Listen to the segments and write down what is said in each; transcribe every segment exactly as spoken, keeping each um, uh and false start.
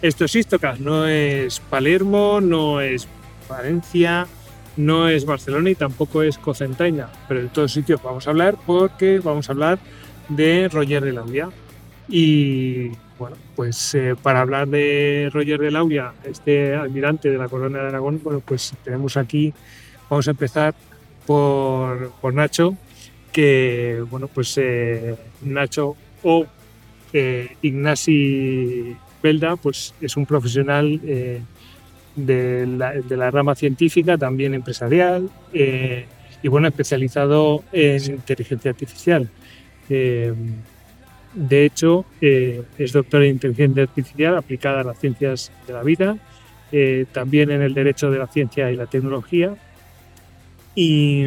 Esto es Istocast, no es Palermo, no es Valencia, no es Barcelona y tampoco es Cocentaina, pero en todos sitios vamos a hablar porque vamos a hablar de Roger de Lauria. Y bueno, pues eh, para hablar de Roger de Lauria, este almirante de la Corona de Aragón, bueno, pues tenemos aquí, vamos a empezar por, por Nacho, que bueno, pues eh, Nacho o eh, Ignasi Belda, pues es un profesional eh, de, la, de la rama científica, también empresarial, eh, y bueno, especializado en inteligencia artificial. Eh, de hecho, eh, es doctor en inteligencia artificial aplicada a las ciencias de la vida, eh, también en el derecho de la ciencia y la tecnología. Y,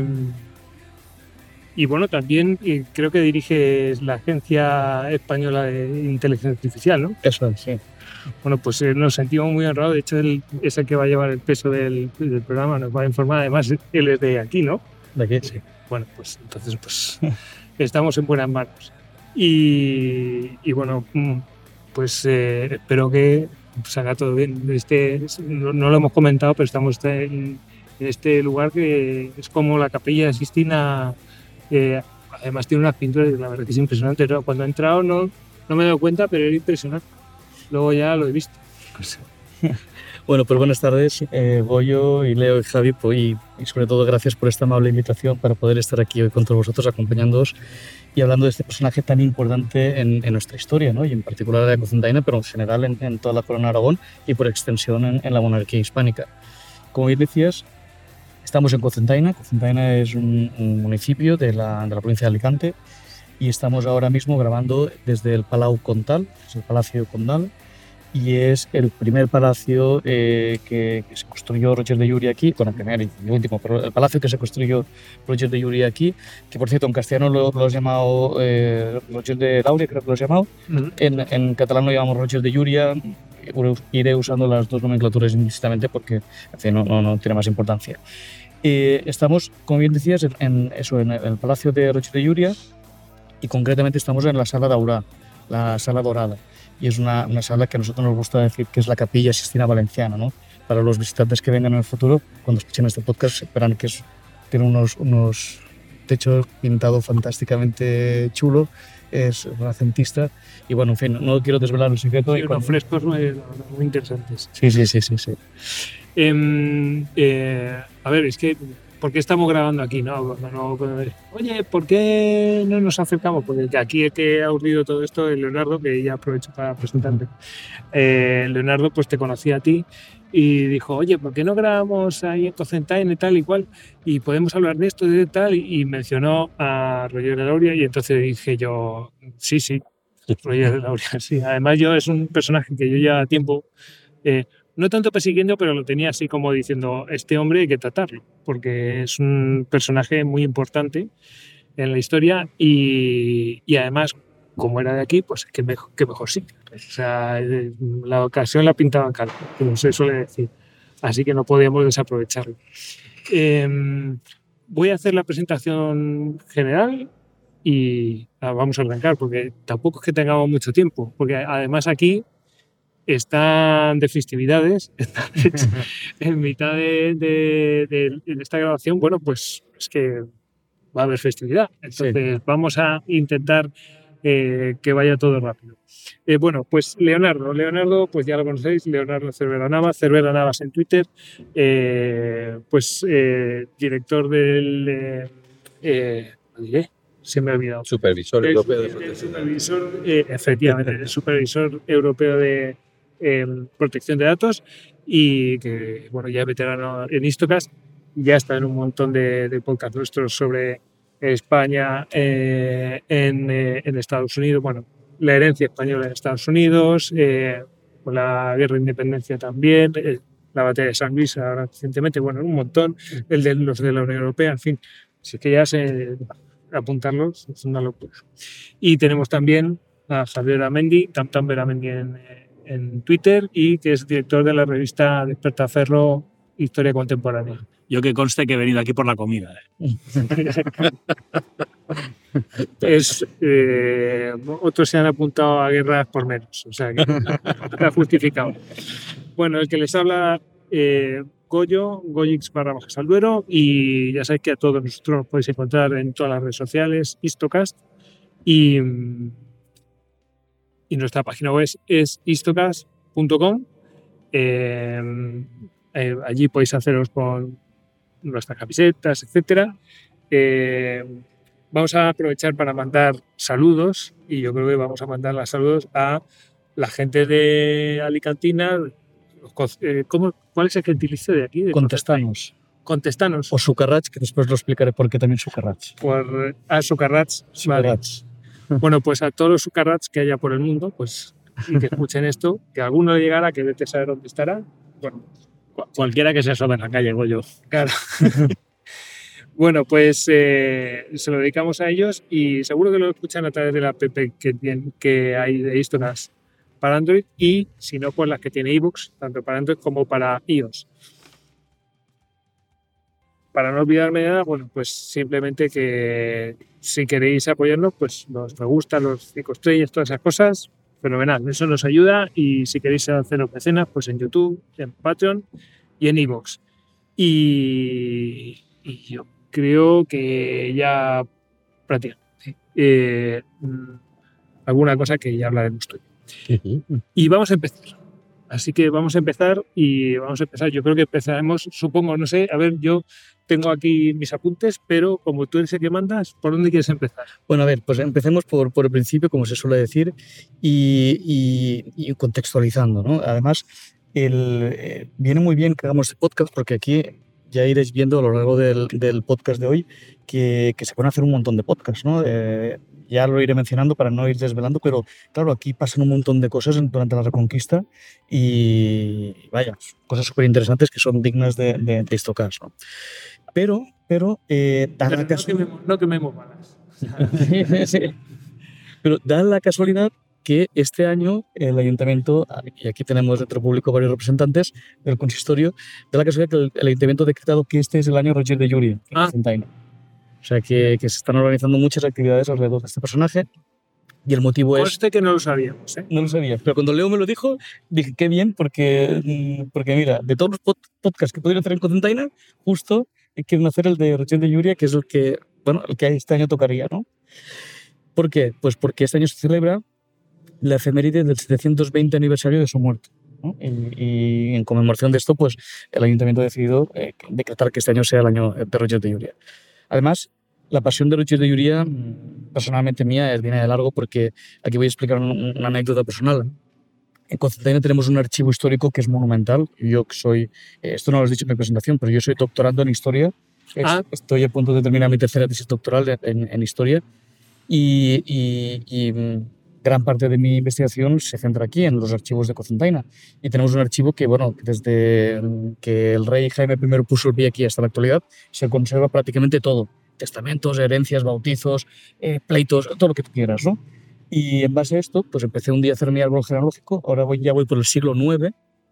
y bueno, también y creo que diriges la Agencia Española de Inteligencia Artificial, ¿no? Eso es, sí. Bueno, pues eh, nos sentimos muy honrados. De hecho, él es el que va a llevar el peso del, del programa, nos va a informar. Además, él es de aquí, ¿no? De aquí, sí. Bueno, pues entonces pues estamos en buenas manos. Y, y bueno, pues eh, espero que salga todo bien. Este, no, no lo hemos comentado, pero estamos en, en este lugar que es como la Capilla de Sistina. Eh, además tiene unas pinturas, la verdad que es impresionante, ¿no? Cuando he entrado no, no me he dado cuenta, pero era impresionante. Luego ya lo he visto. Bueno, pues buenas tardes, eh, Goyo y Leo y Javi, pues, y, y sobre todo gracias por esta amable invitación para poder estar aquí hoy con todos vosotros acompañándoos y hablando de este personaje tan importante en, en nuestra historia, ¿no? Y en particular de Cocentaina, pero en general en, en toda la Corona de Aragón y por extensión en, en la monarquía hispánica. Como bien decías, estamos en Cocentaina. Cocentaina es un, un municipio de la, de la provincia de Alicante y estamos ahora mismo grabando desde el Palau Comtal, es el Palacio Condal, y es el primer palacio eh, que, que se construyó Roger de Llúria aquí, bueno, el primer y el último, pero el palacio que se construyó Roger de Llúria aquí, que por cierto en castellano lo, lo has llamado eh, Roger de Lauria, creo que lo has llamado, uh-huh. en, en catalán lo llamamos Roger de Llúria, iré usando las dos nomenclaturas indistintamente porque en fin, no, no, no tiene más importancia. Eh, estamos, como bien decías, en, en, eso, en el palacio de Roger de Llúria y concretamente estamos en la sala Daurà, la sala dorada. Y es una, una sala que a nosotros nos gusta decir que es la Capilla Sistina Valenciana, ¿no? Para los visitantes que vengan en el futuro, cuando escuchen este podcast, verán que es, tiene unos, unos techos pintados fantásticamente chulo, es renacentista y bueno, en fin, no quiero desvelar el secreto. Sí, y unos cuando... frescos muy, muy interesantes. Sí, sí, sí, sí. sí. Eh, eh, a ver, es que ¿por qué estamos grabando aquí? No, no, no, oye, ¿por qué no nos acercamos? Porque aquí el que ha urdido todo esto es Leonardo, que ya aprovecho para presentarte. Eh, Leonardo, pues te conocía a ti y dijo, oye, ¿por qué no grabamos ahí en Cocentaina y tal y cual? Y podemos hablar de esto, de tal, y, y mencionó a Roger de Lauria y entonces dije yo, sí, sí, Roger de Lauria, sí. Además yo es un personaje que yo ya tiempo... Eh, no tanto persiguiendo, pero lo tenía así como diciendo, este hombre hay que tratarlo, porque es un personaje muy importante en la historia y, y además, como era de aquí, pues qué mejor, qué mejor sitio. O sea, la ocasión la pintaba en calma, como se suele decir. Así que no podíamos desaprovecharlo. Eh, voy a hacer la presentación general y ah, vamos a arrancar, porque tampoco es que tengamos mucho tiempo, porque además aquí están de festividades, están en mitad de, de, de, de esta grabación, bueno, pues es que va a haber festividad. Entonces sí. Vamos a intentar eh, que vaya todo rápido. Eh, bueno, pues Leonardo, Leonardo, pues ya lo conocéis, Leonardo Cervera Navas, Cervera Navas en Twitter, eh, pues eh, director del... Eh, eh, diré, se me ha olvidado. Supervisor el, Europeo de el, Protección el supervisor, eh, efectivamente, el Supervisor Europeo de Eh, protección de datos y que bueno, ya es veterano en Istocast, ya está en un montón de, de podcasts nuestros sobre España eh, en, eh, en Estados Unidos, bueno, la herencia española en Estados Unidos, eh, con la guerra de independencia también, eh, la batalla de San Luis ahora recientemente, bueno, un montón, el de los de la Unión Europea, en fin, si es que ya sé apuntarlos, es una locura. Y tenemos también a Javier Amendi, Tam Tam Beramendi en eh, en Twitter y que es director de la revista Despertaferro Historia Contemporánea. Yo que conste que he venido aquí por la comida. ¿eh? es, eh, otros se han apuntado a guerras por menos, o sea que está justificado. Bueno, el que les habla, eh, Goyo, Goyix barra Bajas al Duero, y ya sabéis que a todos nosotros nos podéis encontrar en todas las redes sociales, Histocast, y, y nuestra página web es histocast punto com. Eh, eh, allí podéis haceros con nuestras camisetas, etcétera. Eh, vamos a aprovechar para mandar saludos, y yo creo que vamos a mandar los saludos a la gente de Alicantina. Eh, ¿cómo, ¿Cuál es el gentilicio de aquí? De Contestanos. Contestanos. O Sucarrats, que después lo explicaré por qué también Sucarrats. Por, a Sucarrats. Sucarrats. Vale. Bueno, pues a todos los Sucarrats que haya por el mundo, pues, y que escuchen esto, que a alguno le llegara, que vete a saber dónde estará. Bueno, cualquiera que se asome en la calle, Goyo. Claro. Bueno, pues eh, se lo dedicamos a ellos, y seguro que lo escuchan a través de la app que, que hay de Histocast para Android, y si no, pues las que tiene iVoox, tanto para Android como para iOS. Para no olvidarme de nada, bueno, pues simplemente que si queréis apoyarnos, pues los me gusta, los cinco estrellas, todas esas cosas, fenomenal, eso nos ayuda. Y si queréis haceros mecenas, pues en YouTube, en Patreon y en iVoox. Y, y yo creo que ya prácticamente eh, alguna cosa que ya hablaremos tú. Uh-huh. Y vamos a empezar. Así que vamos a empezar y vamos a empezar. Yo creo que empezaremos, supongo, no sé, a ver, yo tengo aquí mis apuntes, pero como tú eres el que mandas, ¿por dónde quieres empezar? Bueno, a ver, pues empecemos por, por el principio, como se suele decir, y, y, y contextualizando, ¿no? Además, el, eh, viene muy bien que hagamos este podcast, porque aquí ya iréis viendo a lo largo del, del podcast de hoy que, que se pueden hacer un montón de podcasts, ¿no? Eh, ya lo iré mencionando para no ir desvelando, pero claro, aquí pasan un montón de cosas durante la Reconquista y vaya, cosas súper interesantes que son dignas de, de, de Histocast, ¿no? Pero, pero, eh, da pero la casualidad... no quememos balas. Sí. Pero da la casualidad que este año el ayuntamiento, y aquí tenemos dentro del público varios representantes del consistorio, da la casualidad que el, el ayuntamiento ha decretado que este es el año Roger de Llúria, ah. O sea, que, que se están organizando muchas actividades alrededor de este personaje. Y el motivo es... Este que no lo sabíamos, ¿eh? No lo sabía. Pero cuando Leo me lo dijo, dije, qué bien, porque, porque mira, de todos los pod podcasts que podrían hacer en Cocentaina, justo quieren hacer el de Roger de Llúria, que es el que, bueno, el que este año tocaría, ¿no? ¿Por qué? Pues porque este año se celebra la efeméride del setecientos veinte aniversario de su muerte, ¿no? Y, y en conmemoración de esto, pues el ayuntamiento ha decidido eh, decretar que este año sea el año de Roger de Llúria. Además, la pasión de Roger de Llúria, personalmente mía, viene de largo, porque aquí voy a explicar una, una anécdota personal. En Cocentaina tenemos un archivo histórico que es monumental. Yo soy, eh, esto no lo has dicho en mi presentación, pero yo soy doctorando en historia. Ah. Estoy a punto de terminar mi tercera tesis doctoral en, en historia y, y, y gran parte de mi investigación se centra aquí, en los archivos de Cocentaina. Y tenemos un archivo que, bueno, desde que el rey Jaime primero puso el pie aquí hasta la actualidad, se conserva prácticamente todo. Testamentos, herencias, bautizos, eh, pleitos, todo lo que tú quieras, ¿no? Y en base a esto, pues empecé un día a hacer mi árbol genealógico. Ahora voy, ya voy por el siglo nueve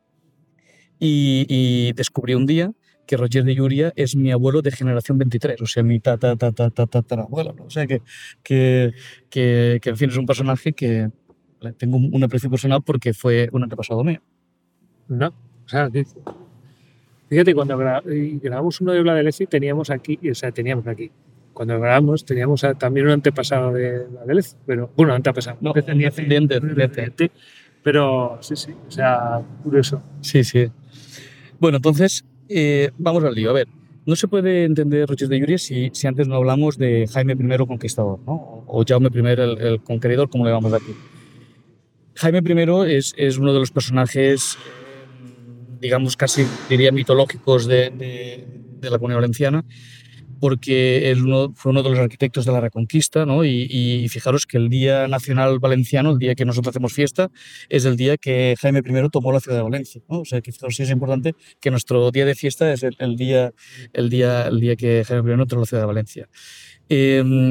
y, y descubrí un día que Roger de Llúria es mi abuelo de generación veintitrés, o sea, mi tata, tata, tata, tata, abuelo, ¿no? O sea, que, que, que, que, en fin, es un personaje que tengo un aprecio personal porque fue un antepasado mío. No, o sea, fíjate, cuando gra grabamos uno de Bla de Leci, teníamos aquí, o sea, teníamos aquí, cuando grabamos teníamos a, también un antepasado de Bla de Leci, pero, bueno, antepasado, no, descendiente, descendiente, pero sí, sí, o sea, curioso. Sí, sí. Bueno, entonces, eh, vamos al lío. A ver, no se puede entender Roger de Llúria si, si antes no hablamos de Jaime primero Conquistador, ¿no? O Jaume primero el, el Conqueridor, como le llamamos aquí. Jaime primero es, es uno de los personajes, digamos, casi diría mitológicos de, de, de la Comunidad Valenciana, porque él uno, fue uno de los arquitectos de la Reconquista, ¿no? Y, y fijaros que el Día Nacional Valenciano, el día que nosotros hacemos fiesta, es el día que Jaime primero tomó la ciudad de Valencia, ¿no? O sea, que fijaros si es importante que nuestro día de fiesta es el, el, día, el, día, el día que Jaime primero tomó la ciudad de Valencia. Eh,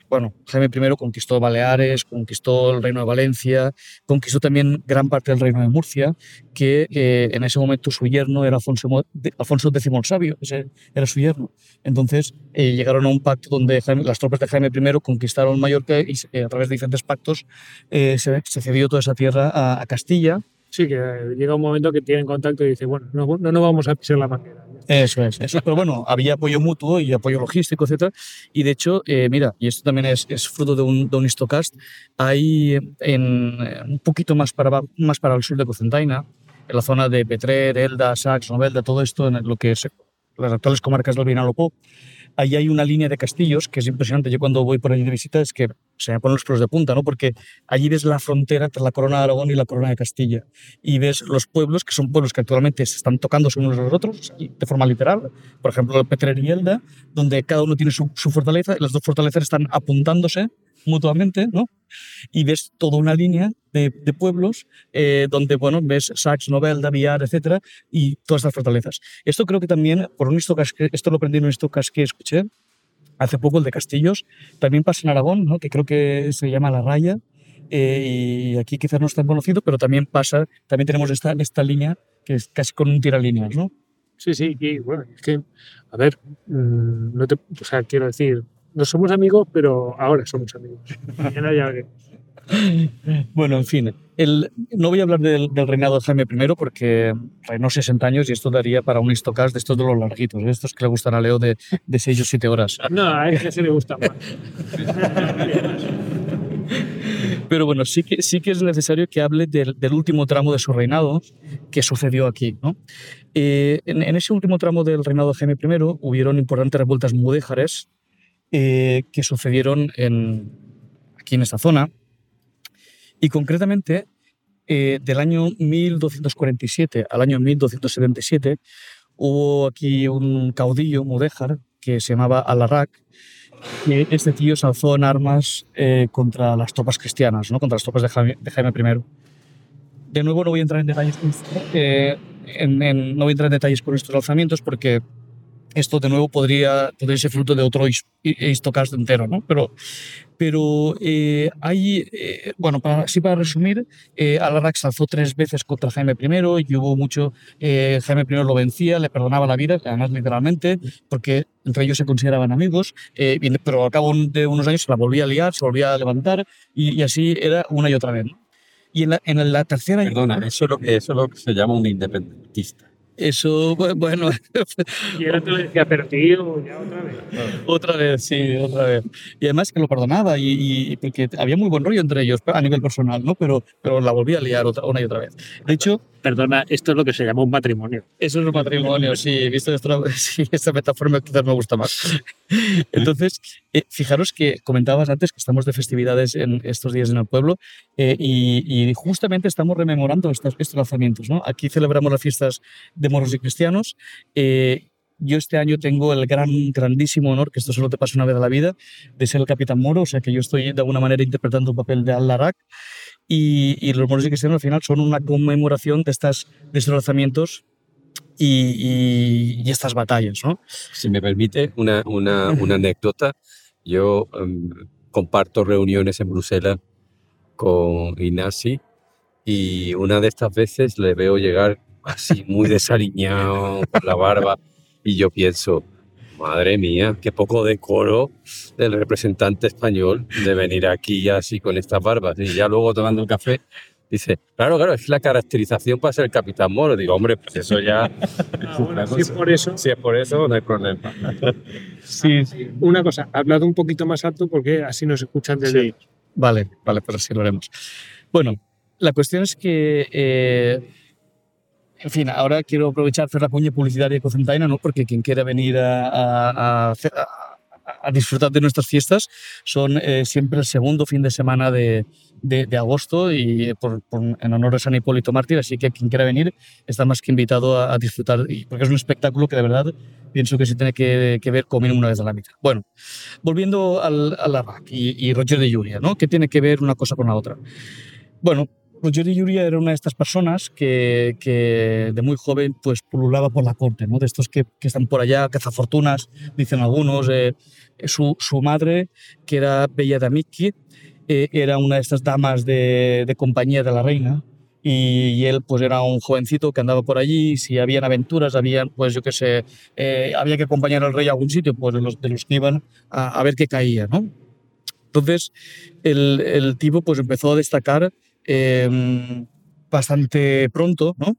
bueno, Jaime primero conquistó Baleares, conquistó el Reino de Valencia, conquistó también gran parte del Reino de Murcia, que eh, en ese momento su yerno era Alfonso, Alfonso X el Sabio, ese era su yerno. Entonces eh, llegaron a un pacto donde Jaime, las tropas de Jaime primero conquistaron Mallorca y eh, a través de diferentes pactos eh, se, se cedió toda esa tierra a, a Castilla. Sí, que llega un momento que tienen contacto y dice, bueno, no, no, no vamos a pisar la manguera. Eso es, eso. Pero bueno, había apoyo mutuo y apoyo logístico, etcétera. Y de hecho, eh, mira, y esto también es, es fruto de un, de un histocast, hay en, un poquito más para, más para el sur de Cocentaina, en la zona de Petrer, Elda, Sax, Novelda, todo esto, en lo que es las actuales comarcas del Vinalopó, ahí hay una línea de castillos que es impresionante. Yo cuando voy por allí de visita es que se me ponen los pelos de punta, ¿no? Porque allí ves la frontera entre la corona de Aragón y la corona de Castilla. Y ves los pueblos, que son pueblos que actualmente se están tocando unos a los otros, de forma literal. Por ejemplo, Petrer y Elda, donde cada uno tiene su, su fortaleza, y las dos fortalezas están apuntándose mutuamente, ¿no? Y ves toda una línea de, de pueblos eh, donde, bueno, ves Sax, Novelda, Villar, etcétera, y todas estas fortalezas. Esto creo que también, por un histocast, esto lo aprendí en un histocast que escuché hace poco, el de Castillos, también pasa en Aragón, ¿no? Que creo que se llama La Raya, eh, y aquí quizás no es tan conocido, pero también pasa, también tenemos esta, esta línea que es casi con un tiralíneas, ¿no? Sí, sí, y bueno, es que, a ver, no te, o sea, quiero decir, no somos amigos, pero ahora somos amigos. Mañana ya veremos. Bueno, en fin, el, no voy a hablar del, del reinado de Jaime primero porque reinó sesenta años y esto daría para un histocast de estos de los larguitos, de estos que le gustan a Leo de, de seis o siete horas. No, a ese sí le gusta más. Pero bueno, sí que, sí que es necesario que hable del, del último tramo de su reinado que sucedió aquí, ¿no? Eh, en, en ese último tramo del reinado de Jaime primero hubieron importantes revueltas mudéjares eh, que sucedieron en, aquí en esta zona. Y concretamente, eh, del año mil doscientos cuarenta y siete al año mil doscientos setenta y siete, hubo aquí un caudillo mudéjar que se llamaba Alarraq, que este tío se alzó en armas eh, contra las tropas cristianas, ¿no? Contra las tropas de Jaime, de Jaime primero. De nuevo, no voy a entrar en detalles, eh, en, en, no voy a entrar en detalles con estos alzamientos porque esto de nuevo podría, podría ser fruto de otro histocast entero, ¿no? Pero, pero eh, hay, eh, bueno, para, sí para resumir, eh, Alarraq se alzó tres veces contra Jaime primero y hubo mucho, eh, Jaime primero lo vencía, le perdonaba la vida, además literalmente, porque entre ellos se consideraban amigos, eh, pero al cabo de unos años se la volvía a liar, se volvía a levantar y, y así era una y otra vez, ¿no? Y en la, en la tercera... Perdona, eso es, lo que, eso es lo que se llama un independentista. Eso, bueno... Y él te lo decía, pero tío, ya otra vez. Otra vez, sí, otra vez. Y además que lo perdonaba, y, y porque había muy buen rollo entre ellos a nivel personal, ¿no? Pero, pero la volvía a liar otra, una y otra vez. De hecho... Perdona, esto es lo que se llama un matrimonio. Eso es un matrimonio, sí. Visto esto, sí, esta metáfora quizás me gusta más. Entonces, eh, fijaros que comentabas antes que estamos de festividades en estos días en el pueblo eh, y, y justamente estamos rememorando estos, estos lanzamientos, ¿no? Aquí celebramos las fiestas de moros y cristianos. Eh, yo este año tengo el gran, grandísimo honor, que esto solo te pasa una vez a la vida, de ser el capitán moro, o sea que yo estoy de alguna manera interpretando el papel de Alarraq. Y, y los moros y cristianos al final son una conmemoración de, estas, de estos lanzamientos y, y, y estas batallas, ¿no? Si me permite una, una, una anécdota, yo um, comparto reuniones en Bruselas con Ignasi y una de estas veces le veo llegar así muy desaliñado, con la barba, y yo pienso, madre mía, qué poco decoro del representante español de venir aquí así con estas barbas. Y ya luego tomando un café, dice, claro, claro, es la caracterización para ser el capitán moro. Digo, hombre, pues eso ya... Ah, bueno, si es por eso... Si es por eso, no hay problema. Sí, sí. Una cosa, hablad un poquito más alto porque así nos escuchan desde... Sí. Vale, vale, pues así lo haremos. Bueno, la cuestión es que... Eh, En fin, ahora quiero aprovechar hacer la cuña publicitaria de Cocentaina, ¿no? Porque quien quiera venir a, a, a, a disfrutar de nuestras fiestas son eh, siempre el segundo fin de semana de, de, de agosto y por, por, en honor a San Hipólito Mártir, así que quien quiera venir está más que invitado a, a disfrutar, porque es un espectáculo que de verdad pienso que se tiene que, que ver como mínimo una vez a la mitad. Bueno, volviendo al, al Alarraq y, y Roger de Llúria, ¿no? ¿Qué tiene que ver una cosa con la otra? Bueno, Roger de Llúria era una de estas personas que, que de muy joven pues pululaba por la corte, ¿no? De estos que, que están por allá, cazafortunas, dicen algunos. Eh, su, su madre, que era Bella d'Amici, eh, era una de estas damas de, de compañía de la reina, y, y él pues era un jovencito que andaba por allí. Si habían aventuras, habían, pues yo qué sé, eh, había que acompañar al rey a algún sitio, pues de los, de los que iban a, a ver qué caía, ¿no? Entonces el, el tipo pues empezó a destacar Eh, bastante pronto, ¿no?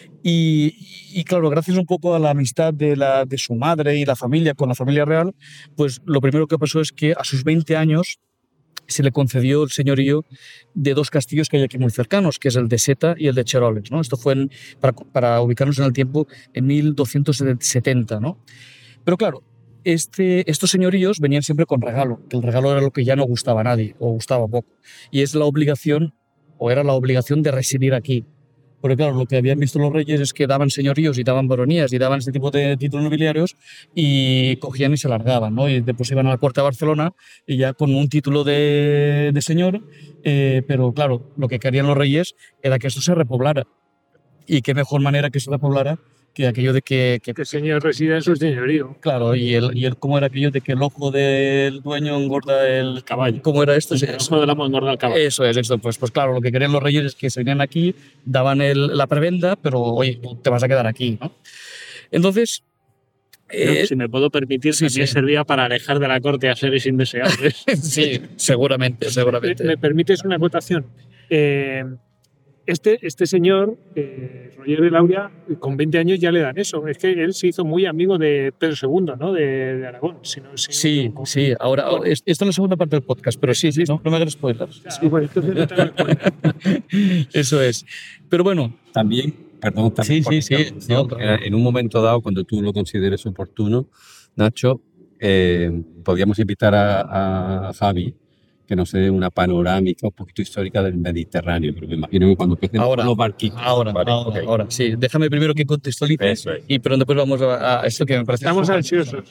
Y, y claro, gracias un poco a la amistad de, la, de su madre y la familia con la familia real, pues lo primero que pasó es que a sus veinte años se le concedió el señorío de dos castillos que hay aquí muy cercanos, que es el de Seta y el de Cheroles, ¿no? Esto fue en, para, para ubicarnos en el tiempo en mil doscientos setenta, ¿no? Pero claro, este, estos señoríos venían siempre con regalo, que el regalo era lo que ya no gustaba a nadie o gustaba poco, y es la obligación o era la obligación de residir aquí. Porque claro, lo que habían visto los reyes es que daban señoríos y daban baronías y daban este tipo de títulos nobiliarios y cogían y se largaban, ¿no? Y después iban a la corte de Barcelona y ya con un título de, de señor, eh, pero claro, lo que querían los reyes era que esto se repoblara. Y qué mejor manera que se repoblara que aquello de que... Que el señor resida en su señorío. Claro, y el, y el cómo era aquello de que el ojo del dueño engorda el caballo. ¿Cómo era esto? El ojo del amo engorda el caballo. Eso es, eso. Pues, pues claro, lo que querían los reyes es que se venían aquí, daban el, la prebenda, pero oye, tú te vas a quedar aquí, ¿no? Entonces... Eh, si me puedo permitir, sí, también sí. servía para alejar de la corte a seres indeseables. Sí, seguramente, seguramente. ¿Me, me permites una acotación? Eh, Este, este señor, eh, Roger de Lauria, con veinte años ya le dan eso. Es que él se hizo muy amigo de Pedro segundo, ¿no? De, de Aragón. Si no, si sí, no, sí. Ahora, ahora, esto es la segunda parte del podcast, pero sí, sí, no, no me hagas spoilers. Claro, sí. Bueno, entonces no te hagas spoilers. Eso es. Pero bueno. También, perdón, también. Sí, sí, sí. No, en un momento dado, cuando tú lo consideres oportuno, Nacho, eh, podríamos invitar a, a Javi que nos dé una panorámica un poquito histórica del Mediterráneo, pero me imagino que cuando empecemos ahora, con los barquitos. Ahora, vale, ahora, okay. ahora, sí. Déjame primero que contextualice Eso es. y pero después vamos a, a esto que me parece... Estamos ansiosos.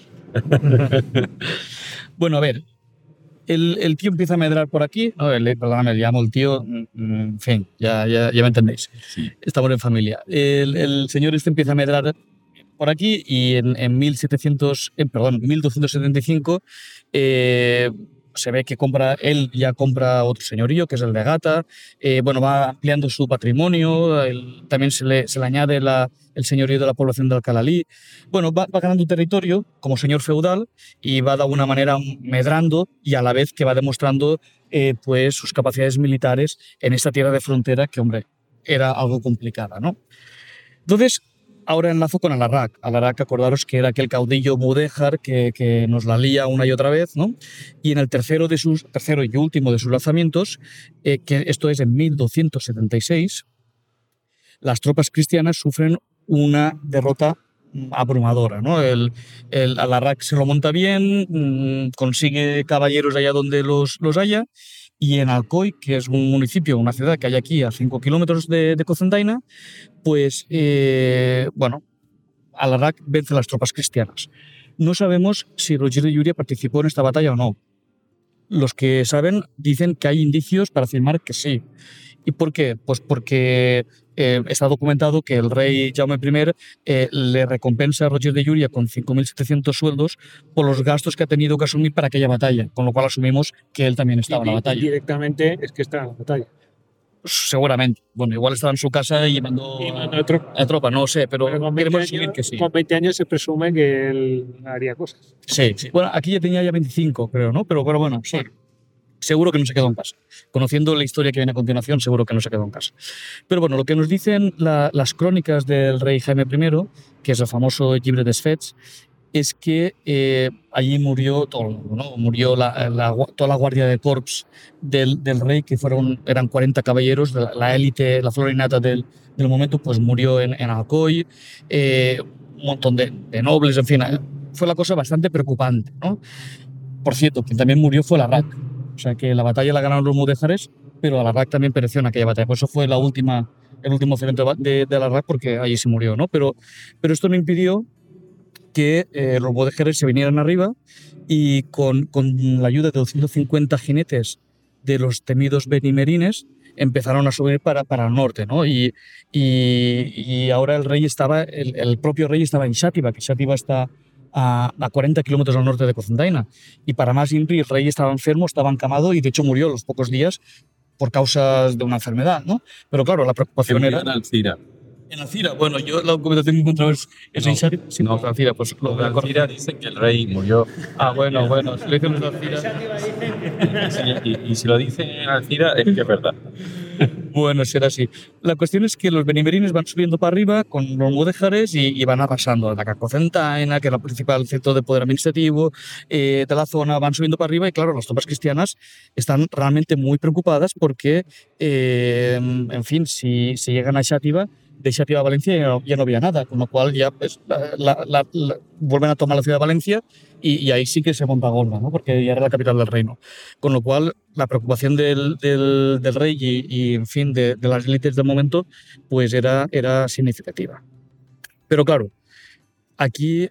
Bueno, a ver, el, el tío empieza a medrar por aquí, no, el, perdóname, le llamo el tío, en fin, ya, ya, ya me entendéis, Sí. Estamos en familia. El, el señor este empieza a medrar por aquí y en, en mil setecientos, eh, perdón, mil doscientos setenta y cinco eh, se ve que compra, él ya compra otro señorío, que es el de Gata. Eh, bueno, va ampliando su patrimonio, el, también se le, se le añade la, el señorío de la población de Alcalalí. Bueno, va, va ganando territorio como señor feudal y va de alguna manera medrando y a la vez que va demostrando eh, pues, sus capacidades militares en esta tierra de frontera que, hombre, era algo complicada, ¿no? Entonces, ahora enlazo con Alarraq. Alarraq, acordaros que era aquel caudillo mudéjar que, que nos la lía una y otra vez, ¿no? Y en el tercero, de sus, tercero y último de sus lanzamientos, eh, que esto es en mil doscientos setenta y seis, las tropas cristianas sufren una derrota abrumadora, ¿no? El, el Alarraq se lo monta bien, mmm, consigue caballeros allá donde los, los haya, y en Alcoy, que es un municipio, una ciudad que hay aquí a cinco kilómetros de, de Cocentaina, pues, eh, bueno, Alarraq vence a las tropas cristianas. No sabemos si Roger de Llúria participó en esta batalla o no. Los que saben dicen que hay indicios para afirmar que sí. ¿Y por qué? Pues porque eh, está documentado que el rey Jaume I eh, le recompensa a Roger de Llúria con cinco mil setecientos sueldos por los gastos que ha tenido que asumir para aquella batalla, con lo cual asumimos que él también estaba y, en la batalla. Directamente es que está en la batalla. Seguramente. Bueno, igual estaba en su casa y mandó y a, tropa. a tropa, no sé, pero, pero con queremos años, asumir que sí. Con veinte años se presume que él haría cosas. Sí, sí. Bueno, aquí ya tenía ya veinticinco, creo, ¿no? Pero, pero bueno, sí. Seguro que no se quedó en casa. Conociendo la historia que viene a continuación, seguro que no se quedó en casa. Pero bueno, lo que nos dicen la, las crónicas del rey Jaime I, que es el famoso Llibre dels Fets, es que eh, allí murió todo el mundo, ¿no? Murió la, la, toda la guardia de corps del, del rey, que fueron, eran cuarenta caballeros, la, la élite, la flor y nata del, del momento, pues murió en, en Alcoy, eh, un montón de, de nobles, en fin, fue la cosa bastante preocupante, ¿no? Por cierto, quien también murió fue Alarraq. O sea que la batalla la ganaron los mudéjares, pero Alarraq también pereció en aquella batalla. Por eso fue la última, el último evento de, de Alarraq, porque allí se murió, ¿no? Pero, pero esto no impidió que eh, los mudéjares se vinieran arriba y con, con la ayuda de doscientos cincuenta jinetes de los temidos benimerines empezaron a subir para, para el norte, ¿no? Y, y, y ahora el rey estaba, el, el propio rey estaba en Xàtiva, que Xàtiva está a, a cuarenta kilómetros al norte de Cocentaina. Y para más Inri, el rey estaba enfermo, estaba encamado y de hecho murió a los pocos días por causas de una enfermedad, ¿no? Pero claro, la preocupación era... En Alcira. En Alcira, bueno, yo la documentación que encontrado es, es en Xàtiva. Sí, no, en Alcira, pues lo de Alcira dicen que el rey murió. Ah, bueno, bueno, si lo dicen en Alcira... Y, y, y si lo dicen en Alcira es que es verdad. Bueno, será así. La cuestión es que los benimerines van subiendo para arriba con los mudéjares y, y van arrasando la Cocentaina, que es el principal centro de poder administrativo eh, de la zona, van subiendo para arriba y claro, las tropas cristianas están realmente muy preocupadas porque, eh, en fin, si, si llegan a Xàtiva, de Xàtiva a Valencia ya no, ya no había nada, con lo cual ya pues, la, la, la, la, vuelven a tomar la ciudad de Valencia y, y ahí sí que se monta gorda, ¿no? Porque ya era la capital del reino. Con lo cual, la preocupación del, del, del rey y, y, en fin, de, de las élites del momento, pues era, era significativa. Pero claro, aquí,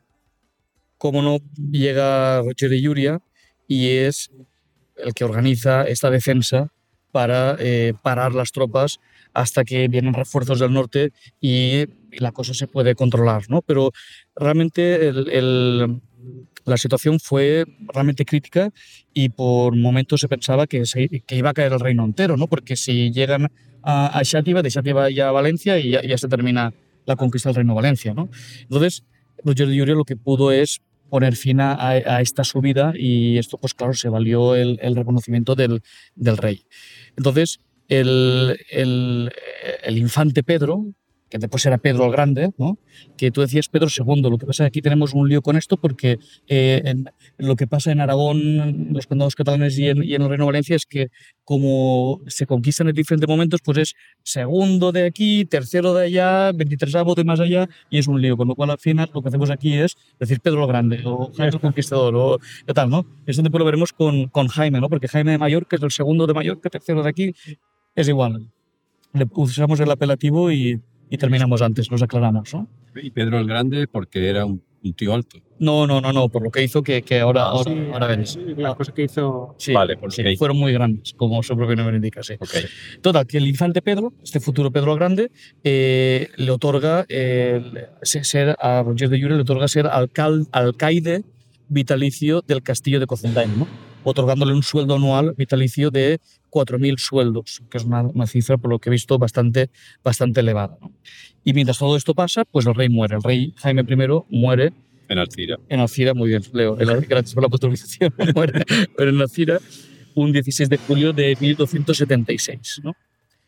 como no llega Roger de Llúria y es el que organiza esta defensa para eh, parar las tropas hasta que vienen refuerzos del norte y, y la cosa se puede controlar, ¿no? Pero realmente el, el, la situación fue realmente crítica y por momentos se pensaba que, se, que iba a caer el reino entero, ¿no? Porque si llegan a, a Xàtiva, de Xàtiva ya a Valencia y ya, ya se termina la conquista del reino de Valencia, ¿no? Entonces, Roger de Llúria lo que pudo es poner fin a, a esta subida y esto, pues claro, se valió el, el reconocimiento del, del rey. Entonces, el, el, el infante Pedro, que después era Pedro el Grande, ¿no? Que tú decías Pedro segundo. Lo que pasa es que aquí tenemos un lío con esto porque eh, en, lo que pasa en Aragón, los condados catalanes y en, y en el Reino de Valencia es que como se conquistan en diferentes momentos, pues es segundo de aquí, tercero de allá, veintitresavo de más allá y es un lío. Con lo cual al final lo que hacemos aquí es decir Pedro el Grande o Jaime el Conquistador o qué tal, ¿no? Eso después lo veremos con, con Jaime, ¿no? Porque Jaime de Mallorca es el segundo de Mallorca, tercero de aquí, es igual. Le usamos el apelativo y y terminamos antes, nos aclaramos, ¿no? Y Pedro el Grande porque era un, un tío alto. No, no, no, no, por lo que hizo que, que ahora, ahora, Sí, ahora veréis. sí, la cosa que hizo. Sí, Vale, por sí, lo que fueron muy grandes, como su propio nombre indica, sí. Okay. Total, que el infante Pedro, este futuro Pedro el Grande, eh, le otorga eh, ser, a Roger de Llúria le otorga ser alcal, alcaide vitalicio del castillo de Cocentaina, ¿no? Otorgándole un sueldo anual vitalicio de cuatro mil sueldos, que es una, una cifra, por lo que he visto, bastante, bastante elevada, ¿no? Y mientras todo esto pasa, pues el rey muere. El rey Jaime I muere en Alcira. En Alcira, muy bien, Leo. Gracias por la puntualización. muere, muere en Alcira un dieciséis de julio de mil doscientos setenta y seis, ¿no?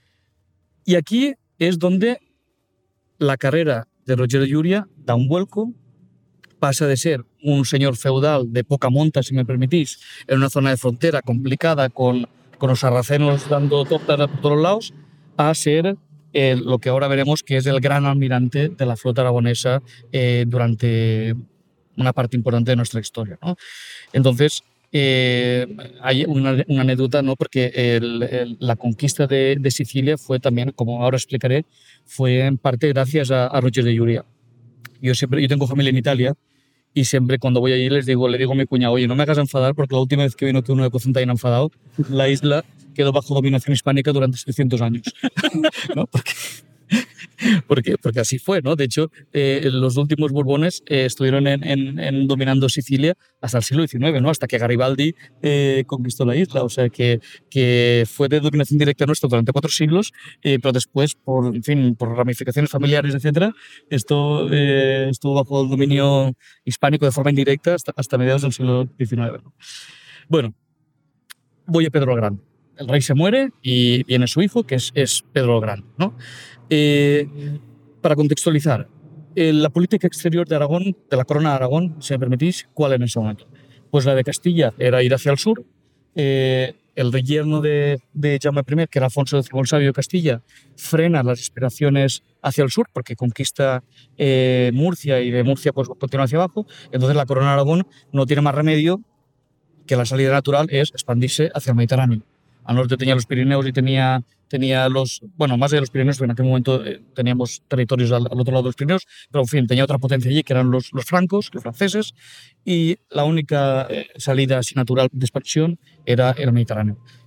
Y aquí es donde la carrera de Roger de Llúria da un vuelco. Pasa de ser un señor feudal de poca monta, si me permitís, en una zona de frontera complicada con, con los sarracenos dando tortas por todos lados, a ser eh, lo que ahora veremos que es el gran almirante de la flota aragonesa eh, durante una parte importante de nuestra historia, ¿no? Entonces, eh, hay una, una anécdota, ¿no? Porque el, el, la conquista de, de Sicilia fue también, como ahora explicaré, fue en parte gracias a, a Roger de Llúria. Yo, siempre, yo tengo familia en Italia y siempre cuando voy allí les digo, le digo a mi cuñado, oye, no me hagas enfadar porque la última vez que vino que uno de Cocentaina enfadado, la isla quedó bajo dominación hispánica durante setecientos años. ¿No? Porque, porque, porque así fue, ¿no? De hecho, eh, los últimos Borbones eh, estuvieron en, en, en dominando Sicilia hasta el siglo diecinueve, ¿no? Hasta que Garibaldi eh, conquistó la isla. O sea, que, que fue de dominación directa nuestra durante cuatro siglos, eh, pero después, por, en fin, por ramificaciones familiares, etcétera, esto eh, estuvo bajo el dominio hispánico de forma indirecta hasta, hasta mediados del siglo diecinueve, ¿no? Bueno, voy a Pedro el Grande. El rey se muere y viene su hijo, que es, es Pedro el Grande, ¿no? Eh, para contextualizar, eh, la política exterior de Aragón, de la corona de Aragón, si me permitís, ¿cuál en ese momento? Pues la de Castilla era ir hacia el sur. Eh, el yerno de, de Jaume I, que era Alfonso X el Sabio de Castilla, frena las aspiraciones hacia el sur porque conquista eh, Murcia y de Murcia pues, continúa hacia abajo. Entonces la corona de Aragón no tiene más remedio que la salida natural es expandirse hacia el Mediterráneo. Al norte tenía los Pirineos y tenía, tenía los, bueno, más de los Pirineos, porque en aquel momento eh, teníamos territorios al, al otro lado de los Pirineos, pero en fin, tenía otra potencia allí, que eran los, los francos, los franceses, y la única eh, salida así natural de expansión era, era el Mediterráneo.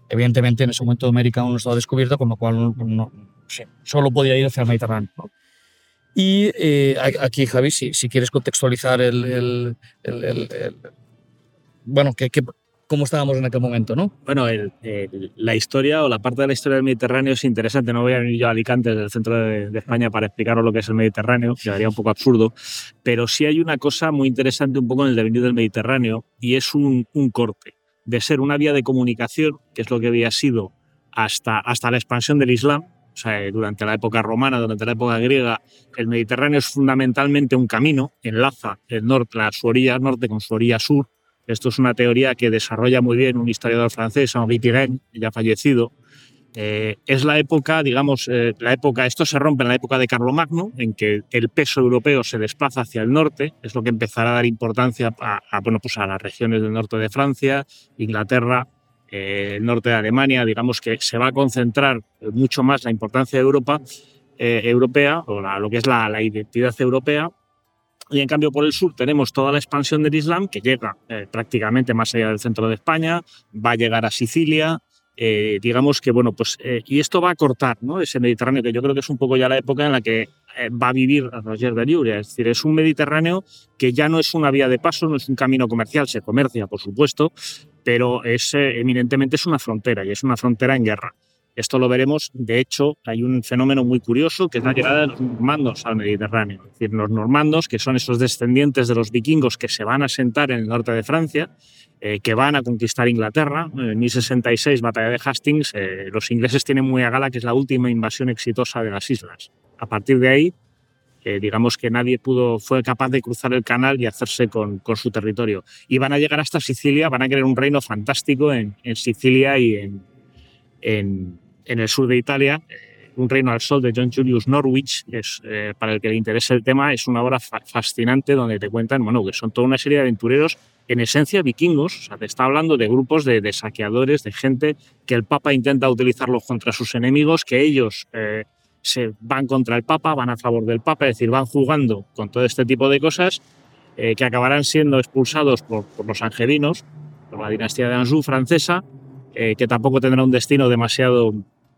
Evidentemente, en ese momento América aún no estaba descubierta, con lo cual no, no, sí, solo podía ir hacia el Mediterráneo, ¿no? Y eh, aquí, Javi, si, si quieres contextualizar el, el, el, el, el bueno, que, que, cómo estábamos en aquel momento, ¿no? Bueno, el, el, la historia o la parte de la historia del Mediterráneo es interesante. No voy a venir yo a Alicante, desde el centro de, de España, para explicaros lo que es el Mediterráneo, quedaría un poco absurdo, pero sí hay una cosa muy interesante un poco en el devenir del Mediterráneo, y es un, un corte de ser una vía de comunicación, que es lo que había sido hasta, hasta la expansión del Islam. O sea, durante la época romana, durante la época griega, el Mediterráneo es fundamentalmente un camino, enlaza el norte, la, su orilla norte con su orilla sur. Esto es una teoría que desarrolla muy bien un historiador francés, Henri Pirenne, ya fallecido. Eh, es la época, digamos, eh, la época, esto se rompe en la época de Carlomagno, en que el peso europeo se desplaza hacia el norte, es lo que empezará a dar importancia a, a, bueno, pues a las regiones del norte de Francia, Inglaterra, eh, el norte de Alemania. Digamos que se va a concentrar mucho más la importancia de Europa, eh, europea, o la, lo que es la, la identidad europea. Y en cambio por el sur tenemos toda la expansión del Islam, que llega eh, prácticamente más allá del centro de España, va a llegar a Sicilia, eh, digamos que bueno, pues eh, y esto va a cortar, ¿no?, ese Mediterráneo, que yo creo que es un poco ya la época en la que eh, va a vivir Roger de Llúria. Es decir, es un Mediterráneo que ya no es una vía de paso, no es un camino comercial, se comercia por supuesto, pero es, eh, eminentemente es una frontera, y es una frontera en guerra. Esto lo veremos. De hecho, hay un fenómeno muy curioso, que es la llegada de los normandos al Mediterráneo. Es decir, los normandos, que son esos descendientes de los vikingos que se van a asentar en el norte de Francia, eh, que van a conquistar Inglaterra. En mil sesenta y seis, batalla de Hastings, eh, los ingleses tienen muy a gala que es la última invasión exitosa de las islas. A partir de ahí, eh, digamos que nadie pudo, fue capaz de cruzar el canal y hacerse con, con su territorio. Y van a llegar hasta Sicilia, van a crear un reino fantástico en, en Sicilia y en... en en el sur de Italia, Un reino al sol de John Julius Norwich, es, eh, para el que le interese el tema, es una obra fa fascinante donde te cuentan, bueno, que son toda una serie de aventureros, en esencia vikingos. O sea, te está hablando de grupos de, de saqueadores, de gente que el Papa intenta utilizarlos contra sus enemigos, que ellos eh, se van contra el Papa, van a favor del Papa, es decir, van jugando con todo este tipo de cosas, eh, que acabarán siendo expulsados por, por los angelinos, por la dinastía de Anjou francesa, eh, que tampoco tendrá un destino demasiado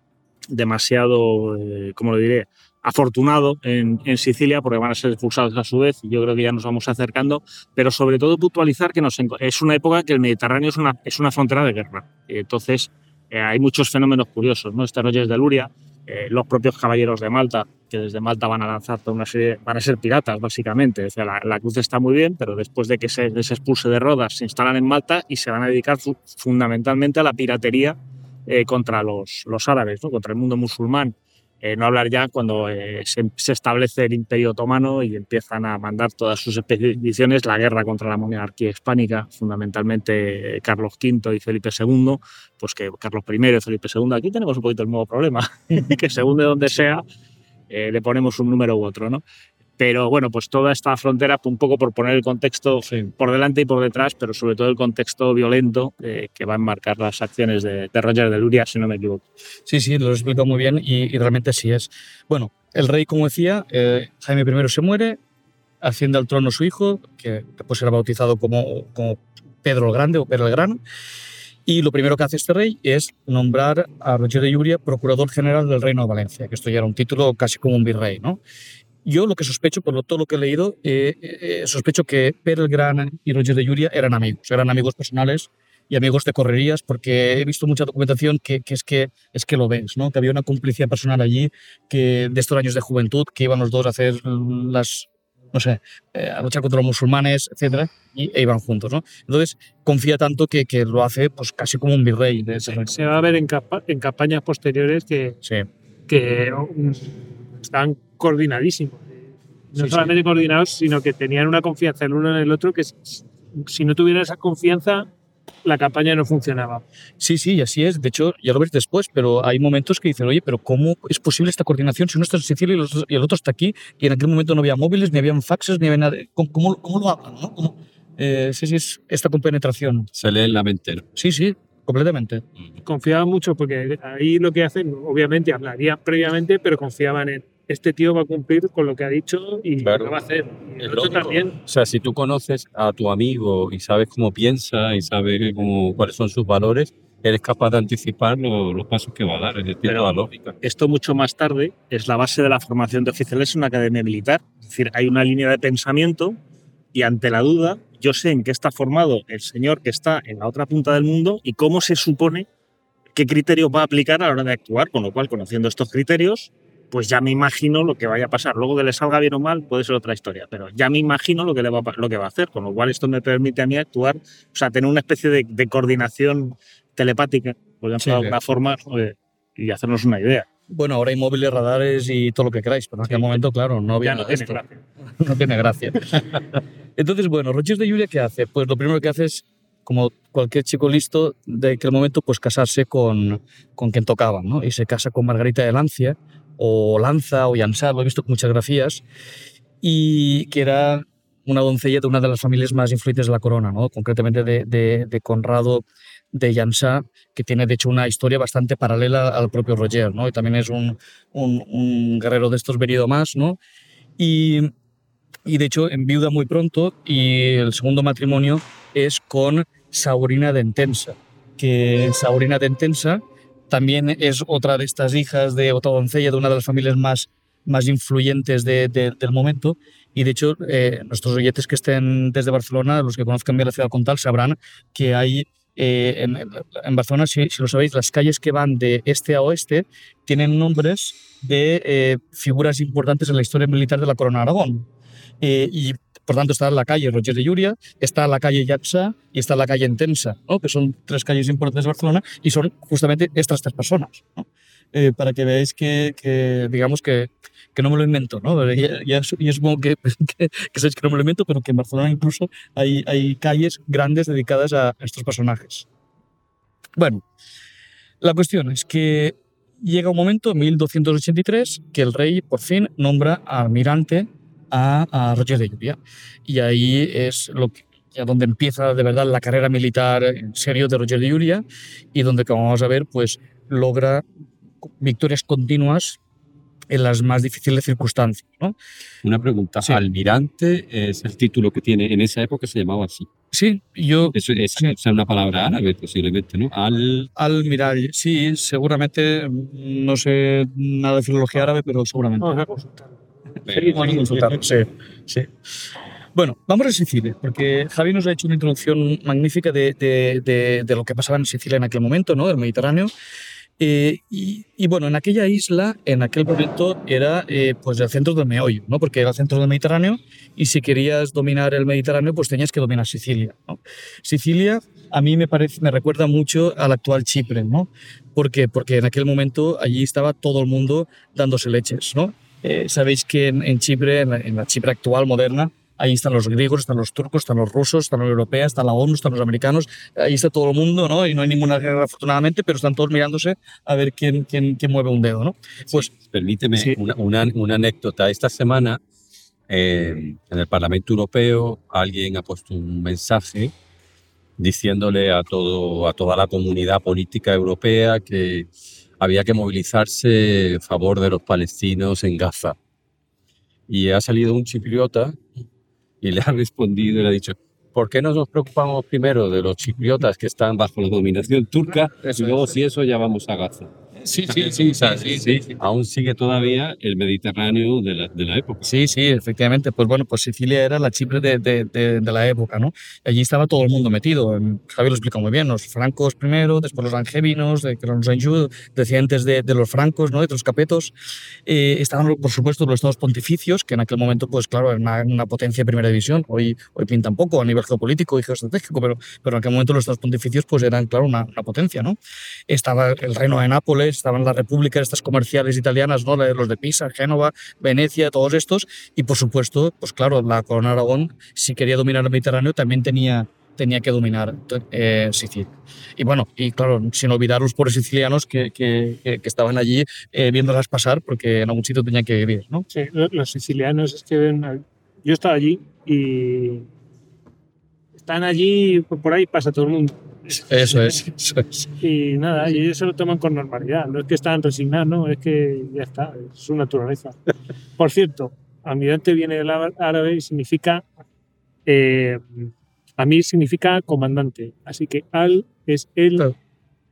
demasiado, eh, ¿cómo lo diré?, afortunado en, en Sicilia, porque van a ser expulsados a su vez, y yo creo que ya nos vamos acercando, pero sobre todo puntualizar que nos, es una época que el Mediterráneo es una, es una frontera de guerra. Y entonces eh, hay muchos fenómenos curiosos, ¿no? Este Roger de Llúria, eh, los propios caballeros de Malta, que desde Malta van a lanzar toda una serie, van a ser piratas básicamente. O sea, la, la cruz está muy bien, pero después de que se les expulse de Rodas, se instalan en Malta y se van a dedicar fu fundamentalmente a la piratería Eh, contra los, los árabes, ¿no?, contra el mundo musulmán. Eh, no hablar ya cuando eh, se, se establece el Imperio Otomano y empiezan a mandar todas sus expediciones, la guerra contra la monarquía hispánica, fundamentalmente eh, Carlos quinto y Felipe segundo, pues que Carlos primero y Felipe segundo, aquí tenemos un poquito el mismo problema, que según de donde sea, eh, le ponemos un número u otro, ¿no? Pero bueno, pues toda esta frontera, un poco por poner el contexto, sí, por delante y por detrás, pero sobre todo el contexto violento eh, que va a enmarcar las acciones de, de Roger de Llúria, si no me equivoco. Sí, sí, lo explico muy bien y, y realmente sí es. Bueno, el rey, como decía, eh, Jaime primero se muere, asciende al trono su hijo, que después será bautizado como, como Pedro el Grande o Pedro el Grande, y lo primero que hace este rey es nombrar a Roger de Llúria procurador general del Reino de Valencia, que esto ya era un título casi como un virrey, ¿no? Yo lo que sospecho, por todo lo que he leído, eh, eh, sospecho que Pere el Gran y Roger de Llúria eran amigos, eran amigos personales y amigos de correrías, porque he visto mucha documentación que, que, es, que es que lo ves, ¿no? Que había una complicidad personal allí, que de estos años de juventud, que iban los dos a hacer las, no sé, eh, a luchar contra los musulmanes, etcétera, y e iban juntos, ¿no? Entonces, confía tanto que, que lo hace pues casi como un virrey de ese reino. Se va a ver en, capa en campañas posteriores que, sí, que um, están coordinadísimos. No sí, solamente sí. coordinados, sino que tenían una confianza el uno en el otro que si no tuvieran esa confianza, la campaña no funcionaba. Sí, sí, así es. De hecho, ya lo ves después, pero hay momentos que dicen, oye, pero ¿cómo es posible esta coordinación si uno está en Sicilia y, los, y el otro está aquí? Y en aquel momento no había móviles, ni habían faxes, ni había nada. ¿Cómo, cómo, cómo lo hablan? ¿No? ¿Cómo? Eh, sí, sí, es esta compenetración. Se lee en la mente. Sí, sí, completamente. Confiaban mucho porque ahí lo que hacen, obviamente hablarían previamente, pero confiaban en este tío va a cumplir con lo que ha dicho y claro, lo va a hacer. Y el otro también. O sea, si tú conoces a tu amigo y sabes cómo piensa y sabes cómo, cuáles son sus valores, eres capaz de anticipar lo- los pasos que va a dar, es decir, Pero la lógica. esto mucho más tarde es la base de la formación de oficiales en una academia militar. Es decir, hay una línea de pensamiento y ante la duda yo sé en qué está formado el señor que está en la otra punta del mundo y cómo se supone qué criterios va a aplicar a la hora de actuar, con lo cual, conociendo estos criterios, pues ya me imagino lo que vaya a pasar. Luego que le salga bien o mal puede ser otra historia, pero ya me imagino lo que, le va, a, lo que va a hacer, con lo cual esto me permite a mí actuar, o sea, tener una especie de, de coordinación telepática, por ejemplo, Sí, de alguna forma, eh, y hacernos una idea. Bueno, ahora hay móviles, radares y todo lo que queráis, pero en aquel Sí. momento, claro, no había Ya no nada de tiene esto. gracia. No tiene gracia. Entonces, bueno, Rogers de Llúria, ¿qué hace? Pues lo primero que hace es, como cualquier chico listo de aquel momento, pues casarse con, con quien tocaba, ¿no? Y se casa con Margarita de Lancia, o Lanza, o Llansar, lo he visto con muchas grafías, y que era una doncella de una de las familias más influyentes de la corona, ¿no? Concretamente de, de, de Conrado de Llansar, que tiene de hecho una historia bastante paralela al propio Roger, ¿no? Y también es un, un, un guerrero de estos venido más, ¿no? Y, y de hecho enviuda muy pronto y el segundo matrimonio es con Saurina de Entensa, que Saurina de Entensa también es otra de estas hijas de otra doncella de una de las familias más, más influyentes de, de, del momento. Y de hecho, eh, nuestros oyentes que estén desde Barcelona, los que conozcan bien la ciudad condal, sabrán que hay eh, en, en Barcelona, si, si lo sabéis, las calles que van de este a oeste tienen nombres de eh, figuras importantes en la historia militar de la Corona de Aragón. Eh, y por tanto está la calle Roger de Llúria, está la calle Llança y está la calle Entensa, ¿no? Que son tres calles importantes de Barcelona y son justamente estas tres personas, ¿no? Eh, para que veáis que, que digamos que, que no me lo invento, ¿no? Ya, ya, ya supongo que, que, que sabéis que no me lo invento, pero que en Barcelona incluso hay, hay calles grandes dedicadas a estos personajes. Bueno, la cuestión es que llega un momento, en mil doscientos ochenta y tres, que el rey por fin nombra almirante a, a Roger de Llúria. Y ahí es lo que, ya donde empieza de verdad la carrera militar en serio de Roger de Llúria y donde, como vamos a ver, pues logra victorias continuas en las más difíciles circunstancias, ¿no? Una pregunta, Sí. almirante es el título que tiene, en esa época se llamaba así. Sí, yo... Eso es, Sí. es una palabra árabe posiblemente, ¿no? Al... Almirall, sí, seguramente, no sé nada de filología árabe, pero seguramente. Vamos a consultarlo. Sí, Bueno, consultarlo, sí, sí. Bueno, vamos a Sicilia, porque Javi nos ha hecho una introducción magnífica de, de, de, de lo que pasaba en Sicilia en aquel momento, ¿no? Del Mediterráneo. Eh, y, y bueno, en aquella isla, en aquel momento, era eh, pues el centro del meollo, ¿no? Porque era el centro del Mediterráneo y si querías dominar el Mediterráneo, pues tenías que dominar Sicilia, ¿no? Sicilia a mí me, parece, me recuerda mucho al actual Chipre, ¿no? ¿Por qué? Porque en aquel momento allí estaba todo el mundo dándose leches, ¿no? Eh, Sabéis que en, en Chipre, en la, en la Chipre actual, moderna, ahí están los griegos, están los turcos, están los rusos, están los europeos, está la ONU, están los americanos, ahí está todo el mundo, ¿no? Y no hay ninguna guerra afortunadamente, pero están todos mirándose a ver quién, quién, quién mueve un dedo, ¿no? Pues sí, permíteme sí. una, una, una anécdota. Esta semana eh, en el Parlamento Europeo alguien ha puesto un mensaje diciéndole a, todo, a toda la comunidad política europea que había que movilizarse en favor de los palestinos en Gaza. Y ha salido un chipriota y le ha respondido y le ha dicho: ¿por qué no nos preocupamos primero de los chipriotas que están bajo la dominación turca y luego si eso ya vamos a Gaza? Sí, sí, sí, sí, sí, sí, sí. Aún sigue todavía el Mediterráneo de la, de la época. Sí, sí, efectivamente. Pues bueno, pues Sicilia era la Chipre de, de, de, de la época, ¿no? Allí estaba todo el mundo metido. Javier lo explica muy bien. Los francos primero, después los angévinos, de, los Anjou, descendientes de, de los francos, ¿no? De los capetos. Eh, estaban, por supuesto, los estados pontificios, que en aquel momento, pues claro, era una, una potencia de primera división. Hoy, hoy pintan poco a nivel geopolítico y geoestratégico, pero, pero en aquel momento los estados pontificios, pues eran, claro, una, una potencia, ¿no? Estaba el reino de Nápoles, estaban las repúblicas estas comerciales italianas, ¿no? Los de Pisa, Génova, Venecia, todos estos, y por supuesto, pues claro, la corona de Aragón, si quería dominar el Mediterráneo, también tenía, tenía que dominar eh, Sicilia. Y bueno, y claro, sin olvidar los pobres sicilianos que, que, que, que estaban allí eh, viéndolas pasar, porque en algún sitio tenían que vivir, ¿no? Sí, los sicilianos es que ven, yo estaba allí y están allí, por ahí pasa todo el mundo. Eso es, eso es. Y nada, y ellos se lo toman con normalidad. No es que están resignados, no, es que ya está, es su naturaleza. Por cierto, almirante viene del árabe y significa, eh, a mí significa comandante. Así que al es el, Claro.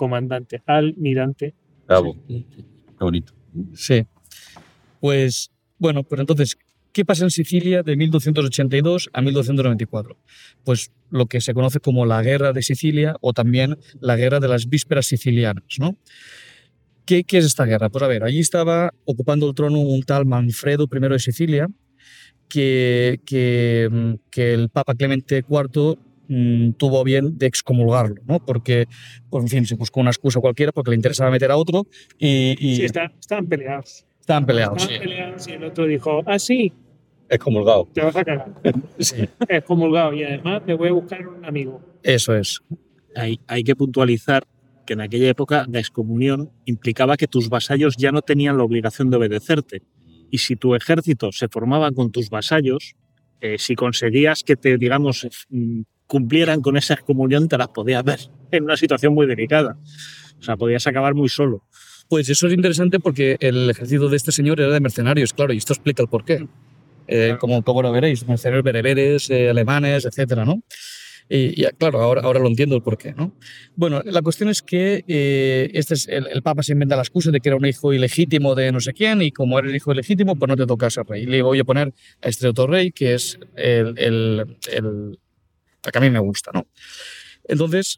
comandante, almirante. Bravo. Qué bonito. Sí. Pues, bueno, pues entonces, ¿qué pasa en Sicilia de mil doscientos ochenta y dos a mil doscientos noventa y cuatro? Pues lo que se conoce como la Guerra de Sicilia o también la Guerra de las Vísperas Sicilianas, ¿no? ¿Qué, qué es esta guerra? Pues a ver, allí estaba ocupando el trono un tal Manfredo primero de Sicilia, que, que, que el Papa Clemente cuarto mmm, tuvo bien de excomulgarlo, ¿no? Porque, pues, en fin, se buscó una excusa cualquiera porque le interesaba meter a otro y... y sí, está, estaban peleados. Estaban peleados, estaban sí. peleados y el otro dijo, ah, sí, Excomulgado. te vas a cagar. Sí. Excomulgado y además me voy a buscar un amigo. Eso es. Hay, hay que puntualizar que en aquella época la excomunión implicaba que tus vasallos ya no tenían la obligación de obedecerte. Y si tu ejército se formaba con tus vasallos, eh, si conseguías que te, digamos, cumplieran con esa excomunión, te las podías ver en una situación muy delicada. O sea, podías acabar muy solo. Pues eso es interesante porque el ejército de este señor era de mercenarios, claro, y esto explica el porqué. Eh, como, como lo veréis, mercenarios bereberes, eh, alemanes, etcétera, ¿no? Y, y claro, ahora, ahora lo entiendo el porqué, ¿no? Bueno, la cuestión es que eh, este es el, el Papa se inventa la excusa de que era un hijo ilegítimo de no sé quién y como era el hijo ilegítimo, pues no te toca ser rey. Y le voy a poner a este otro rey, que es el, el, el, el que a mí me gusta, ¿no? Entonces,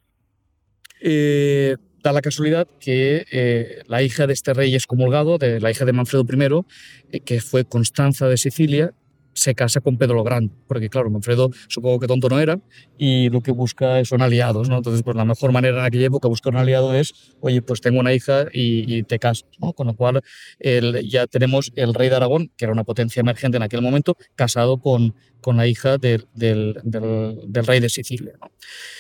eh, da la casualidad que eh, la hija de este rey excomulgado, de la hija de Manfredo primero, eh, que fue Constanza de Sicilia, se casa con Pedro el Grande, porque claro, Manfredo supongo que tonto no era y lo que busca son aliados, ¿no? Entonces, pues la mejor manera en aquella época de buscar un aliado es, oye, pues tengo una hija y, y te casas, ¿no? Con lo cual el, ya tenemos el rey de Aragón, que era una potencia emergente en aquel momento, casado con, con la hija del, del, del, del rey de Sicilia, ¿no?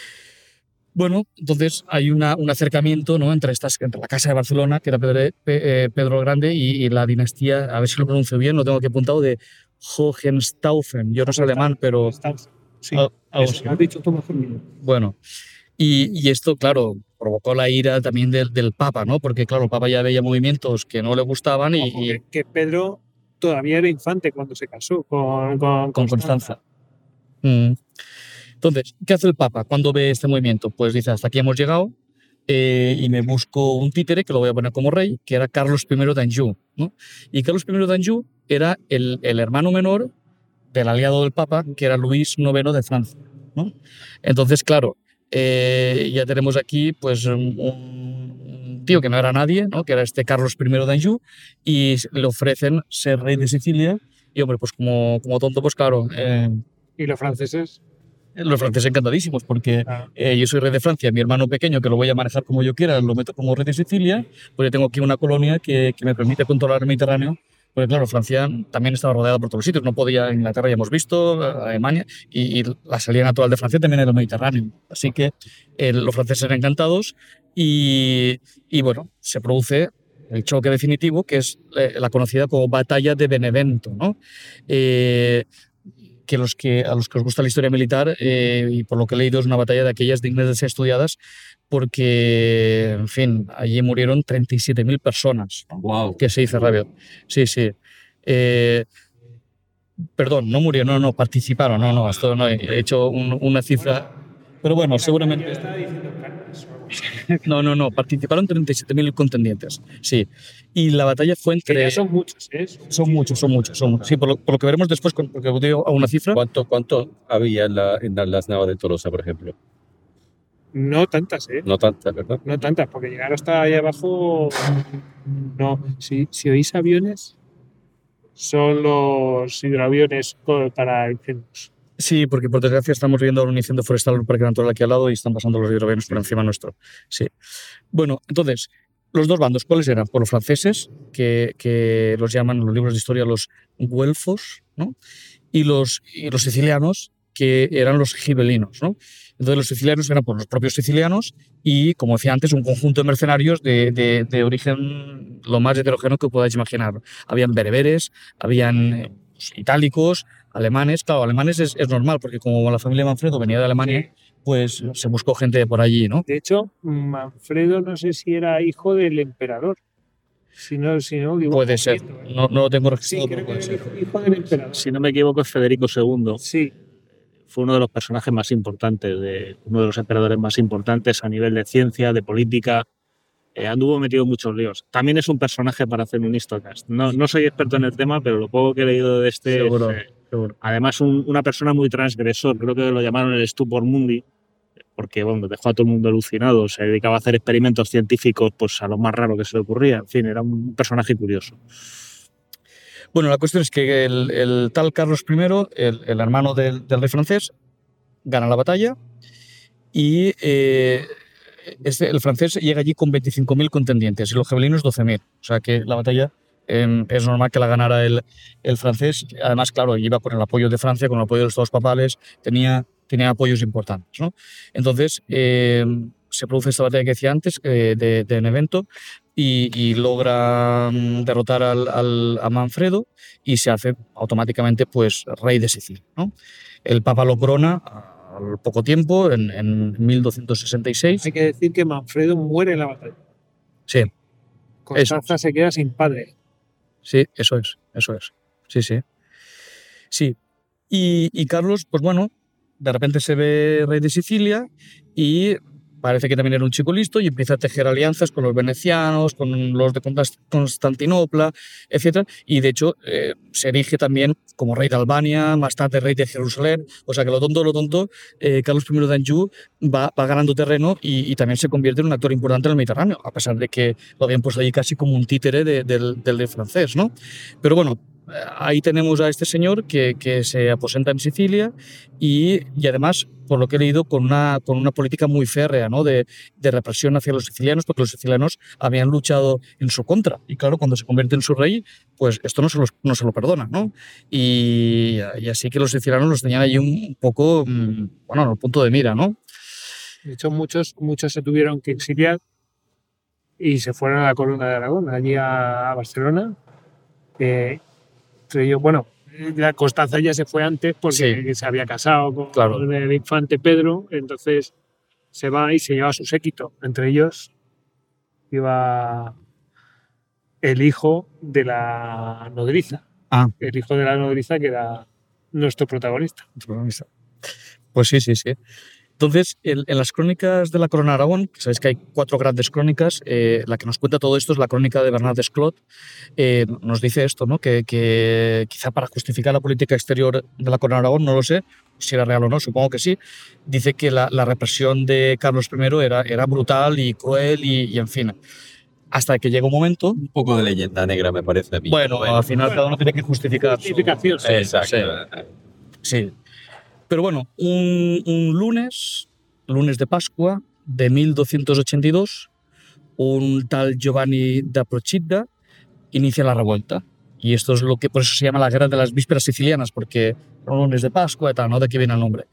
Bueno, entonces hay una, un acercamiento, ¿no? entre, estas, entre la Casa de Barcelona, que era Pedro, eh, Pedro el Grande, y, y la dinastía, a ver si lo pronuncio bien, lo tengo aquí apuntado, de Hohenstaufen. Yo no sé alemán, pero... Sí, ah, ah, eso, sí. lo has dicho tú mejor mío. Bueno, y, y esto, claro, provocó la ira también del, del Papa, ¿no? Porque, claro, el Papa ya veía movimientos que no le gustaban y... y que Pedro todavía era infante cuando se casó con, con, con Constanza. Constanza. Mm. Entonces, ¿qué hace el Papa cuando ve este movimiento? Pues dice, hasta aquí hemos llegado eh, y me busco un títere que lo voy a poner como rey, que era Carlos primero de Anjou, ¿no? Y Carlos primero de Anjou era el, el hermano menor del aliado del Papa, que era Luis noveno de Francia, ¿no? Entonces, claro, eh, ya tenemos aquí pues un, un tío que no era nadie, ¿no? Que era este Carlos primero de Anjou, y le ofrecen ser rey de Sicilia, y hombre, pues como, como tonto, pues claro... Eh, ¿Y los franceses? Los franceses encantadísimos, porque eh, yo soy rey de Francia, mi hermano pequeño, que lo voy a manejar como yo quiera, lo meto como rey de Sicilia, pues yo tengo aquí una colonia que, que me permite controlar el Mediterráneo, porque claro, Francia también estaba rodeada por todos los sitios, no podía, Inglaterra ya hemos visto, Alemania, y, y la salida natural de Francia también era el Mediterráneo. Así que eh, los franceses eran encantados y, y bueno, se produce el choque definitivo, que es eh, la conocida como Batalla de Benevento, ¿no? Eh, que, los que a los que os gusta la historia militar, eh, y por lo que he leído, es una batalla de aquellas dignas de ser estudiadas, porque, en fin, allí murieron treinta y siete mil personas. Wow. Que se dice rápido. Sí, sí. Eh, perdón, no murieron, no, no, participaron, no, no, esto no, he hecho un, una cifra, pero bueno, seguramente... No, no, no, participaron treinta y siete mil contendientes, sí. Y la batalla fue entre... Que ya son muchos, ¿eh? Son muchos, son muchos, son muchos. Sí, por lo, por lo que veremos después, porque os digo a una cifra. ¿Cuánto, cuánto había en, la, en las navas de Tolosa, por ejemplo? No tantas, ¿eh? No tantas, ¿verdad? No tantas, porque llegar hasta ahí abajo... No, si, si oís aviones, son los hidroaviones para incendios. Sí, porque por desgracia estamos viendo un incendio forestal en un parque natural aquí al lado y están pasando los hidroaviones por encima nuestro. Sí. Bueno, entonces, los dos bandos, ¿cuáles eran? Por los franceses, que, que los llaman en los libros de historia los güelfos, ¿no? Y los, y los sicilianos, que eran los gibelinos, ¿no? Entonces los sicilianos eran por los propios sicilianos y, como decía antes, un conjunto de mercenarios de, de, de origen lo más heterogéneo que podáis imaginar. Habían bereberes, habían pues, itálicos, alemanes. Claro, alemanes es, es normal, porque como la familia Manfredo venía de Alemania, pues se buscó gente de por allí, ¿no? De hecho, Manfredo no sé si era hijo del emperador. Si no, si no, digo, puede ser, ¿eh? no, no lo tengo registrado. Sí, creo puede que ser. era hijo del emperador. Si no me equivoco, es Federico segundo. Sí. Fue uno de los personajes más importantes, de, uno de los emperadores más importantes a nivel de ciencia, de política. eh, anduvo metido en muchos líos. También es un personaje para hacer un Histocast. No, no soy experto en el tema, pero lo poco que he leído de este Seguro, es, eh, seguro. además un, una persona muy transgresor. Creo que lo llamaron el Stupor Mundi, porque bueno, dejó a todo el mundo alucinado. Se dedicaba a hacer experimentos científicos pues, a lo más raro que se le ocurría. En fin, era un personaje curioso. Bueno, la cuestión es que el, el tal Carlos primero, el, el hermano del, del rey francés, gana la batalla y eh, este, el francés llega allí con veinticinco mil contendientes y los gibelinos doce mil. O sea que la batalla eh, es normal que la ganara el, el francés. Además, claro, iba con el apoyo de Francia, con el apoyo de los estados papales, tenía, tenía apoyos importantes, ¿no? Entonces, eh, se produce esta batalla que decía antes, eh, de, de Benevento, y, y logra mm, derrotar al, al, a Manfredo y se hace automáticamente pues, rey de Sicilia, ¿no? El Papa lo corona al poco tiempo, en, en mil doscientos sesenta y seis. Hay que decir que Manfredo muere en la batalla. Sí, Constanza se queda sin padre. sí, eso es, eso es. Sí, sí. Sí. Y, y Carlos, pues bueno, de repente se ve rey de Sicilia y parece que también era un chico listo y empieza a tejer alianzas con los venecianos, con los de Constantinopla, etcétera. Y de hecho eh, se erige también como rey de Albania, más tarde rey de Jerusalén. O sea que lo tonto, lo tonto, eh, Carlos primero de Anjou va, va ganando terreno y, y también se convierte en un actor importante en el Mediterráneo, a pesar de que lo habían puesto allí casi como un títere de, del, del rey francés, ¿no? Pero bueno, ahí tenemos a este señor que, que se aposenta en Sicilia y, y además, por lo que he leído, con una, con una política muy férrea, ¿no? de, de represión hacia los sicilianos, porque los sicilianos habían luchado en su contra. Y claro, cuando se convierte en su rey, pues esto no se, los, no se lo perdona, ¿no? Y, y así que los sicilianos los tenían ahí un poco, bueno, en el punto de mira, ¿no? De hecho, muchos, muchos se tuvieron que exiliar y se fueron a la Corona de Aragón, allí a, a Barcelona. Eh, Yo, bueno, la Constanza ya se fue antes porque sí. se había casado con claro. el infante Pedro, entonces se va y se lleva a su séquito. Entre ellos iba el hijo de la nodriza. Ah. El hijo de la nodriza que era nuestro protagonista. Pues sí, sí, sí. Entonces, en, en las crónicas de la Corona de Aragón, sabéis que hay cuatro grandes crónicas, eh, la que nos cuenta todo esto es la crónica de Bernat Desclot, eh, nos dice esto, ¿no? que, que quizá para justificar la política exterior de la Corona de Aragón, no lo sé si era real o no, supongo que sí, dice que la, la represión de Carlos primero era, era brutal y cruel y, y en fin, hasta que llega un momento... Un poco de leyenda negra me parece a mí. Bueno, bueno al final bueno, cada uno tiene que justificar. Justificación. Su... Exacto. Sí. sí. Pero bueno, un, un lunes, lunes de Pascua de mil doscientos ochenta y dos, un tal Giovanni da Procida inicia la revuelta. Y esto es lo que por eso se llama la guerra de las vísperas sicilianas, porque son lunes de Pascua y tal, ¿no? De aquí viene el nombre.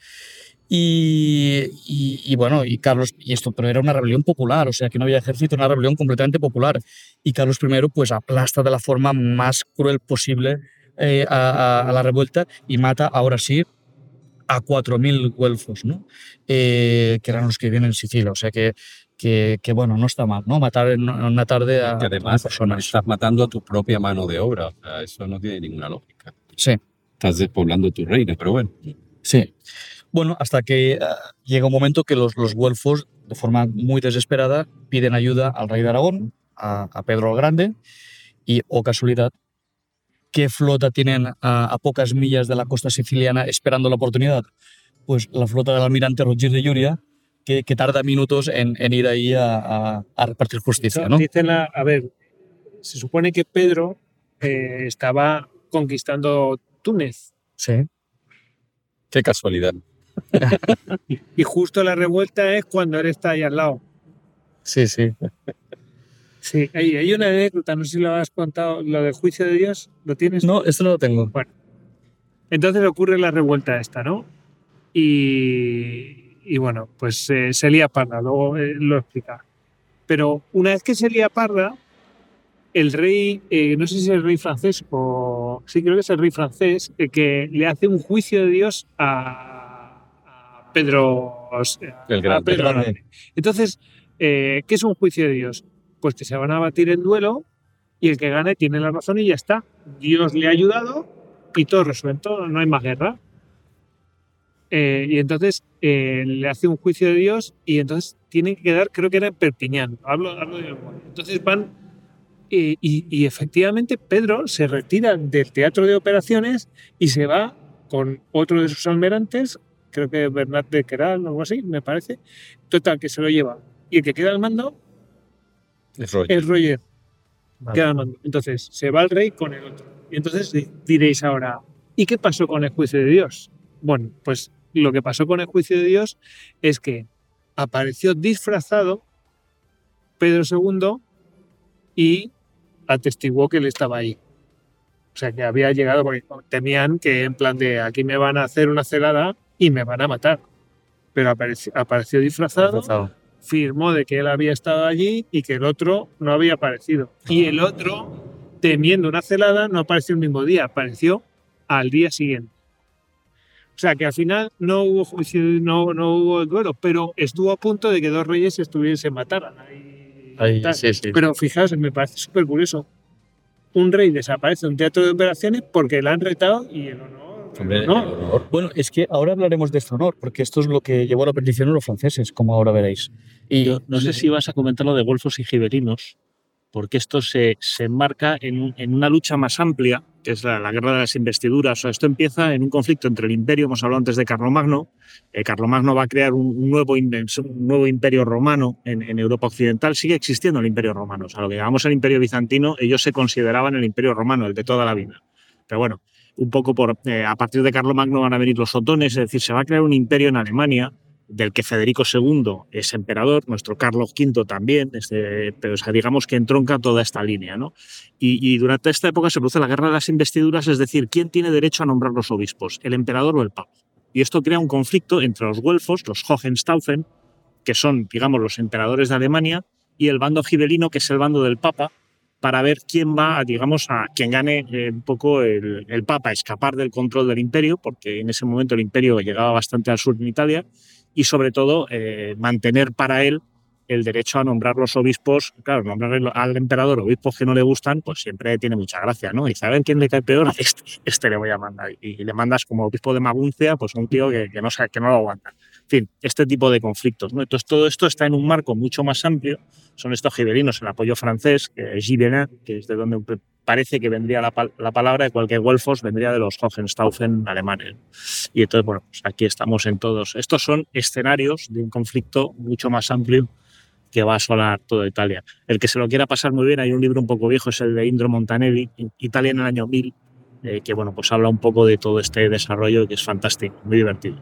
Y, y, y bueno, y Carlos, y esto, pero era una rebelión popular, o sea que no había ejército, una rebelión completamente popular. Y Carlos primero pues aplasta de la forma más cruel posible eh, a, a, a la revuelta y mata, ahora sí, a cuatro mil güelfos, ¿no? Eh, que eran los que viven en Sicilia. O sea que, que, que, bueno, no está mal, ¿no? Matar en una tarde a, que además, a personas. Estás matando a tu propia mano de obra. O sea, eso no tiene ninguna lógica. Sí. Estás despoblando tu reino, pero bueno. Sí. Bueno, hasta que uh, llega un momento que los, los güelfos, de forma muy desesperada, piden ayuda al rey de Aragón, a, a Pedro el Grande, y, oh casualidad, ¿qué flota tienen a, a pocas millas de la costa siciliana esperando la oportunidad? Pues la flota del almirante Roger de Llúria, que, que tarda minutos en, en ir ahí a, a, a repartir justicia, ¿no? Dicen, la, a ver, se supone que Pedro eh, estaba conquistando Túnez. Sí. Qué casualidad. Y justo la revuelta es cuando él está ahí al lado. Sí, sí. Sí, hay, hay una anécdota, no sé si lo has contado, lo del juicio de Dios, ¿lo tienes? No, esto no lo tengo. Bueno, entonces ocurre la revuelta esta, ¿no? Y, y bueno, pues eh, se lía parda, luego eh, lo explica. Pero una vez que se lía parda, el rey, eh, no sé si es el rey francés o... Sí, creo que es el rey francés, eh, que le hace un juicio de Dios a, a Pedro... A, el grande. A Pedro Grande. Entonces, eh, ¿qué es un juicio de Dios? Pues que se van a batir en duelo y el que gane tiene la razón y ya está. Dios le ha ayudado y todo resuelto, no hay más guerra. Eh, y entonces eh, le hace un juicio de Dios y entonces tienen que quedar, creo que era en Perpiñán. Hablo, hablo de memoria. Entonces van eh, y, y efectivamente Pedro se retira del teatro de operaciones y se va con otro de sus almirantes, creo que Bernat de Queralt o algo así, me parece. Total, que se lo lleva. Y el que queda al mando Es rollo. es Roger. Vale. Queda al mando. Entonces se va el rey con el otro. Y entonces diréis ahora, ¿y qué pasó con el juicio de Dios? Bueno, pues lo que pasó con el juicio de Dios es que apareció disfrazado Pedro segundo y atestiguó que él estaba ahí. O sea, que había llegado porque temían que en plan de aquí me van a hacer una celada y me van a matar. Pero apareció, apareció disfrazado, Disfrazado. firmó de que él había estado allí y que el otro no había aparecido. Y el otro, temiendo una celada, no apareció el mismo día, apareció al día siguiente. O sea, que al final no hubo juicio, no, no hubo duelo, pero estuvo a punto de que dos reyes estuviesen, se mataran. Ahí, Ahí, tal. sí, sí. Pero fijaos, me parece súper curioso. Un rey desaparece de un teatro de operaciones porque le han retado y el honor. Hombre, el honor. el honor. Bueno, es que ahora hablaremos de este honor, porque esto es lo que llevó a la perdición de los franceses, como ahora veréis. Y Yo no sé si vas a comentar lo de güelfos y gibelinos, porque esto se, se enmarca en, un- en una lucha más amplia, que es la, la guerra de las investiduras. O sea, esto empieza en un conflicto entre el imperio, hemos hablado antes de Carlomagno. Eh, Carlomagno va a crear un, un nuevo, in- un nuevo imperio romano en, en Europa occidental. Sigue existiendo el imperio romano. O sea, lo que llamamos el imperio bizantino, ellos se consideraban el imperio romano, el de toda la vida. Pero bueno, un poco por eh, a partir de Carlomagno van a venir los otones, es decir, se va a crear un imperio en Alemania del que Federico segundo es emperador, nuestro Carlos quinto también, este, pero o sea, digamos que entronca toda esta línea, ¿no? Y, y durante esta época se produce la guerra de las investiduras, es decir, ¿quién tiene derecho a nombrar los obispos? ¿El emperador o el papa? Y esto crea un conflicto entre los güelfos, los Hohenstaufen, que son, digamos, los emperadores de Alemania, y el bando gibelino, que es el bando del papa, para ver quién va, digamos, a quien gane eh, un poco el, el papa, escapar del control del imperio, porque en ese momento el imperio llegaba bastante al sur en Italia, y sobre todo eh, mantener para él el derecho a nombrar los obispos. Claro, nombrar al emperador obispos que no le gustan, pues siempre tiene mucha gracia, ¿no? Y saber quién le cae peor, este, este le voy a mandar. Y le mandas como obispo de Maguncia, pues a un tío que, que, no, que no lo aguanta. En fin, este tipo de conflictos, ¿no? Entonces todo esto está en un marco mucho más amplio. Son estos gibelinos, el apoyo francés, que es Gibelin, que es de donde parece que vendría la, la palabra, de cualquier güelfos vendría de los Hohenstaufen alemanes. Y entonces, bueno, pues aquí estamos en todos. Estos son escenarios de un conflicto mucho más amplio que va a asolar toda Italia. El que se lo quiera pasar muy bien, hay un libro un poco viejo, es el de Indro Montanelli, Italia en el año mil, eh, que bueno, pues habla un poco de todo este desarrollo que es fantástico, muy divertido.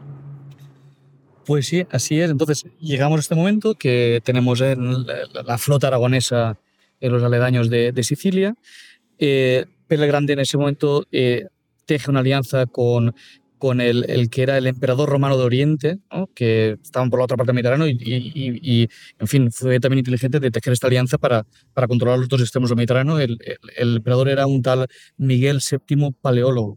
Pues sí, así es. Entonces, llegamos a este momento que tenemos en la, la flota aragonesa en los aledaños de, de Sicilia. Eh, Pere el Grande en ese momento eh, teje una alianza con, con el, el que era el emperador romano de Oriente, ¿no? Que estaban por la otra parte del Mediterráneo y, y, y, en fin, fue también inteligente de tejer esta alianza para, para controlar los dos extremos del Mediterráneo. El, el, el emperador era un tal Miguel séptimo Paleólogo.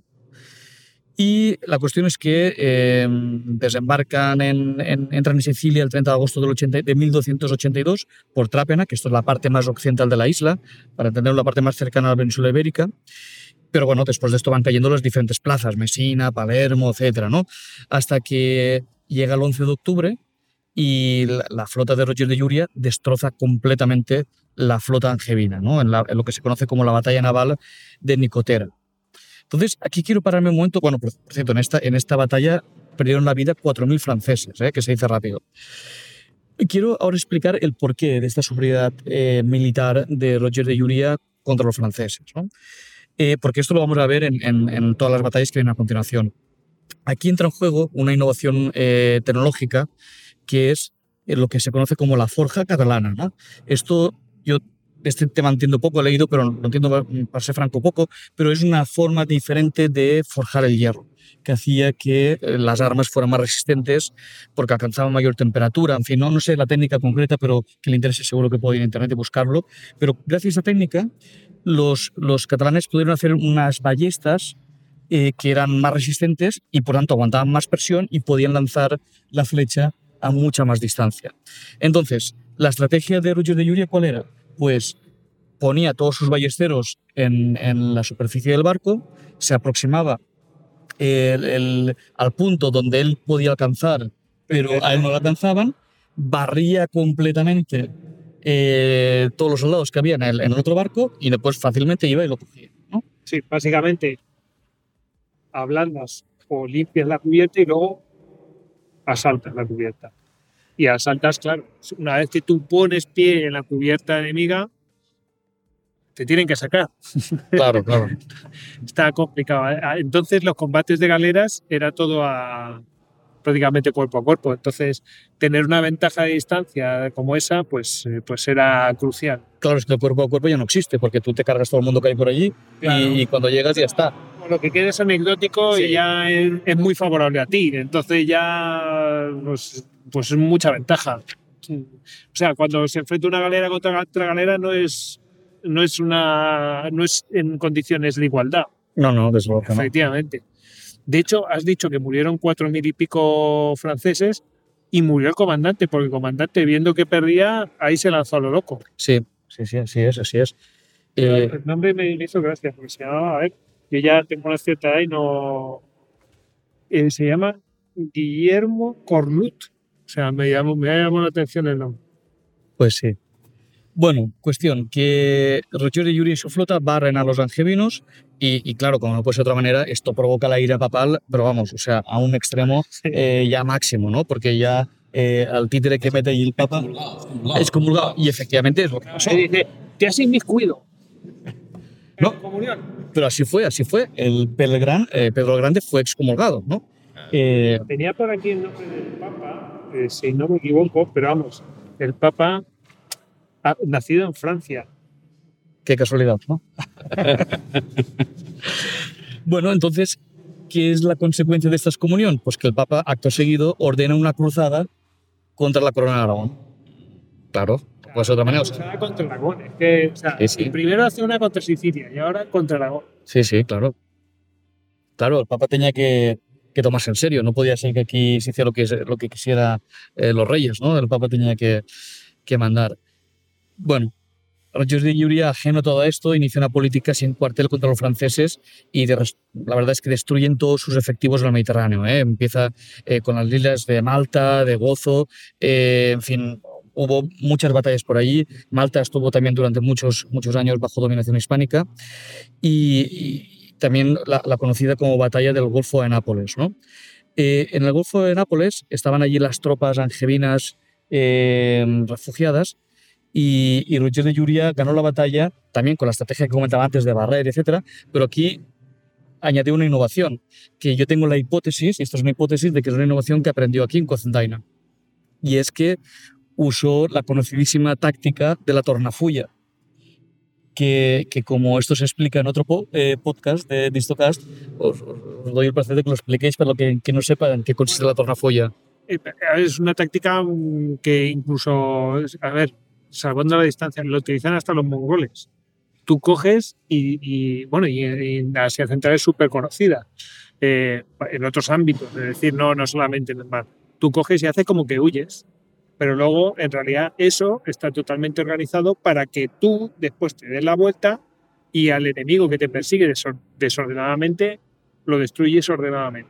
Y la cuestión es que eh, desembarcan en, en, entran en Sicilia el treinta de agosto del ochenta, de mil doscientos ochenta y dos por Trápena, que esto es la parte más occidental de la isla, para entender la parte más cercana a la península ibérica. Pero bueno, después de esto van cayendo las diferentes plazas, Mesina, Palermo, etcétera, ¿no? Hasta que llega el once de octubre y la, la flota de Roger de Llúria destroza completamente la flota angevina, ¿no? En, la, en lo que se conoce como la batalla naval de Nicotera. Entonces, aquí quiero pararme un momento. Bueno, por cierto, en esta, en esta batalla perdieron la vida cuatro mil franceses, ¿eh? Que se dice rápido. Y quiero ahora explicar el porqué de esta superioridad eh, militar de Roger de Llúria contra los franceses, ¿no? Eh, porque esto lo vamos a ver en, en, en todas las batallas que vienen a continuación. Aquí entra en juego una innovación eh, tecnológica que es lo que se conoce como la forja catalana, ¿no? Esto yo... Este tema entiendo poco, he leído, pero lo entiendo, para ser franco, poco, pero es una forma diferente de forjar el hierro, que hacía que las armas fueran más resistentes porque alcanzaban mayor temperatura. En fin, no, no sé la técnica concreta, pero que le interese seguro que puede ir en internet y buscarlo. Pero gracias a esta técnica, los, los catalanes pudieron hacer unas ballestas eh, que eran más resistentes y por tanto aguantaban más presión y podían lanzar la flecha a mucha más distancia. Entonces, la estrategia de Roger de Llúria, ¿cuál era? Pues ponía todos sus ballesteros en, en la superficie del barco, se aproximaba el, el, al punto donde él podía alcanzar, pero a él no lo alcanzaban, barría completamente eh, todos los soldados que había en el, en el otro barco y después fácilmente iba y lo cogía, ¿no? Sí, básicamente ablandas o limpias la cubierta y luego asaltas la cubierta. Y asaltas, claro, una vez que tú pones pie en la cubierta enemiga, te tienen que sacar. Claro, claro. Está complicado. Entonces los combates de galeras era todo a prácticamente cuerpo a cuerpo. Entonces tener una ventaja de distancia como esa, pues, pues era crucial. Claro, es que el cuerpo a cuerpo ya no existe, porque tú te cargas todo el mundo que hay por allí, claro, y, y cuando llegas ya está. Lo que quede es anecdótico, sí, y ya es, es muy favorable a ti. Entonces ya pues, pues es mucha ventaja. O sea, cuando se enfrenta una galera contra otra galera no es, no es, una, no es en condiciones de igualdad. No, no, desde luego que no. Efectivamente. De hecho, has dicho que murieron cuatro mil y pico franceses y murió el comandante, porque el comandante, viendo que perdía, ahí se lanzó a lo loco. Sí, sí, sí, así es, así es. Eh, el nombre me hizo gracia, porque se llamaba, a ver, yo ya tengo una cierta edad y no... Eh, se llama Guillermo Cornut. O sea, me llamó, me llamó la atención el nombre. Pues sí. Bueno, cuestión, que Roger de Yuri y su flota barren a los angevinos y, y claro, como no puede ser de otra manera, esto provoca la ira papal, pero vamos, o sea, a un extremo eh, ya máximo, ¿no? Porque ya eh, al títere que mete ahí el papa excomulgado, excomulgado. Y efectivamente es lo que pasó. Se dice, te has inmiscuido. No, pero así fue, así fue. El Pedro el, Gran, eh, Pedro el Grande fue excomulgado, ¿no? Eh, Tenía por aquí el nombre del Papa, eh, si no me equivoco, pero vamos, el Papa ha nacido en Francia. Qué casualidad, ¿no? Bueno, entonces, ¿qué es la consecuencia de esta excomunión? Pues que el Papa, acto seguido, ordena una cruzada contra la corona de Aragón. Claro, pues de otra manera. Una cruzada contra Aragón. Es que, o sea, sí, sí. Primero hace una contra Sicilia y ahora contra Aragón. Sí, sí, claro. Claro, el Papa tenía que, que tomarse en serio. No podía ser que aquí se hiciera lo que, lo que quisiera eh, los reyes, ¿no? El Papa tenía que, que mandar. Bueno, Roger de Yuri, ajeno a todo esto, inicia una política sin cuartel contra los franceses y de, la verdad es que destruyen todos sus efectivos en el Mediterráneo. ¿eh? Empieza eh, con las islas de Malta, de Gozo, eh, en fin, hubo muchas batallas por allí. Malta estuvo también durante muchos, muchos años bajo dominación hispánica y, y también la, la conocida como Batalla del Golfo de Nápoles, ¿no? Eh, en el Golfo de Nápoles estaban allí las tropas angevinas eh, refugiadas. Y, y Roger de Yuria ganó la batalla también con la estrategia que comentaba antes de barrer, etcétera, pero aquí añadió una innovación, que yo tengo la hipótesis, y esto es una hipótesis, de que es una innovación que aprendió aquí en Cocentaina, y es que usó la conocidísima táctica de la tornafulla, que, que como esto se explica en otro po, eh, podcast de Distocast, os, os doy el placer de que lo expliquéis para los que, que no sepan en qué consiste la tornafulla. Es una táctica que incluso, a ver, salvando la distancia, lo utilizan hasta los mongoles. Tú coges y, y bueno, y en Asia Central es súper conocida, eh, en otros ámbitos, es decir, no, no solamente en el mar. Tú coges y haces como que huyes, pero luego, en realidad, eso está totalmente organizado para que tú después te des la vuelta y al enemigo que te persigue desordenadamente lo destruyes ordenadamente.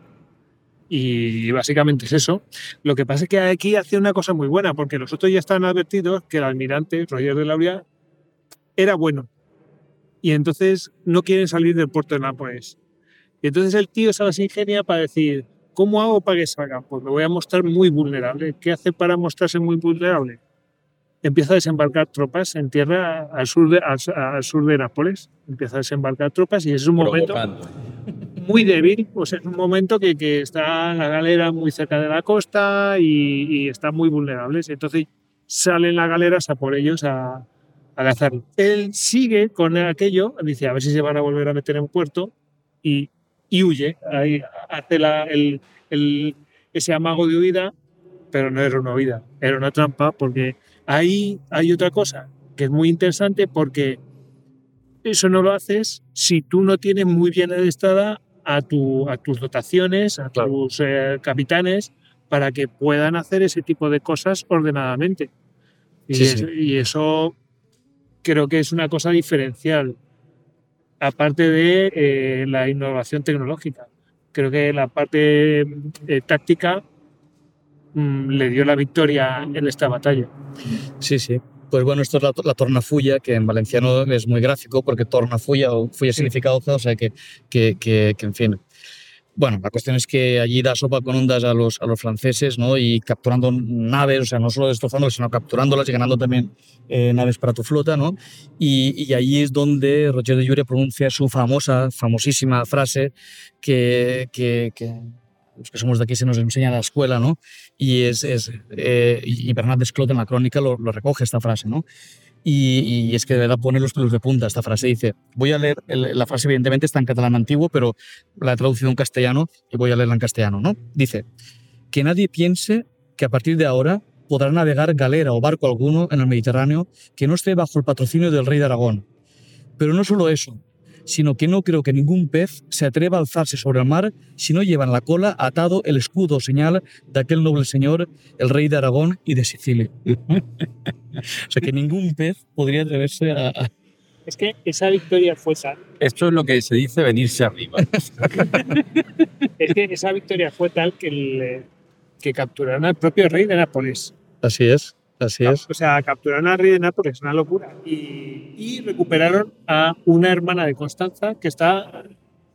Y básicamente es eso. Lo que pasa es que aquí hace una cosa muy buena, porque los otros ya están advertidos que el almirante Roger de Lauria era bueno. Y entonces no quieren salir del puerto de Nápoles. Y entonces el tío se las ingenia para decir, ¿cómo hago para que salgan? Pues me voy a mostrar muy vulnerable. ¿Qué hace para mostrarse muy vulnerable? Empieza a desembarcar tropas en tierra al sur de, al, al sur de Nápoles. Empieza a desembarcar tropas y es un momento muy débil. O sea, es un momento que, que está la galera muy cerca de la costa y, y están muy vulnerables. Entonces salen las galeras a por ellos a, a cazarlo. Él sigue con aquello, dice a ver si se van a volver a meter en puerto y, y huye. Ahí hace la, el, el, ese amago de huida, pero no era una huida, era una trampa, porque ahí hay otra cosa que es muy interesante, porque eso no lo haces si tú no tienes muy bien adiestrada a, tu, a tus dotaciones, a claro. tus eh, capitanes, para que puedan hacer ese tipo de cosas ordenadamente. Y, sí, es, sí. y eso creo que es una cosa diferencial, aparte de eh, la innovación tecnológica. creo que la parte eh, táctica mmm, le dio la victoria en esta batalla. Sí, sí. Pues bueno, esto es la, la tornafulla, que en valenciano es muy gráfico, porque tornafulla o fulla Sí. significa hoja, o sea que, que, que, que, en fin. Bueno, la cuestión es que allí da sopa con ondas a los, a los franceses, ¿no? Y capturando naves, o sea, no solo destrozándolas, sino capturándolas y ganando también eh, naves para tu flota, ¿no? Y, y allí es donde Roger de Llúria pronuncia su famosa, famosísima frase que, que, que los que somos de aquí se nos enseña en la escuela, ¿no? Y, es, es, eh, y Bernat Desclot en la crónica lo, lo recoge esta frase, ¿no? Y, y es que de verdad pone los pelos de punta esta frase. Dice, voy a leer, el, la frase evidentemente está en catalán antiguo, pero la he traducido en castellano y voy a leerla en castellano, ¿no? Dice, que nadie piense que a partir de ahora podrá navegar galera o barco alguno en el Mediterráneo que no esté bajo el patrocinio del rey de Aragón. Pero no solo eso, sino que no creo que ningún pez se atreva a alzarse sobre el mar si no lleva en la cola atado el escudo o señal de aquel noble señor, el rey de Aragón y de Sicilia. O sea, que ningún pez podría atreverse a... a... Es que esa victoria fue tal. Esto es lo que se dice venirse arriba. Es que esa victoria fue tal que, el, que capturaron al propio rey de Nápoles. Así es. Así es. O sea, capturaron al rey de Nápoles, una locura. Y, y recuperaron a una hermana de Constanza que está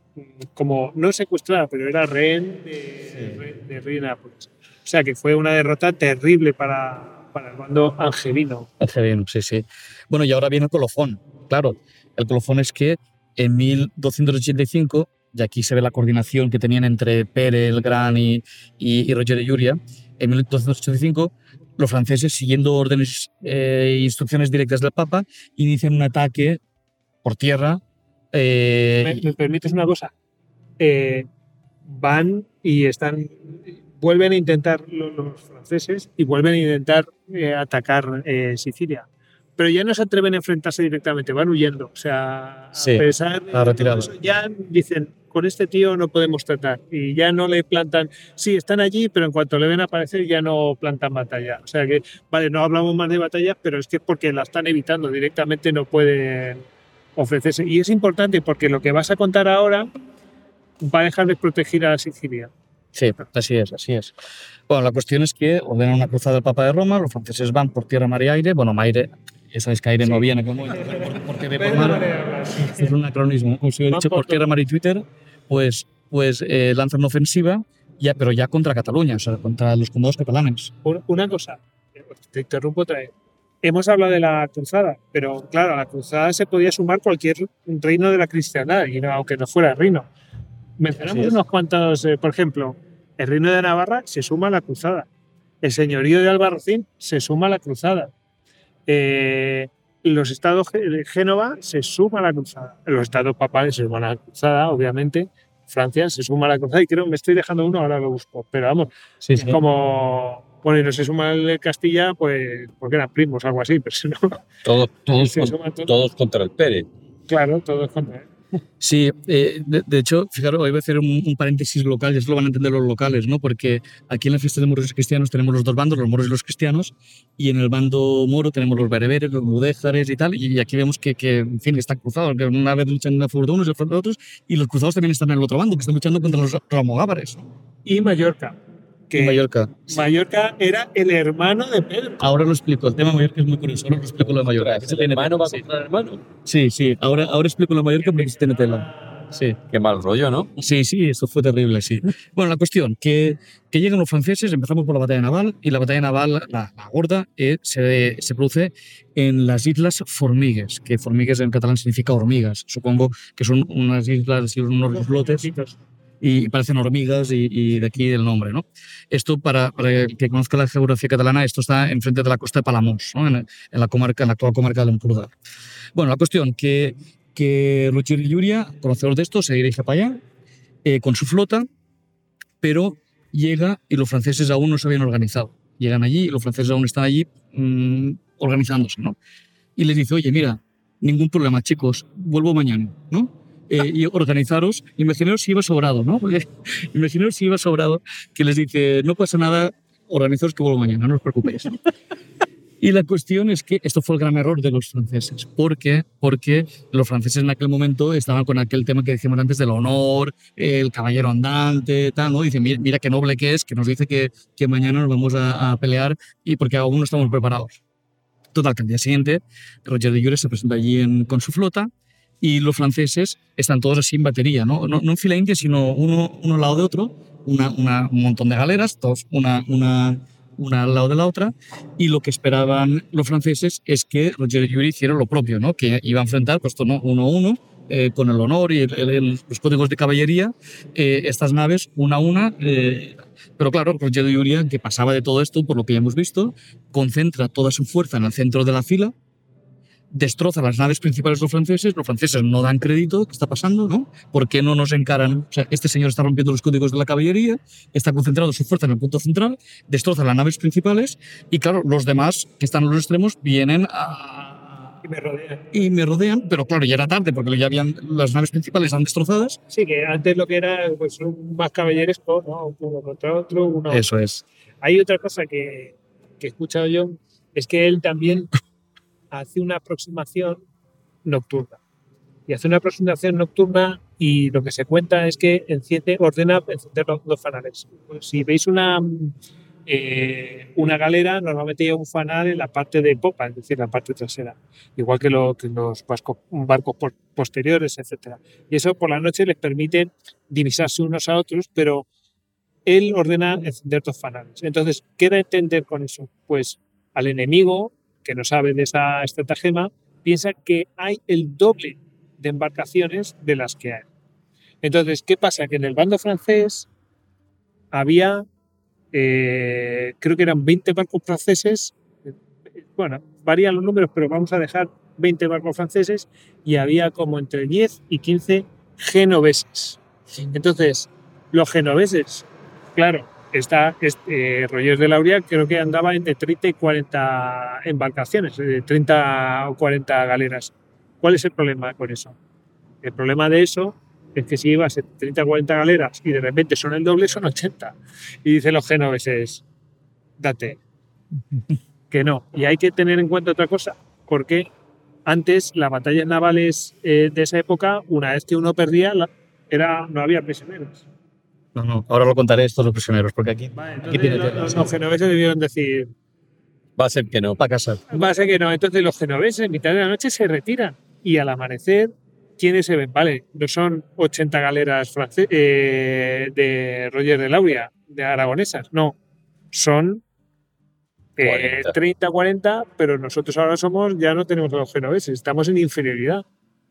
como, no secuestrada, pero era rehén de, sí. de, de rey de Nápoles. O sea, que fue una derrota terrible para, para el bando angelino. Angelino, sí, sí. Bueno, y ahora viene el colofón. Claro, el colofón es que en mil doscientos ochenta y cinco, y aquí se ve la coordinación que tenían entre Pere el Gran y, y, y Roger de Llúria, en mil doscientos ochenta y cinco los franceses, siguiendo órdenes e eh, instrucciones directas del Papa, inician un ataque por tierra. Eh, ¿Me, ¿Me permites una cosa? Eh, van y están, vuelven a intentar los, los franceses y vuelven a intentar eh, atacar eh, Sicilia. Pero ya no se atreven a enfrentarse directamente, van huyendo. O sea, sí, a pesar de todo eso, ya dicen, con este tío no podemos tratar. Y ya no le plantan, sí, están allí, pero en cuanto le ven aparecer ya no plantan batalla. O sea que, vale, no hablamos más de batallas, pero es que es porque la están evitando, directamente no pueden ofrecerse. Y es importante porque lo que vas a contar ahora va a dejar desprotegida a la Sicilia. Sí, así es, así es. Bueno, la cuestión es que ordenan una cruzada del Papa de Roma, los franceses van por tierra, mar y aire. Bueno, aire, ya sabéis que aire sí. no viene como por, por tierra y por mar. Es un anacronismo. Como si hubiera dicho por tierra, mar y Twitter, pues, pues eh, lanzan una ofensiva, ya, pero ya contra Cataluña, o sea, contra los comodos catalanes. Una cosa, te interrumpo otra vez. Hemos hablado de la cruzada, pero claro, a la cruzada se podía sumar cualquier reino de la cristiandad, y no, aunque no fuera reino. Mencionamos unos cuantos, eh, por ejemplo, el reino de Navarra se suma a la cruzada, el señorío de Albarracín se suma a la cruzada, eh, los estados de Génova se suma a la cruzada, los estados papales se suman a la cruzada, obviamente, Francia se suma a la cruzada, y creo que me estoy dejando uno, ahora lo busco, pero vamos, sí, es sí. como... Bueno, y no se suma el Castilla, pues porque eran primos, algo así, pero si no... Todos, todos, con, todos. todos contra el Pere. Claro, todos contra él. Sí, eh, de, de hecho, fijaros, hoy voy a hacer un, un paréntesis local, ya se lo van a entender los locales, ¿no? Porque aquí en la fiesta de moros y cristianos tenemos los dos bandos, los moros y los cristianos, y en el bando moro tenemos los bereberes, los mudéjares y tal, y aquí vemos que, que en fin, están cruzados, que una vez luchan a favor de unos y a favor de otros, y los cruzados también están en el otro bando, que están luchando contra los almogávares. Y Mallorca. Que Mallorca. Mallorca era el hermano de Pedro. Ahora lo explico. El tema de Mallorca es muy curioso. Ahora lo explico lo de Mallorca. ¿El hermano va a comprar el hermano? Sí, sí. Ahora, ahora explico lo de Mallorca porque tiene tela. Sí. Qué mal rollo, ¿no? Sí, sí. Esto fue terrible, sí. Bueno, la cuestión, que, que llegan los franceses, empezamos por la batalla naval, y la batalla naval, la, la gorda, eh, se, se produce en las Islas Formigues, que Formigues en catalán significa hormigas. Supongo que son unas islas y unos islotes. Y parecen hormigas y, y de aquí el nombre, ¿no? Esto, para, para el que conozca la geografía catalana, esto está enfrente de la costa de Palamós, ¿no? en, en, la comarca, en la actual comarca del Empordà. Bueno, la cuestión, que, que Roger de Llúria, conocedor de esto, se dirige para allá eh, con su flota, pero llega y los franceses aún no se habían organizado. Llegan allí y los franceses aún están allí mmm, organizándose, ¿no? Y les dice, oye, mira, ningún problema, chicos, vuelvo mañana, ¿no? Eh, y organizaros, imaginaos si iba sobrado, ¿no? Porque, imaginaos si iba sobrado, que les dice, no pasa nada, organizaros que vuelvo mañana, no os preocupéis. Y la cuestión es que esto fue el gran error de los franceses. ¿Por qué? Porque los franceses en aquel momento estaban con aquel tema que decíamos antes del honor, el caballero andante, tal, ¿no? Dicen, mira, mira qué noble que es, que nos dice que, que mañana nos vamos a, a pelear y porque aún no estamos preparados. Total, que al día siguiente Roger de Jure se presenta allí en, con su flota y los franceses están todos así en batería, ¿no? No, no en fila india, sino uno, uno al lado de otro, una, una, un montón de galeras, todos una... una una al lado de la otra, y lo que esperaban los franceses es que Roger de Jure hiciera lo propio, ¿no? Que iba a enfrentar pues, ¿no? uno a uno, eh, con el honor y el, el, los códigos de caballería, eh, estas naves una a una. Eh, pero claro, Roger de Jure, que pasaba de todo esto, por lo que ya hemos visto, concentra toda su fuerza en el centro de la fila, destroza las naves principales de los franceses, los franceses no dan crédito, ¿qué está pasando? ¿No? ¿Por qué no nos encaran? O sea, este señor está rompiendo los códigos de la caballería, está concentrando su fuerza en el punto central, destroza las naves principales y claro, los demás que están en los extremos vienen a... Y me rodean. Y me rodean, pero claro, ya era tarde porque ya habían las naves principales están destrozadas. Sí, que antes lo que era pues, un más caballeresco, ¿no? Uno contra otro, uno... Eso es. Hay otra cosa que, que he escuchado yo, es que él también hace una aproximación nocturna. Y hace una aproximación nocturna y lo que se cuenta es que enciende, ordena encender los, los fanales. Pues si veis una, eh, una galera, normalmente hay un fanal en la parte de popa, es decir, la parte trasera. Igual que, lo, que los barcos, barcos posteriores, etcétera. Y eso por la noche les permite divisarse unos a otros, pero él ordena encender dos fanales. Entonces, ¿qué da a entender con eso? Pues al enemigo, que no sabe de esa estratagema, piensa que hay el doble de embarcaciones de las que hay. Entonces, ¿qué pasa? Que en el bando francés había, eh, creo que eran veinte barcos franceses, bueno, varían los números, pero vamos a dejar veinte barcos franceses, y había como entre diez y quince genoveses. Entonces, los genoveses, claro, está este, eh, Roger de Lauria, creo que andaba entre treinta y cuarenta embarcaciones, eh, treinta o cuarenta galeras. ¿Cuál es el problema con eso? El problema de eso es que si ibas en treinta o cuarenta galeras y de repente son el doble, son ochenta. Y dicen los genoveses, date, que no. Y hay que tener en cuenta otra cosa, porque antes las batallas navales eh, de esa época, una vez que uno perdía, la, era, no había prisioneros. No, no, ahora lo contaré estos los prisioneros, porque aquí, vale, aquí tiene los, los, los genoveses debieron decir, va a ser que no. para casa. Va a ser que no. Entonces los genoveses en mitad de la noche se retiran y al amanecer, ¿quiénes se ven? Vale, no son ochenta galeras france- eh, de Roger de Lauria, de aragonesas, no, son eh, treinta, cuarenta, pero nosotros ahora somos, ya no tenemos a los genoveses, estamos en inferioridad.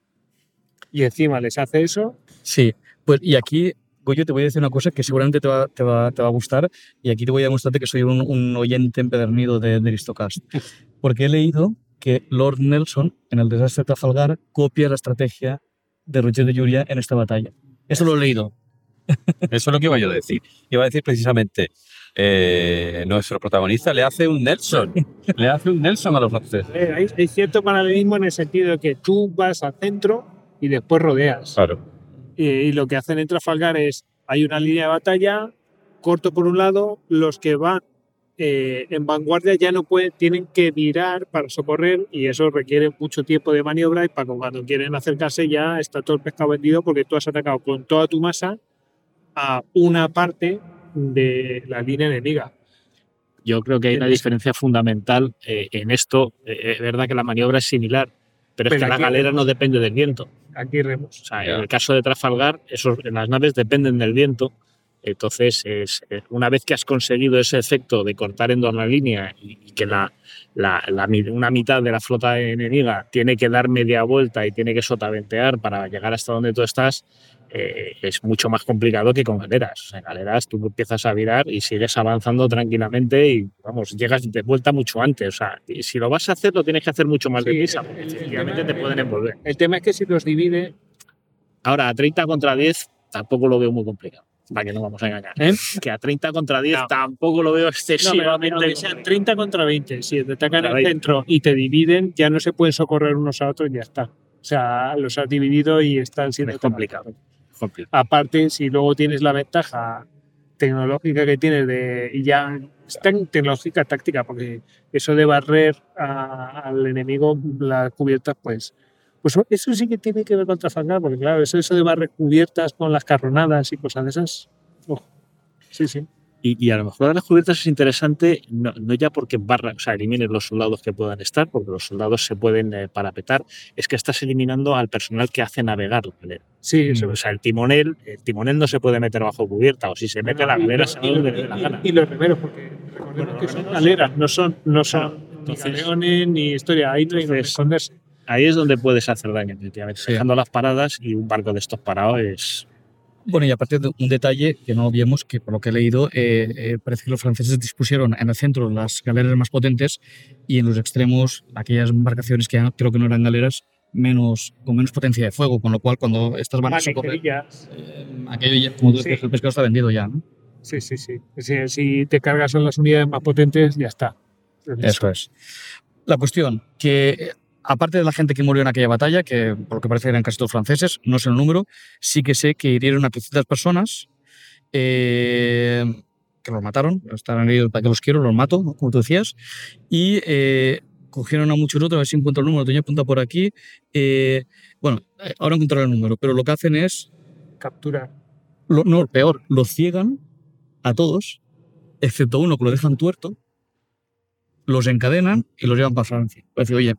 Y encima les hace eso. Sí, pues y aquí, Goyo, te voy a decir una cosa que seguramente te va, te va, te va a gustar, y aquí te voy a demostrarte que soy un, un oyente empedernido de, de Aristocast. Porque he leído que Lord Nelson, en el desastre de Trafalgar, copia la estrategia de Roger de Jure en esta batalla. Eso lo he leído. Eso es lo que iba yo a decir. Iba a decir precisamente, eh, nuestro protagonista le hace un Nelson. Le hace un Nelson a los franceses. Eh, hay, hay cierto paralelismo en el sentido de que tú vas al centro y después rodeas. Claro. Y, y lo que hacen en Trafalgar es, hay una línea de batalla, corto por un lado, los que van eh, en vanguardia ya no pueden, tienen que virar para socorrer, y eso requiere mucho tiempo de maniobra, y para cuando quieren acercarse ya está todo el pescado vendido porque tú has atacado con toda tu masa a una parte de la línea enemiga. Yo creo que hay una diferencia fundamental eh, en esto. Eh, es verdad que la maniobra es similar, pero, pero es que la galera no depende del viento. Aquí remos. O sea, en el caso de Trafalgar, esos, las naves dependen del viento. Entonces, es, una vez que has conseguido ese efecto de cortar en dos la línea y, y que la, la, la, una mitad de la flota enemiga tiene que dar media vuelta y tiene que sotaventear para llegar hasta donde tú estás, eh, es mucho más complicado que con galeras. O sea, en galeras tú empiezas a virar y sigues avanzando tranquilamente y, vamos, llegas de vuelta mucho antes. O sea, si lo vas a hacer, lo tienes que hacer mucho más sí, deprisa, porque efectivamente te pueden envolver. El tema es que si los divide... Ahora, a treinta contra diez tampoco lo veo muy complicado. Para que no vamos a engañar. ¿Eh? Que a treinta contra diez no. tampoco lo veo excesivamente. No, pero, pero que sean treinta contra veinte. Si te atacan al centro y te dividen, ya no se pueden socorrer unos a otros y ya está. O sea, los has dividido y están siendo es complicado. complicado. Aparte, si luego tienes la ventaja tecnológica que tienes de, y ya es tan tecnológica táctica, porque eso de barrer a- al enemigo las cubiertas, pues, pues eso sí que tiene que ver con Trafalgar, porque claro, eso, eso de barrer cubiertas con las carronadas y cosas de esas. Ojo. Sí, sí. Y, y a lo mejor a las cubiertas es interesante, no, no ya porque barra, o sea, elimines los soldados que puedan estar, porque los soldados se pueden eh, parapetar, es que estás eliminando al personal que hace navegar la galera. Sí, eso O sea, el timonel, el timonel no se puede meter bajo cubierta, o si se mete a la galera se va donde le dé la gana. Y, y los remeros, porque recordemos Bueno, que los son remeros- galeras, no son, no son Claro, ni entonces- galeones ni historia. Ahí no hay donde entonces- esconderse. Ahí es donde puedes hacer daño, definitivamente. Sí. Dejando las paradas y un barco de estos parados es... Bueno, y aparte de un detalle que no vimos, que por lo que he leído, eh, eh, parece que los franceses dispusieron en el centro las galeras más potentes y en los extremos aquellas embarcaciones que ya creo que no eran galeras menos, con menos potencia de fuego, con lo cual cuando estas van a Más socorrer, ligerillas. eh, aquello ya, como tú decías, Sí. el pescado está vendido ya, ¿no? Sí, sí, sí. Si, si te cargas en las unidades más potentes, ya está. Eso es. La cuestión, que eh, aparte de la gente que murió en aquella batalla, que por lo que parece eran casi todos franceses, no sé el número, sí que sé que hirieron a trescientas personas, eh, que los mataron, estaban heridos, para que los quiero, los mato, ¿no? Como tú decías, y eh, cogieron a muchos otros, a ver si encuentro el número, lo tenía apuntado por aquí. eh, bueno, eh, ahora encontraré el número, pero lo que hacen es, Captura. lo, no, peor, los ciegan a todos, excepto uno que lo dejan tuerto, los encadenan y los llevan para Francia. Parece, oye,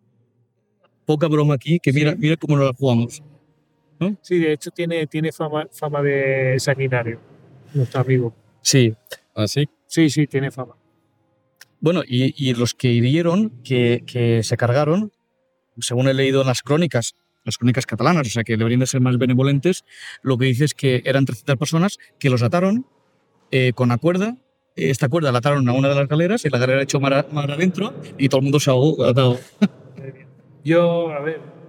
poca broma aquí, que mira, Sí. mira cómo nos la jugamos. Sí, de hecho tiene, tiene fama, fama de sanguinario, nuestro amigo. Sí. ¿Así? Sí, sí, tiene fama. Bueno, y, y los que hirieron, que, que se cargaron, según he leído en las crónicas, las crónicas catalanas, o sea que deberían de ser más benevolentes, lo que dice es que eran trescientas personas que los ataron eh, con la cuerda. Esta cuerda la ataron a una de las galeras y la galera echó mar, a- mar adentro y todo el mundo se ahogó atado. Yo, a ver.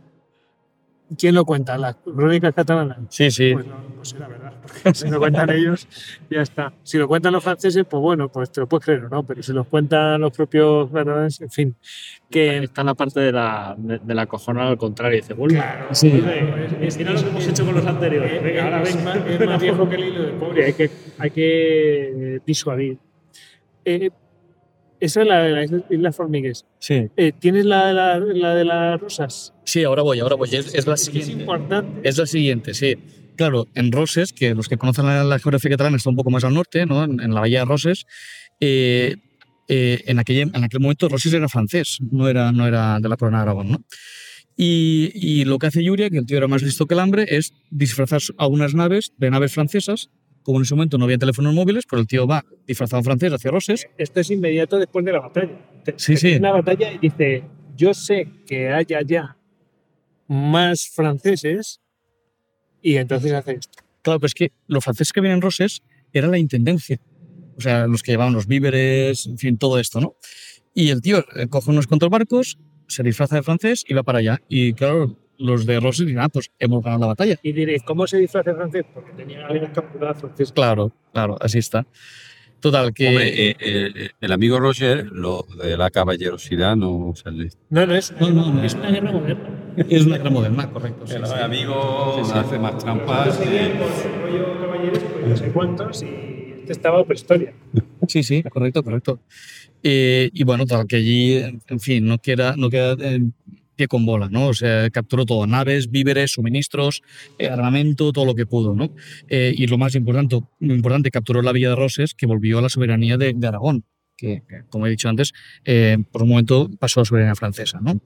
¿Quién lo cuenta? ¿Las crónicas catalanas? Sí, sí. Pues no, pues será verdad. Porque si lo cuentan ellos, ya está. Si lo cuentan los franceses, pues bueno, pues te lo puedes creer o no, pero si lo cuentan los propios catalanes, en fin. Que Está en la parte de la, de, de la cojonada al contrario. Dice, vuelve. Sí. Es, Mira lo que hemos hecho con los anteriores. es- Venga, ahora es ven. más, es más viejo que el hilo del pobre, hay que, hay que eh, disuadir. Eh, esa es la de las Islas Formigues. Sí. Eh, ¿Tienes la, de la, la de las rosas? Sí, ahora voy, ahora voy. Es, es la Es siguiente. importante. Es la siguiente, sí. Claro, en Roses, que los que conocen la, la geografía catalana está un poco más al norte, ¿no? en, en la bahía de Roses, eh, eh, en, aquel, en aquel momento Roses era francés, no era, no era de la corona de Aragón. ¿no? Y, y lo que hace Yuria, que el tío era más listo que el hambre, es disfrazar a unas naves de naves francesas. Como en ese momento no había teléfonos móviles, pues el tío va disfrazado en francés hacia Roses. Esto es inmediato después de la batalla. Te- Sí, sí. termina la batalla y dice, yo sé que haya ya más franceses y entonces hace esto. Claro, pero es que los franceses que vienen en Roses era la intendencia. O sea, los que llevaban los víveres, en fin, todo esto, ¿no? Y el tío eh, coge unos cuantos barcos, se disfraza de francés y va para allá. Y claro, los de Roses dirán, ah, pues hemos ganado la batalla. Y diréis, ¿cómo se disfraza de francés? Porque tenía galeras capturadas francesas. Claro, claro, así está. Total, que... Hombre, eh, eh, el amigo Roger, lo de la caballerosidad, no sale. No, no es, No, no, no. es una guerra moderna. Es una gran moderna, correcto. sí, El sí. amigo hace más trampas. Seguían con el rollo caballeros, pues no sé cuántos, y este estaba prehistoria. Sí, sí, correcto, correcto. Eh, y bueno, tal que allí, en fin, no queda, no queda eh, pie con bola, ¿no? O sea, capturó todo, naves, víveres, suministros, eh, armamento, todo lo que pudo, ¿no? Eh, y lo más importante, lo importante, capturó la Villa de Roses, que volvió a la soberanía de, de Aragón, que, que, como he dicho antes, eh, por un momento pasó a la soberanía francesa, ¿no?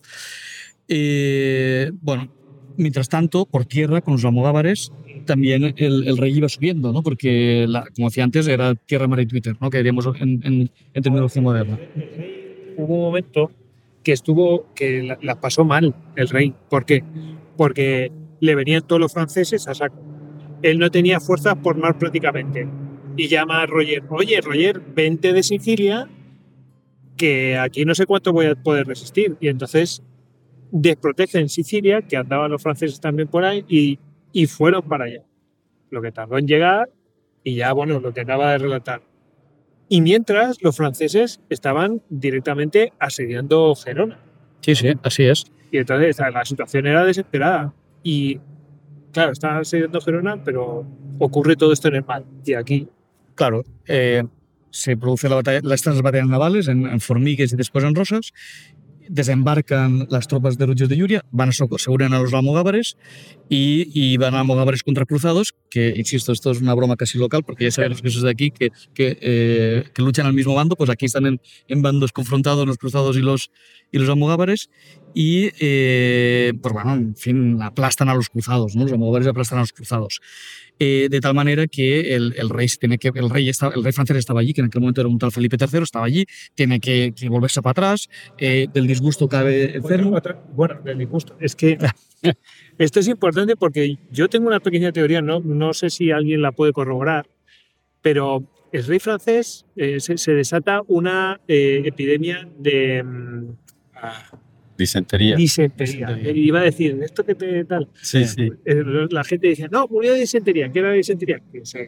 Eh, bueno, mientras tanto, por tierra, con los almogávares, también el, el rey iba subiendo, ¿no? Porque, la, como decía antes, era tierra, mar y Twitter, ¿no? Que diríamos en, en, en terminología moderna. Hubo un momento que estuvo, que la, la pasó mal el rey. ¿Por qué? Porque le venían todos los franceses a saco. Él no tenía fuerzas por mar prácticamente. Y llama a Roger, oye, Roger, vente de Sicilia, que aquí no sé cuánto voy a poder resistir. Y entonces desprotegen Sicilia, que andaban los franceses también por ahí, y, y fueron para allá. Lo que tardó en llegar, y ya, bueno, lo que acaba de relatar. Y mientras, los franceses estaban directamente asediando Gerona. Sí, sí, así es. Y entonces la situación era desesperada. Y claro, estaban asediando Gerona, pero ocurre todo esto en el mar. Y aquí Claro, eh, se produce la batalla, estas batallas navales en, en Formigues y después en Rosas. Desembarcan las tropas de Ruyos de Llúria, van a so- se unen a los almogávares y, y van a almogávares contra cruzados, que, insisto, esto es una broma casi local, porque ya saben los que son de aquí que, que, eh, que luchan al mismo bando, pues aquí están en, en bandos confrontados los cruzados y los, y los almogávares, y eh, pues bueno, en fin, aplastan a los cruzados, ¿no? Los almogávares aplastan a los cruzados. Eh, de tal manera que el, el rey se tiene que el rey está, el rey francés estaba allí, que en aquel momento era un tal Felipe tercero, estaba allí, tiene que, que volverse para atrás, eh, del disgusto cabe enfermo. Bueno, otra- bueno, del disgusto. Es que esto es importante porque yo tengo una pequeña teoría, no, no sé si alguien la puede corroborar, pero el rey francés eh, se, se desata una eh, epidemia de mm, ah, Disentería. disentería. Disentería. Eh, Iba a decir, ¿esto qué te tal? Sí, sí. Eh, La gente dice, no, murió de disentería. ¿Qué era la disentería? Que se,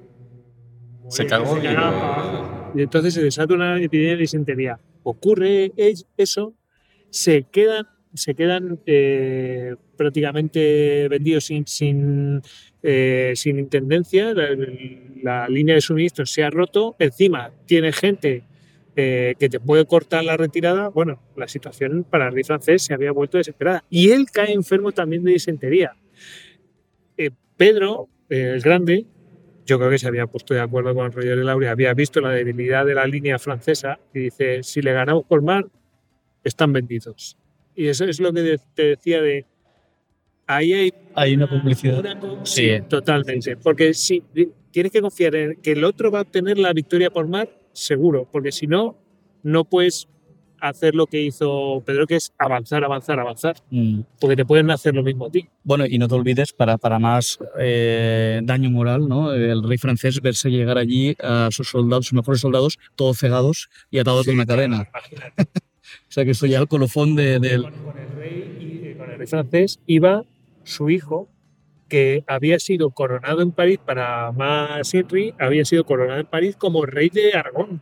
Se cagó. se cagaba para abajo. Y entonces se desata una epidemia de disentería. Ocurre es- eso, se quedan, se quedan eh, prácticamente vendidos sin, sin, eh, sin intendencia. La, la línea de suministro se ha roto. Encima tiene gente eh, que te puede cortar la retirada. Bueno, la situación para el rey francés se había vuelto desesperada. Y él cae enfermo también de disentería. Eh, Pedro, eh, el Grande, yo creo que se había puesto de acuerdo con Roger de Lauria, había visto la debilidad de la línea francesa y dice, si le ganamos por mar, están vendidos. Y eso es lo que de- te decía de, ahí hay, Hay una complicidad. una co- Sí. sí, totalmente. Porque si tienes que confiar en que el otro va a obtener la victoria por mar, seguro, porque si no, no puedes hacer lo que hizo Pedro, que es avanzar, avanzar, avanzar, Mm. porque te pueden hacer lo mismo a ti. Bueno, y no te olvides, para, para más eh, daño moral, ¿no? El rey francés verse llegar allí a sus soldados, sus mejores soldados, todos cegados y atados con una cadena. Imagínate. O sea que esto ya el colofón de, del... Con, con el rey y eh, con el rey francés iba su hijo, que había sido coronado en París para más Henry, había sido coronado en París como rey de Aragón.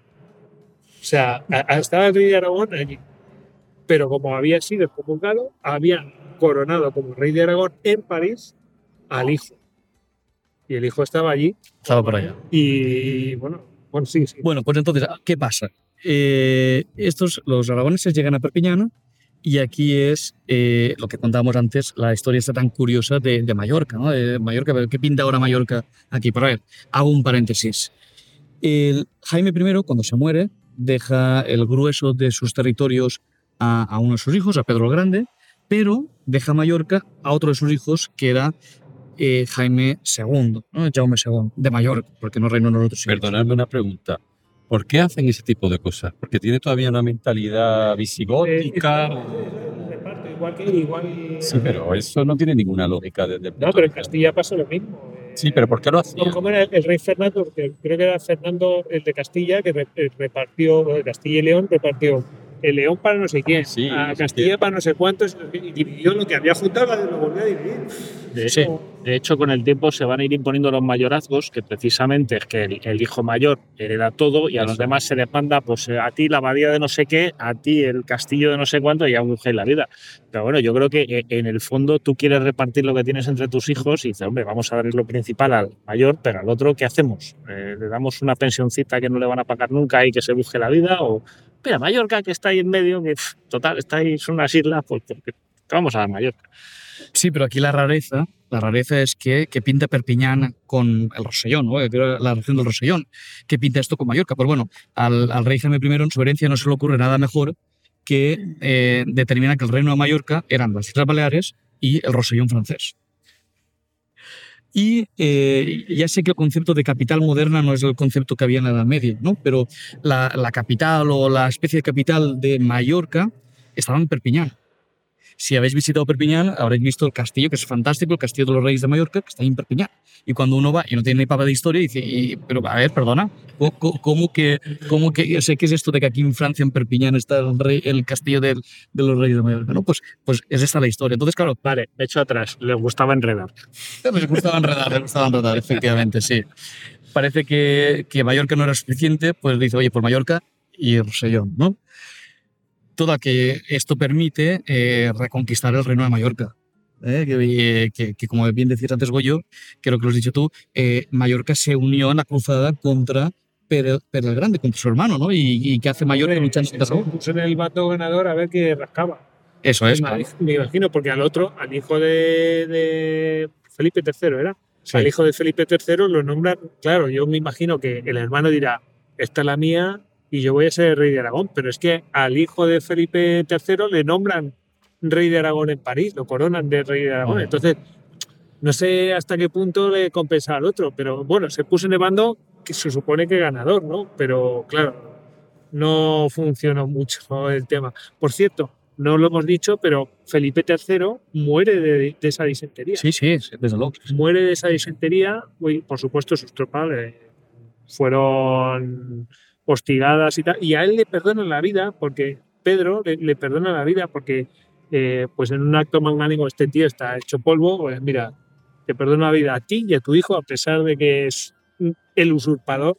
O sea, a- a- estaba el rey de Aragón allí. Pero como había sido excomulgado, había coronado como rey de Aragón en París al hijo. Y el hijo estaba allí. Estaba por allá. Y bueno, bueno sí, sí. Bueno, pues entonces, ¿qué pasa? Eh, estos, los aragoneses llegan a Perpiñana y aquí es eh, lo que contábamos antes, la historia está tan curiosa de, de Mallorca, ¿no? De Mallorca, ¿qué pinta ahora Mallorca aquí? Pero a ver, hago un paréntesis. El Jaime I, cuando se muere, deja el grueso de sus territorios a, a uno de sus hijos, a Pedro el Grande, pero deja Mallorca a otro de sus hijos, que era eh, Jaime segundo, ¿no? Jaume segundo, de Mallorca, porque no reinó en los otros sitios. Perdonadme una pregunta. ¿Por qué hacen ese tipo de cosas? ¿Porque tiene todavía una mentalidad visigótica? Reparto, igual que igual. Sí, pero eso no tiene ninguna lógica desde el punto No, pero en de vista. Castilla pasa lo mismo. Eh, Sí, pero ¿por qué lo hacían? ¿Cómo era el, el rey Fernando? Porque creo que era Fernando el de Castilla, que re- eh, repartió, bueno, Castilla y León repartió el León para no sé quién, Sí, a sí, Castilla sí. para no sé cuántos, y dividió lo que había juntado, lo volvió a dividir. De, Sí. de hecho, con el tiempo se van a ir imponiendo los mayorazgos, que precisamente es que el, el hijo mayor hereda todo y a los Eso. demás se les manda, pues eh, a ti la abadía de no sé qué, a ti el castillo de no sé cuánto y a un la vida. Pero bueno, yo creo que eh, en el fondo tú quieres repartir lo que tienes entre tus hijos y dices, hombre, vamos a darle lo principal al mayor, pero al otro, ¿qué hacemos? Eh, ¿Le damos una pensioncita que no le van a pagar nunca y que se busque la vida? O, mira, Mallorca, que está ahí en medio, que pff, total, está ahí, son unas islas, pues porque te vamos a dar Mallorca. Sí, pero aquí la rareza, la rareza es que, que pinta Perpiñán con el Rosellón, ¿no? La región del Rosellón. ¿Qué pinta esto con Mallorca? Pues bueno, al, al rey Jaime I en su herencia no se le ocurre nada mejor que eh, determinar que el reino de Mallorca eran las Islas Baleares y el Rosellón francés. Y eh, ya sé que el concepto de capital moderna no es el concepto que había en la Edad Media, ¿no? Pero la, la capital o la especie de capital de Mallorca estaba en Perpiñán. Si habéis visitado Perpiñán, habréis visto el castillo, que es fantástico, el castillo de los Reyes de Mallorca, que está ahí en Perpiñán. Y cuando uno va y no tiene ni papa de historia, dice, y, pero a ver, perdona, ¿cómo, cómo que, cómo que, yo sé qué es esto de que aquí en Francia, en Perpiñán, está el, rey, el castillo del, de los Reyes de Mallorca? ¿No? Pues, pues es esta la historia. Entonces, claro, Vale, me echo atrás, les gustaba enredar. les gustaba enredar, les gustaba enredar, efectivamente, sí. Parece que, que Mallorca no era suficiente, pues dice, oye, por Mallorca y Rosellón, ¿no? Toda que esto permite eh, reconquistar el reino de Mallorca. ¿eh? que, que, que, como bien decías antes, Goyo, creo que lo has dicho tú, eh, Mallorca se unió en la cruzada contra Pedro, Pedro el Grande, contra su hermano, ¿no? Y, y que hace Mallorca luchando contra Se puso en el bando ganador a ver qué rascaba. Eso es, me, claro. me imagino, porque al otro, al hijo de, de Felipe tercero, ¿era? Sí. Al hijo de Felipe tercero lo nombran, claro, yo me imagino que el hermano dirá, esta es la mía y yo voy a ser rey de Aragón, pero es que al hijo de Felipe tercero le nombran rey de Aragón en París, lo coronan de rey de Aragón. Oh. Entonces, no sé hasta qué punto le compensa al otro, pero bueno, se puso en el bando que se supone que ganador, ¿no? Pero claro, no funcionó mucho el tema. Por cierto, no lo hemos dicho, pero Felipe tercero muere de, de esa disentería. Sí, sí, desde luego. Muere de esa disentería, y por supuesto sus tropas eh, fueron hostigadas y tal, y a él le perdonan la vida, porque Pedro le, le perdona la vida, porque eh, pues en un acto magnánimo este tío está hecho polvo, pues mira, te perdono la vida a ti y a tu hijo, a pesar de que es el usurpador,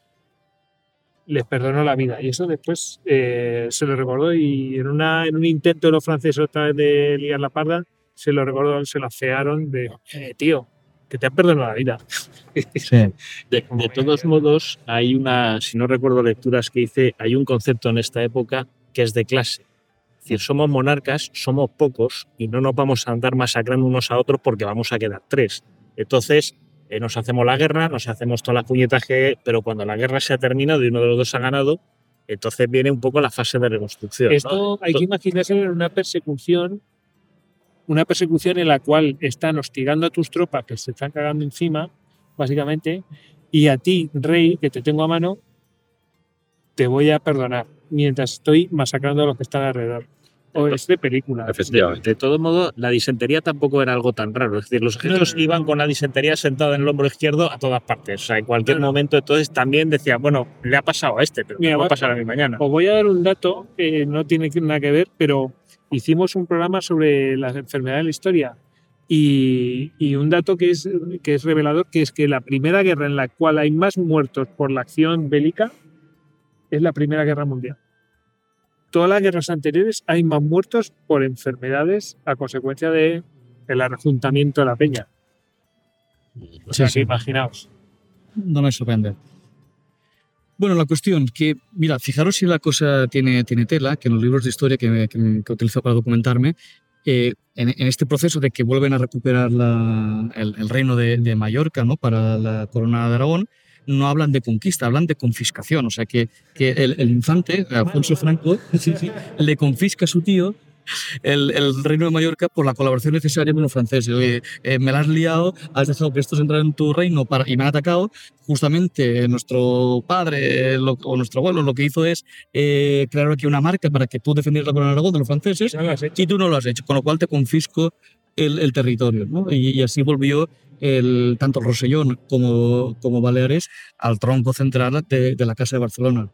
les perdonó la vida. Y eso después eh, se lo recordó, y en, una, en un intento de los franceses otra vez de liar la parda, se lo recordó, se lo afearon de, eh, tío, que te han perdonado la vida. Sí. De, de todos modos, hay una, si no recuerdo lecturas que hice, hay un concepto en esta época que es de clase. Es decir, somos monarcas, somos pocos y no nos vamos a andar masacrando unos a otros porque vamos a quedar tres. Entonces, eh, nos hacemos la guerra, nos hacemos todas las puñetas que... Pero cuando la guerra se ha terminado y uno de los dos ha ganado, entonces viene un poco la fase de reconstrucción. Esto ¿no? hay que imaginarse en una persecución, una persecución en la cual están hostigando a tus tropas que se están cagando encima, básicamente, y a ti, rey, que te tengo a mano, te voy a perdonar, mientras estoy masacrando a los que están alrededor. O es de película. Efectivamente. De, de todo modo, la disentería tampoco era algo tan raro. Es decir, los ejércitos no, no, iban con la disentería sentada en el hombro izquierdo a todas partes. O sea, en cualquier no, no. momento, entonces también decía, bueno, le ha pasado a este, pero me va a pasar a mí mañana. Os voy a dar un dato que no tiene nada que ver, pero hicimos un programa sobre las enfermedades de la historia. Y, y un dato que es, que es revelador, que es que la primera guerra en la cual hay más muertos por la acción bélica es la Primera Guerra Mundial. Todas las guerras anteriores hay más muertos por enfermedades a consecuencia del de rejuntamiento de la peña. O sea, sí, sí. Imaginaos. No me sorprende. Bueno, la cuestión que, mira, fijaros si la cosa tiene, tiene tela, que en los libros de historia que, me, que, que he utilizado para documentarme, eh, en, en este proceso de que vuelven a recuperar la, el, el reino de, de Mallorca, ¿no?, para la corona de Aragón, no hablan de conquista, hablan de confiscación. O sea, que, que el, el infante, Alfonso Franco, sí, sí, le confisca a su tío el, el reino de Mallorca por la colaboración necesaria con los franceses. Oye, eh, me la has liado, has dejado que estos entraran en tu reino para, y me han atacado. Justamente nuestro padre lo, o nuestro abuelo lo que hizo es eh, crear aquí una marca para que tú defendieras la corona de Aragón de los franceses, no y tú no lo has hecho, con lo cual te confisco el, el territorio, ¿no? Y, y así volvió el, tanto el Rosellón como, como Baleares al tronco central de, de la Casa de Barcelona.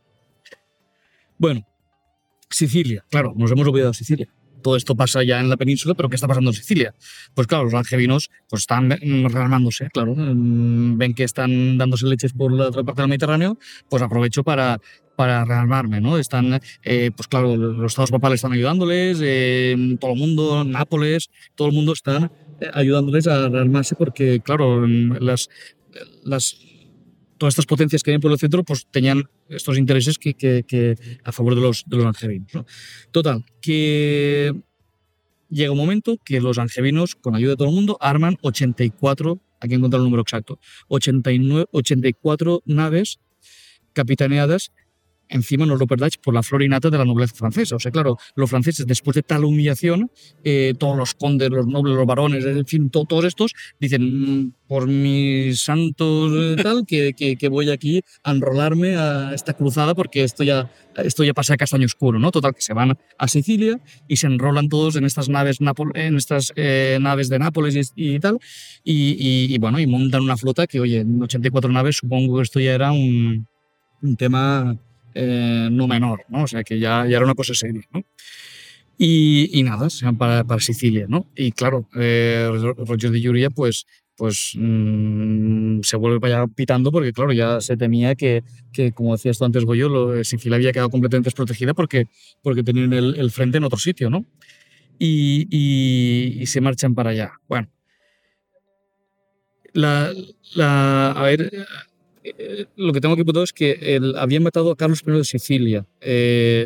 Bueno, Sicilia, claro, nos hemos olvidado de Sicilia. Todo esto pasa ya en la península, pero ¿qué está pasando en Sicilia? Pues claro, los angevinos pues están rearmándose, claro. Ven que están dándose leches por la otra parte del Mediterráneo, pues aprovecho para, para rearmarme, ¿no? Están, eh, pues claro, los estados papales están ayudándoles, eh, todo el mundo, Nápoles, todo el mundo está ayudándoles a rearmarse porque, claro, las... las todas estas potencias que hay por el centro pues tenían estos intereses que, que, que a favor de los, de los angevinos, ¿no? Total, que llega un momento que los angevinos, con ayuda de todo el mundo, arman ochenta y cuatro, hay que encontrar el número exacto, ochenta y nueve, ochenta y cuatro naves capitaneadas, encima no os lo perdáis, por la flor innata de la nobleza francesa. O sea, claro, los franceses, después de tal humillación, eh, todos los condes, los nobles, los varones, en fin, to, todos estos, dicen, por mis santos eh, tal, que, que, que voy aquí a enrolarme a esta cruzada porque esto ya, esto ya pasa a castaño oscuro, ¿no? Total, que se van a Sicilia y se enrolan todos en estas naves, en estas, eh, naves de Nápoles y, y tal, y, y, y bueno, y montan una flota que, oye, en ochenta y cuatro naves, supongo que esto ya era un, un tema... Eh, no menor, ¿no? O sea, que ya, ya era una cosa seria, ¿no? Y, y nada, se van para, para Sicilia, ¿no? Y claro, eh, Roger de Llúria, pues, pues mmm, se vuelve para allá pitando porque, claro, ya se temía que, que como decías tú antes, Goyo, lo, Sicilia había quedado completamente desprotegida porque, porque tenían el, el frente en otro sitio, ¿no? y, y, y se marchan para allá. Bueno, la, la, a ver, eh, lo que tengo aquí apuntado es que el, habían matado a Carlos primero de Sicilia. Eh,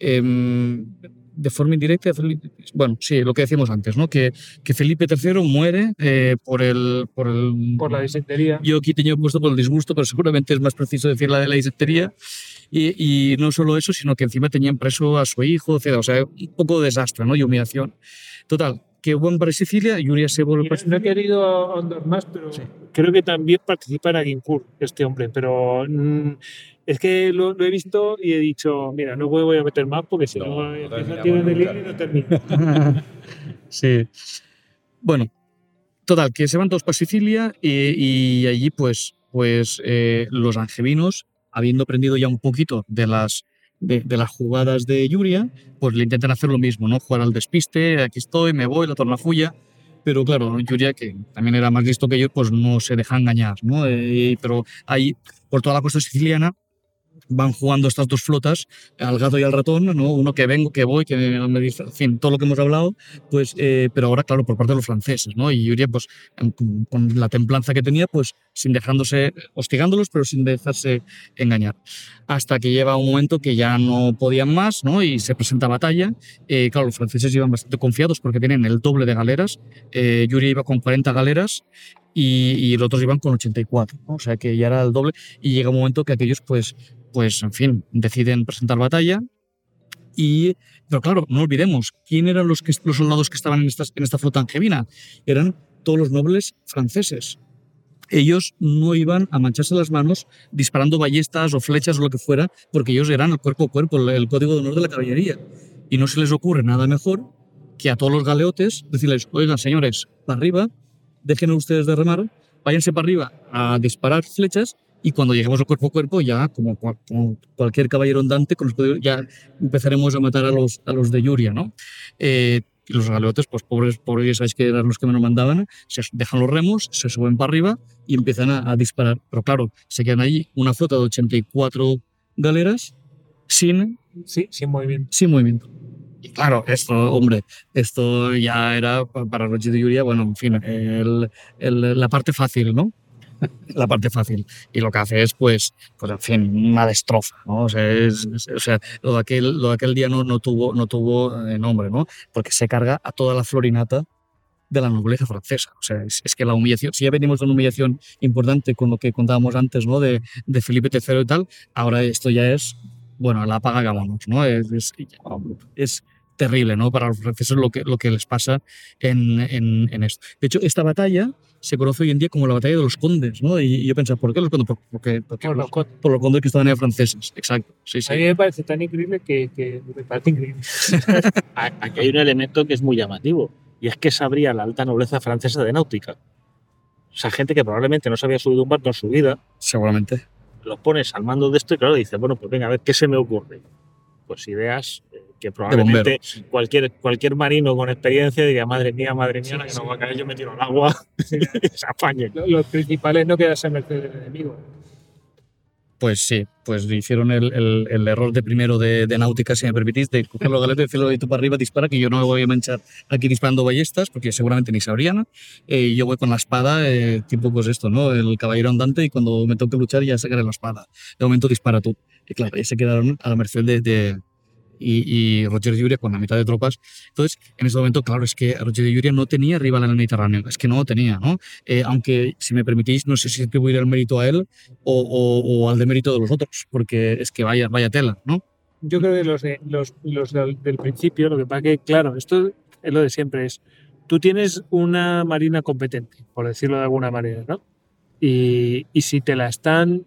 em, de forma indirecta, bueno, sí, lo que decíamos antes, ¿no? Que, que Felipe tercero muere eh, por el... Por, el, por la disentería. Yo aquí tenía puesto por el disgusto, pero seguramente es más preciso decir la de la disentería. Y, y no solo eso, sino que encima tenían preso a su hijo, etcétera. O sea, un poco de desastre, ¿no? Y humillación. Total, que buen para Sicilia, Yuria se vuelve... Pues no he querido ahondar más, pero sí, creo que también participa en Agincourt, este hombre, pero mmm, es que lo, lo he visto y he dicho, mira, no voy a meter más porque si no, no, no, no tienen el hilo y no termina. Sí. Bueno, total, que se van todos para Sicilia y, y allí pues, pues eh, los angevinos, habiendo aprendido ya un poquito de las, de, de las jugadas de Yuria, pues le intentan hacer lo mismo, ¿no? Jugar al despiste, aquí estoy, me voy, la tornafulla. Pero claro, Yuria, que también era más listo que ellos, pues no se deja engañar, ¿no? Eh, pero ahí, por toda la costa siciliana, van jugando estas dos flotas, al gato y al ratón, ¿no? Uno que vengo, que voy, que me dice, en fin, todo lo que hemos hablado, pues, eh, pero ahora, claro, por parte de los franceses, ¿no? Y Yuria, pues, con la templanza que tenía, pues, sin dejándose, hostigándolos, pero sin dejarse engañar. Hasta que llega un momento que ya no podían más, ¿no? Y se presenta batalla. Eh, claro, los franceses iban bastante confiados porque tienen el doble de galeras. Eh, Yuria iba con cuarenta galeras y, y los otros iban con ochenta y cuatro, ¿no? O sea, que ya era el doble. Y llega un momento que aquellos, pues, pues, en fin, deciden presentar batalla. Y, pero claro, no olvidemos, ¿quién eran los, que, los soldados que estaban en, estas, en esta flota angevina? Eran todos los nobles franceses. Ellos no iban a mancharse las manos disparando ballestas o flechas o lo que fuera, porque ellos eran el cuerpo a cuerpo, el código de honor de la caballería. Y no se les ocurre nada mejor que a todos los galeotes decirles, oigan, señores, para arriba, dejen ustedes de remar, váyanse para arriba a disparar flechas. Y cuando lleguemos al cuerpo a cuerpo, ya como, como cualquier caballero andante, con los, ya empezaremos a matar a los, a los de Yuria, ¿no? Eh, y los galeotes, pues pobres, pobres, sabéis que eran los que menos mandaban, se dejan los remos, se suben para arriba y empiezan a, a disparar. Pero claro, se quedan allí una flota de ochenta y cuatro galeras sin, sí, sin movimiento. Sin movimiento. Y claro, esto, hombre, esto ya era para Roger de Yuria, bueno, en fin, el, el, la parte fácil, ¿no? La parte fácil. Y lo que hace es, pues, pues en fin, una destroza, ¿no? O sea, es, es, o sea lo, de aquel, lo de aquel día no, no tuvo, no tuvo eh, nombre, ¿no? Porque se carga a toda la florinata de la nobleza francesa. O sea, es, es que la humillación, si ya venimos de una humillación importante con lo que contábamos antes, ¿no? De, de Felipe tercero y tal, ahora esto ya es, bueno, la paga vámonos, ¿no? Es, es, es terrible, ¿no? Para los franceses lo que, lo que les pasa en, en, en esto. De hecho, esta batalla se conoce hoy en día como la batalla de los condes, ¿no? Y, y yo pensaba, ¿por qué los condes? Porque, porque por, los, los condes. por los condes que estaban en franceses, exacto. Sí, sí. A mí me parece tan increíble que, que me parece increíble. Aquí hay un elemento que es muy llamativo, y es que sabría la alta nobleza francesa de náutica. O sea, gente que probablemente no se había subido un barco en su vida. Seguramente. Lo pones al mando de esto y claro, dices, bueno, pues venga, a ver, ¿qué se me ocurre? Pues ideas eh, que probablemente cualquier, cualquier marino con experiencia diría, madre mía, madre mía, sí, la que sí. no va a caer, yo me tiro al agua y se apañe. Los principales no quedarse en merced del enemigo. Pues sí, pues hicieron el, el, el error de primero de, de náutica, si me permitís, de coger los galetes y decirlo de tú para arriba, dispara, que yo no me voy a manchar aquí disparando ballestas, porque seguramente ni sabrían. Eh, yo voy con la espada, eh, tipo pues esto, ¿no? El caballero andante, y cuando me toque luchar ya sacaré la espada. De momento dispara tú. Y claro, ahí se quedaron a la merced de... de Y, y Roger de Yuria con la mitad de tropas. Entonces, en ese momento, claro, es que Roger de Yuria no tenía rival en el Mediterráneo, es que no lo tenía, ¿no? Eh, aunque, si me permitís, no sé si atribuir el mérito a él o, o, o al demérito de los otros, porque es que vaya, vaya tela, ¿no? Yo creo que los, de, los, los del, del principio, lo que pasa que, claro, esto es lo de siempre, es, tú tienes una marina competente, por decirlo de alguna manera, ¿no? Y, y si te la están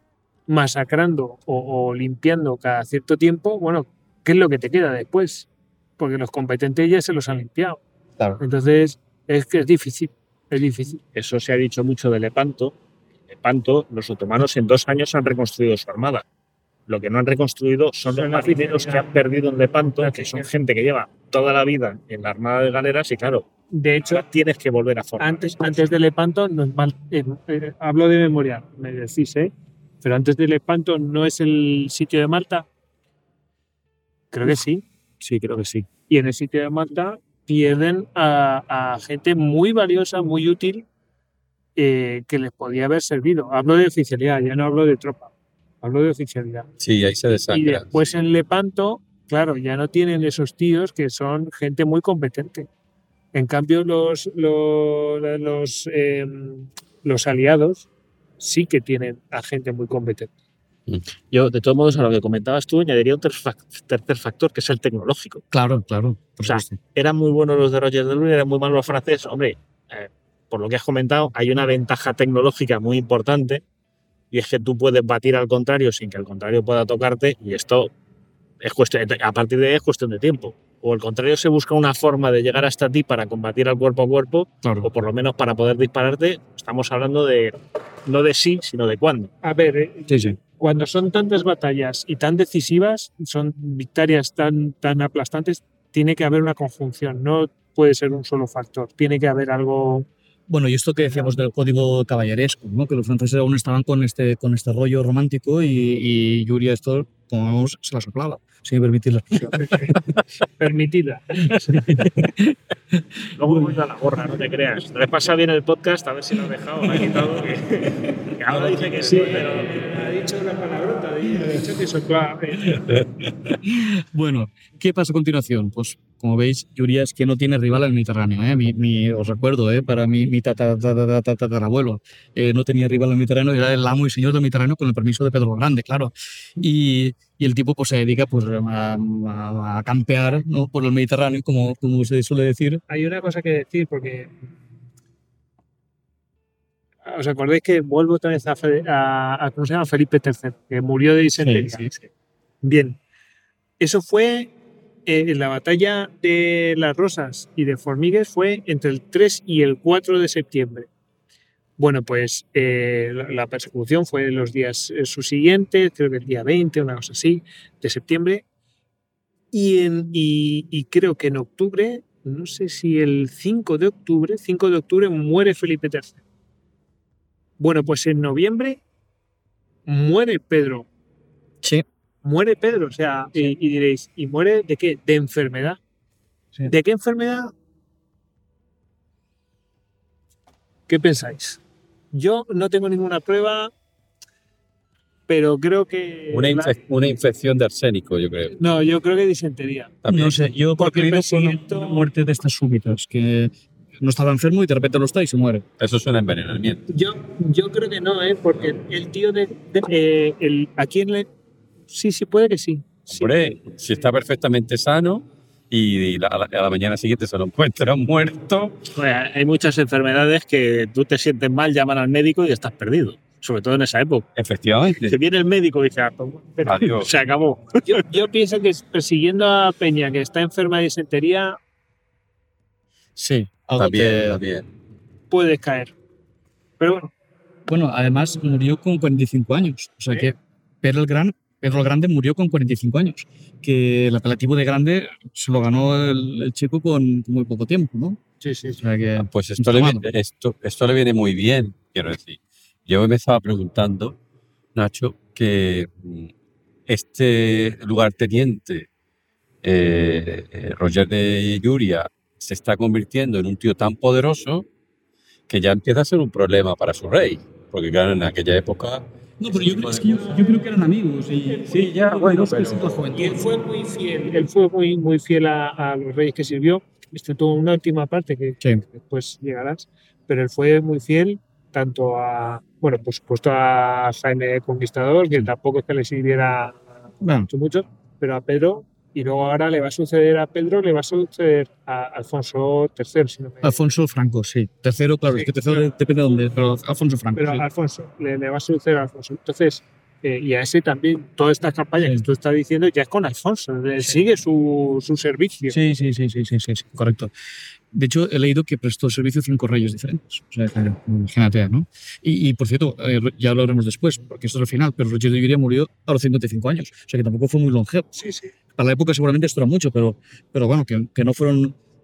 masacrando o, o limpiando cada cierto tiempo, bueno, ¿qué es lo que te queda después? Porque los competentes ya se los han limpiado. Claro. Entonces, es que es difícil, es difícil. Eso se ha dicho mucho de Lepanto. Lepanto, los otomanos en dos años han reconstruido su armada. Lo que no han reconstruido son los marineros que han perdido en Lepanto, que son gente que lleva toda la vida en la armada de galeras y claro, de hecho, tienes que volver a formar. Antes, antes de Lepanto, no es mal, eh, eh, hablo de memoria, me decís, ¿eh? Pero antes de Lepanto, ¿no es el sitio de Malta? Creo que sí. Sí, creo que sí. y en el sitio de Malta pierden a, a gente muy valiosa, muy útil, eh, que les podía haber servido. Hablo de oficialidad, ya no hablo de tropa, hablo de oficialidad. Sí, ahí se Y desangra. después en Lepanto, claro, ya no tienen esos tíos que son gente muy competente. En cambio, los, los, los, eh, los aliados sí que tienen a gente muy competente. Yo, de todos modos, a lo que comentabas tú, añadiría un tercer factor, que es el tecnológico. Claro, claro. O sea, eran muy buenos los de Roger de Luna, eran muy malos los franceses. Hombre, eh, por lo que has comentado, hay una ventaja tecnológica muy importante, y es que tú puedes batir al contrario sin que el contrario pueda tocarte, y esto es cuestión, a partir de ahí es cuestión de tiempo. O el contrario se busca una forma de llegar hasta ti para combatir al cuerpo a cuerpo, Claro. o por lo menos para poder dispararte. Estamos hablando de no de sí, sino de cuándo. A ver, eh, Sí, sí. cuando son tantas batallas y tan decisivas, son victorias tan, tan aplastantes, tiene que haber una conjunción, no puede ser un solo factor, tiene que haber algo. Bueno, y esto que decíamos del código caballeresco, ¿no? Que los franceses aún estaban con este, con este rollo romántico, y, y Yuri esto, como vemos, se la soplaba, sin permitir la expresión. Permitida. Luego voy a la gorra, no te creas. Te pasa bien el podcast, a ver si lo has dejado, lo has quitado. Que, que ahora dice que sí, pero Ha dicho una palabrota, ha dicho que soplaba. Bueno, ¿qué pasa a continuación? Pues, como veis, Yuri es que no tiene rival en el Mediterráneo. ¿eh? Mi, mi, os recuerdo, ¿eh? para mí, mi tatarabuelo eh, no tenía rival en el Mediterráneo, era el amo y señor del Mediterráneo con el permiso de Pedro el Grande, claro. Y, y el tipo pues, se dedica pues, a, a, a campear, ¿no? por el Mediterráneo, como, como se suele decir. Hay una cosa que decir, porque ¿os acordáis que vuelvo otra vez a, a, a ¿cómo se llama? Felipe tercero, que murió de disentería? Sí, sí, sí. Bien, eso fue eh, en la batalla de Las Rosas y de Formigues, fue entre el tres y el cuatro de septiembre. Bueno, pues eh, la, la persecución fue los días eh, subsiguientes, creo que el día veinte, una cosa así, de septiembre. Y, en, y, y creo que en octubre, no sé si el cinco de octubre, cinco de octubre muere Felipe tercero. Bueno, pues en noviembre muere Pedro. Sí. Muere Pedro, o sea, sí. y, y diréis, ¿y muere de qué? De enfermedad. Sí. ¿De qué enfermedad? ¿Qué pensáis? Yo no tengo ninguna prueba, pero creo que... Una, infe la... una infección de arsénico, yo creo. No, yo creo que disentería. También. No sé, yo porque he visto una muerte de estas súbitas, que no estaba enfermo y de repente lo está y se muere. Eso es un envenenamiento. Yo, yo creo que no, ¿eh? Porque el tío de... de eh, el, aquí en... Le... Sí, sí, puede que sí. Hombre, sí. si está perfectamente sano y la, a, la, a la mañana siguiente se lo encuentran muerto. Pues hay muchas enfermedades que tú te sientes mal, llaman al médico y estás perdido. Sobre todo en esa época. Efectivamente. Se viene el médico y dice, ah, pero adiós. Se acabó. Yo, yo pienso que persiguiendo a Peña, que está enferma de disentería, sí, también, también. Puedes caer. Pero bueno. Bueno, además murió con cuarenta y cinco años. O sea ¿Eh? que Pedro el, Gran, Pedro el Grande murió con cuarenta y cinco años. Que el apelativo de Grande se lo ganó el, el chico con muy poco tiempo, ¿no? Sí, sí. O sea que, pues esto le, viene, esto, esto le viene muy bien, quiero decir. Yo me estaba preguntando, Nacho, que este lugarteniente, eh, Roger de Llúria, se está convirtiendo en un tío tan poderoso que ya empieza a ser un problema para su rey. Porque claro, en aquella época... No, pero yo, creo, es que yo, yo creo que eran amigos. Y, sí, ya, bueno, pero... Y él fue muy fiel, él fue muy, muy fiel a, a los reyes que sirvió. Esto tuvo una última parte que, sí. que después llegarás, pero él fue muy fiel tanto a, bueno, por supuesto a Jaime Conquistador, que tampoco es que le sirviera bueno. mucho, mucho, pero a Pedro, y luego ahora le va a suceder a Pedro, le va a suceder a Alfonso tercero. Si no me... Alfonso Franco, sí. Tercero, claro, sí, es que tercero claro. depende de dónde, pero Alfonso Franco. Pero sí. Alfonso, le, le va a suceder a Alfonso. Entonces, eh, y a ese también, toda esta campaña sí. que tú estás diciendo ya es con Alfonso, él sí. sigue su, su servicio. Sí, sí, sí, sí, sí, sí, sí, correcto. De hecho, he leído que prestó servicio a cinco reyes diferentes. O sea, que, imagínate, ¿no? Y, y por cierto, eh, ya lo haremos después, porque esto es el final, pero Roger de Llúria murió a los cincuenta y cinco años. O sea, que tampoco fue muy longevo. Sí, sí. Para la época seguramente esto era mucho, pero, pero bueno, que, que no fueron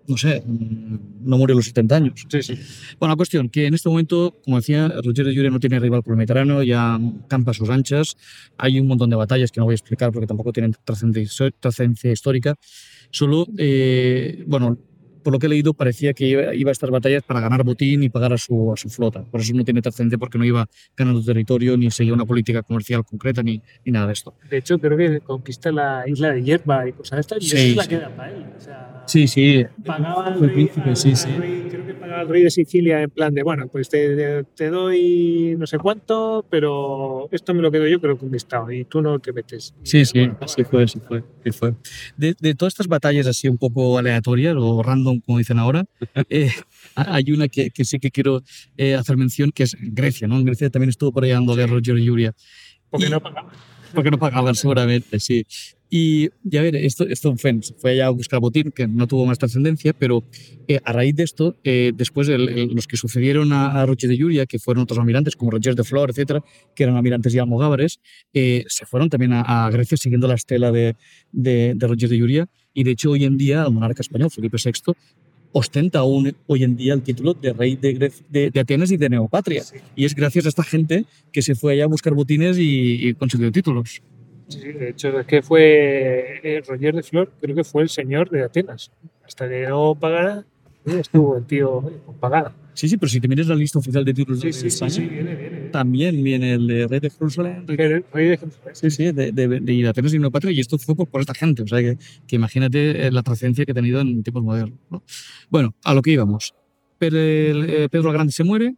no sé, no murió a los setenta años. Sí, sí. Bueno, la cuestión que en este momento, como decía, Roger de Llúria no tiene rival por el Mediterráneo, ya campa a sus anchas, hay un montón de batallas que no voy a explicar porque tampoco tienen trascendencia histórica, solo, eh, bueno, por lo que he leído, parecía que iba, iba a estas batallas para ganar botín y pagar a su, a su flota. Por eso no tiene trascendencia, porque no iba ganando territorio, ni seguía una política comercial concreta, ni, ni nada de esto. De hecho, creo que conquista la isla de Yerba y cosas de estas, y Sí, eso es la sí. que da para él. O sea, Sí, sí. pagaba al Fue rey, príncipe, al- sí, al sí. rey- creo que pagaba al rey de Sicilia en plan de, bueno, pues te, te doy no sé cuánto, pero esto me lo quedo yo que lo he conquistado y tú no te metes. Y, Sí, sí, bueno, así fue, así fue, así fue. De, de todas estas batallas así un poco aleatorias o random, como dicen ahora, eh, hay una que, que sí que quiero eh, hacer mención, que es Grecia, ¿no? En Grecia también estuvo por ahí dando guerra Roger de Llúria. porque Y- no pagaba. Porque no pagaban, seguramente, sí. Y ya ver, esto, esto fue, fue allá a buscar botín, que no tuvo más trascendencia, pero eh, a raíz de esto, eh, después el- el- los que sucedieron a, a Roger de Llúria, que fueron otros almirantes como Roger de Flor, etcétera, que eran almirantes y almogávares, eh, se fueron también a, a Grecia siguiendo la estela de, de, de Roger de Llúria. Y de hecho, hoy en día, el monarca español, Felipe sexto, ostenta aún hoy en día el título de rey de, Gre- de, de Atenas y de Neopatria. Sí. Y es gracias a esta gente que se fue allá a buscar botines y, y consiguió títulos. Sí, sí, de hecho, es que fue eh, Roger de Flor, creo que fue el señor de Atenas. Hasta que no pagara, eh, estuvo el tío eh, con pagada. Sí, sí, pero si te miras la lista oficial de títulos Sí, de sí, sí, España, sí, viene, viene. también viene el de Rey de Jerusalén. Rey, rey de Sí, sí, de, de, de, de Atenas y Neopatria, y esto fue por, por esta gente. O sea, que, que imagínate eh, la trascendencia que ha tenido en tiempos modernos, ¿no? Bueno, a lo que íbamos. Pero el, eh, Pedro el Grande se muere,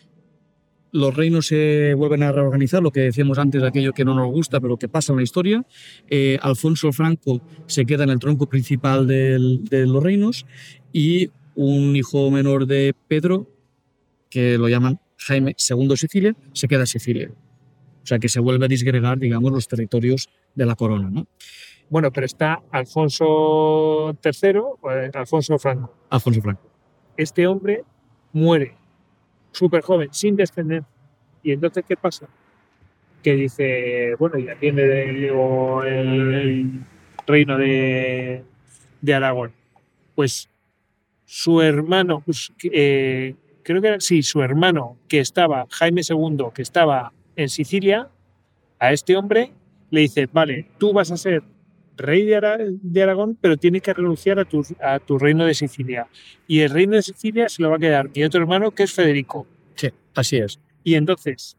los reinos se vuelven a reorganizar, lo que decíamos antes, aquello que no nos gusta, pero que pasa en la historia. Eh, Alfonso el Franco se queda en el tronco principal del- de los reinos y un hijo menor de Pedro, que lo llaman Jaime segundo de Sicilia, se queda en Sicilia. O sea, que se vuelve a disgregar, digamos, los territorios de la corona, ¿no? Bueno, pero está Alfonso tercero, eh, Alfonso Franco. Alfonso Franco. Este hombre muere súper joven, sin descendencia. Y entonces, ¿qué pasa? Que dice, bueno, ya tiene digo, el, el reino de, de Aragón. Pues su hermano, pues, eh, creo que era, sí, su hermano, que estaba, Jaime segundo, que estaba en Sicilia, a este hombre le dice, vale, tú vas a ser rey de, Ara- de Aragón, pero tienes que renunciar a tu, a tu reino de Sicilia. Y el reino de Sicilia se lo va a quedar mi otro hermano, que es Federico. Sí, así es. Y entonces,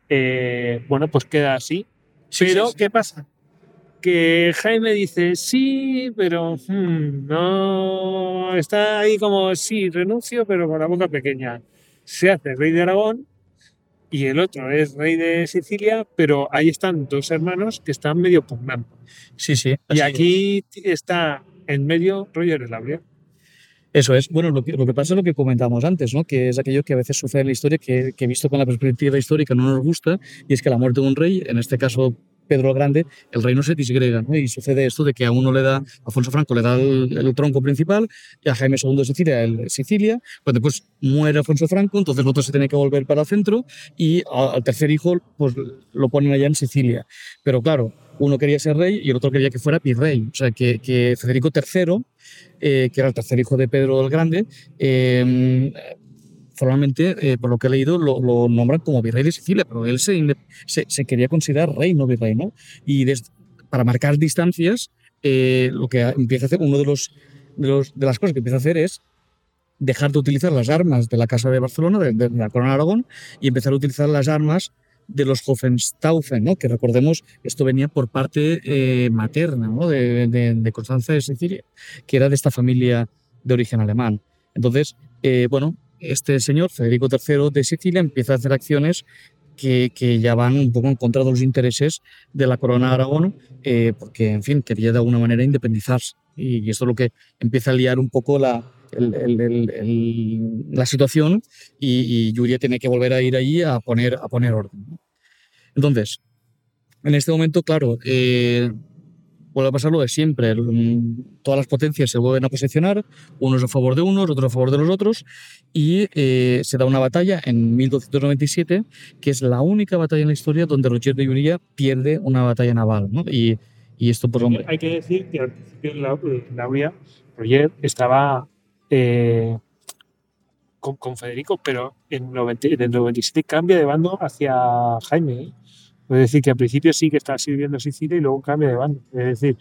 eh, bueno, pues queda así. Sí, Pero, sí, sí. ¿qué pasa? Que Jaime dice, sí, pero hmm, no, está ahí como, sí, renuncio, pero con la boca pequeña. Se hace rey de Aragón y el otro es rey de Sicilia, pero ahí están dos hermanos que están medio pugnando. Sí, sí. Y así es. aquí está en medio Roger de Lauria. Eso es. Bueno, lo que, lo que pasa es lo que comentábamos antes, ¿no? Que es aquello que a veces sucede en la historia que, que visto con la perspectiva histórica no nos gusta, y es que la muerte de un rey, en este caso Pedro el Grande, el reino se disgrega, ¿no? Y sucede esto de que a uno le da, a Alfonso Franco le da el, el tronco principal, y a Jaime segundo de Sicilia, el Sicilia, pues después muere Alfonso Franco, entonces el otro se tiene que volver para el centro, y a- al tercer hijo pues lo ponen allá en Sicilia. Pero claro, uno quería ser rey y el otro quería que fuera virrey. O sea, que, que Federico tercero, eh, que era el tercer hijo de Pedro el Grande, eh, formalmente, eh, por lo que he leído, lo, lo nombran como virrey de Sicilia, pero él se, inde- se, se quería considerar rey, no virrey, ¿no? Y des- para marcar distancias, eh, lo que empieza a hacer, uno de, los, de, los, de las cosas que empieza a hacer es dejar de utilizar las armas de la Casa de Barcelona, de, de la Corona de Aragón, y empezar a utilizar las armas de los Hohenstaufen, ¿no? Que recordemos, esto venía por parte eh, materna, ¿no? de, de, de Constanza de Sicilia, que era de esta familia de origen alemán. Entonces, eh, bueno, este señor, Federico tercero de Sicilia, empieza a hacer acciones que, que ya van un poco en contra de los intereses de la Corona de Aragón, eh, porque, en fin, quería de alguna manera independizarse. Y, y esto es lo que empieza a liar un poco la, el, el, el, el, la situación, y, y Llúria tiene que volver a ir allí a poner, a poner orden, ¿no? Entonces, en este momento, claro, eh, vuelve a pasar lo de siempre. El- Todas las potencias se vuelven a posicionar, unos a favor de unos, otros a favor de los otros, y eh, se da una batalla en mil doscientos noventa y siete, que es la única batalla en la historia donde Roger de Llúria pierde una batalla naval, ¿no? Y, y esto, pues, hombre, Hay que decir que al principio la, Lauria, Roger, estaba eh, con, con Federico, pero en, noventa, en el noventa y siete cambia de bando hacia Jaime. ¿eh? Es decir, que al principio sí que está sirviendo Sicilia y luego cambia de bando. Es decir,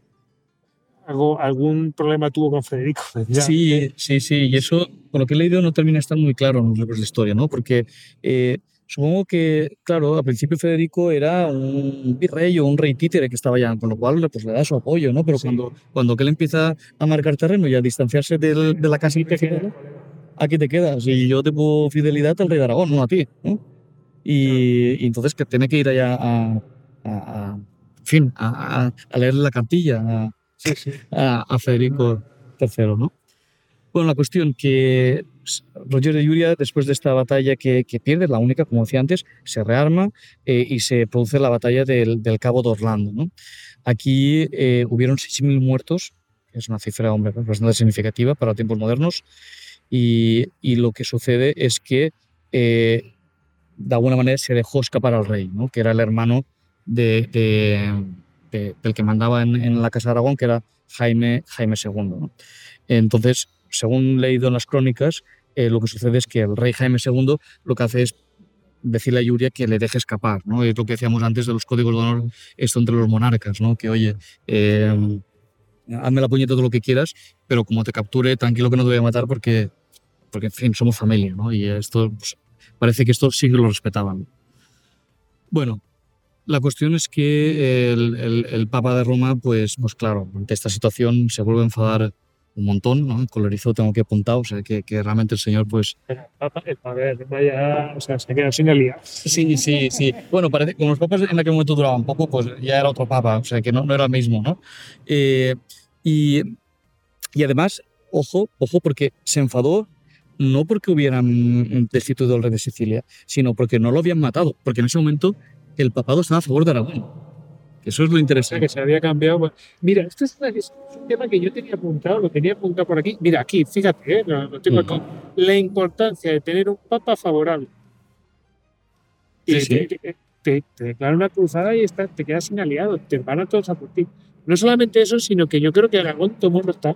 algo, algún problema tuvo con Federico. Sí, sí, sí. Y eso, con lo que he leído, no termina de estar muy claro en los libros de historia, ¿no? Porque eh, supongo que, claro, al principio Federico era un virrey o un rey títere que estaba allá, con lo cual pues, le da su apoyo, ¿no? Pero sí. cuando, cuando él empieza a marcar terreno y a distanciarse del, de la casa imperial, aquí te quedas. Y yo tengo fidelidad al rey de Aragón, no a ti, ¿no? Y, y entonces que tiene que ir allá a, a, a en fin, a, a, a leer la cartilla a, sí, sí. a, a Federico tercero, ¿no? Bueno, la cuestión que Roger de Llúria, después de esta batalla que, que pierde, la única, como decía antes, se rearma eh, y se produce la batalla del, del Cabo de Orlando, ¿no? Aquí eh, hubieron seis mil muertos, que es una cifra, hombre, bastante significativa para tiempos modernos, y, y lo que sucede es que eh, de alguna manera se dejó escapar al rey, ¿no? Que era el hermano de, de, de, del que mandaba en, en la Casa de Aragón, que era Jaime, Jaime segundo, ¿no? Entonces, según leído en las crónicas, eh, lo que sucede es que el rey Jaime segundo lo que hace es decirle a Llúria que le deje escapar, ¿no? Es lo que decíamos antes de los códigos de honor, esto entre los monarcas, ¿no? Que, oye, eh, hazme la puñeta todo lo que quieras, pero como te capture, tranquilo que no te voy a matar porque, porque en fin, somos familia, ¿no? Y esto, pues, parece que esto sí que lo respetaban. Bueno, la cuestión es que el, el, el Papa de Roma, pues, pues claro, ante esta situación se vuelve a enfadar un montón, ¿no? Colorizó, tengo que apuntar, o sea, que, que realmente el señor, pues... El Papa, el Papa de Roma ya, o sea, se quedó sin aliados. Sí, sí, sí. Bueno, parece como los papas en aquel momento duraban poco, pues ya era otro Papa, o sea, que no, no era el mismo, ¿no? Eh, y, y además, ojo, ojo, porque se enfadó no porque hubieran destituido al rey de Sicilia, sino porque no lo habían matado, porque en ese momento el papado estaba a favor de Aragón. Eso es lo interesante. O sea, que se había cambiado. Bueno, mira, esto es, una, es un tema que yo tenía apuntado, lo tenía apuntado por aquí. Mira, aquí, fíjate, ¿eh? lo, lo tengo aquí. Uh-huh. La importancia de tener un papa favorable. Y sí, te, sí. te, te, te declaran una cruzada y está, te quedas sin aliados, te van a todos a por ti. No solamente eso, sino que yo creo que Aragón tomó nota,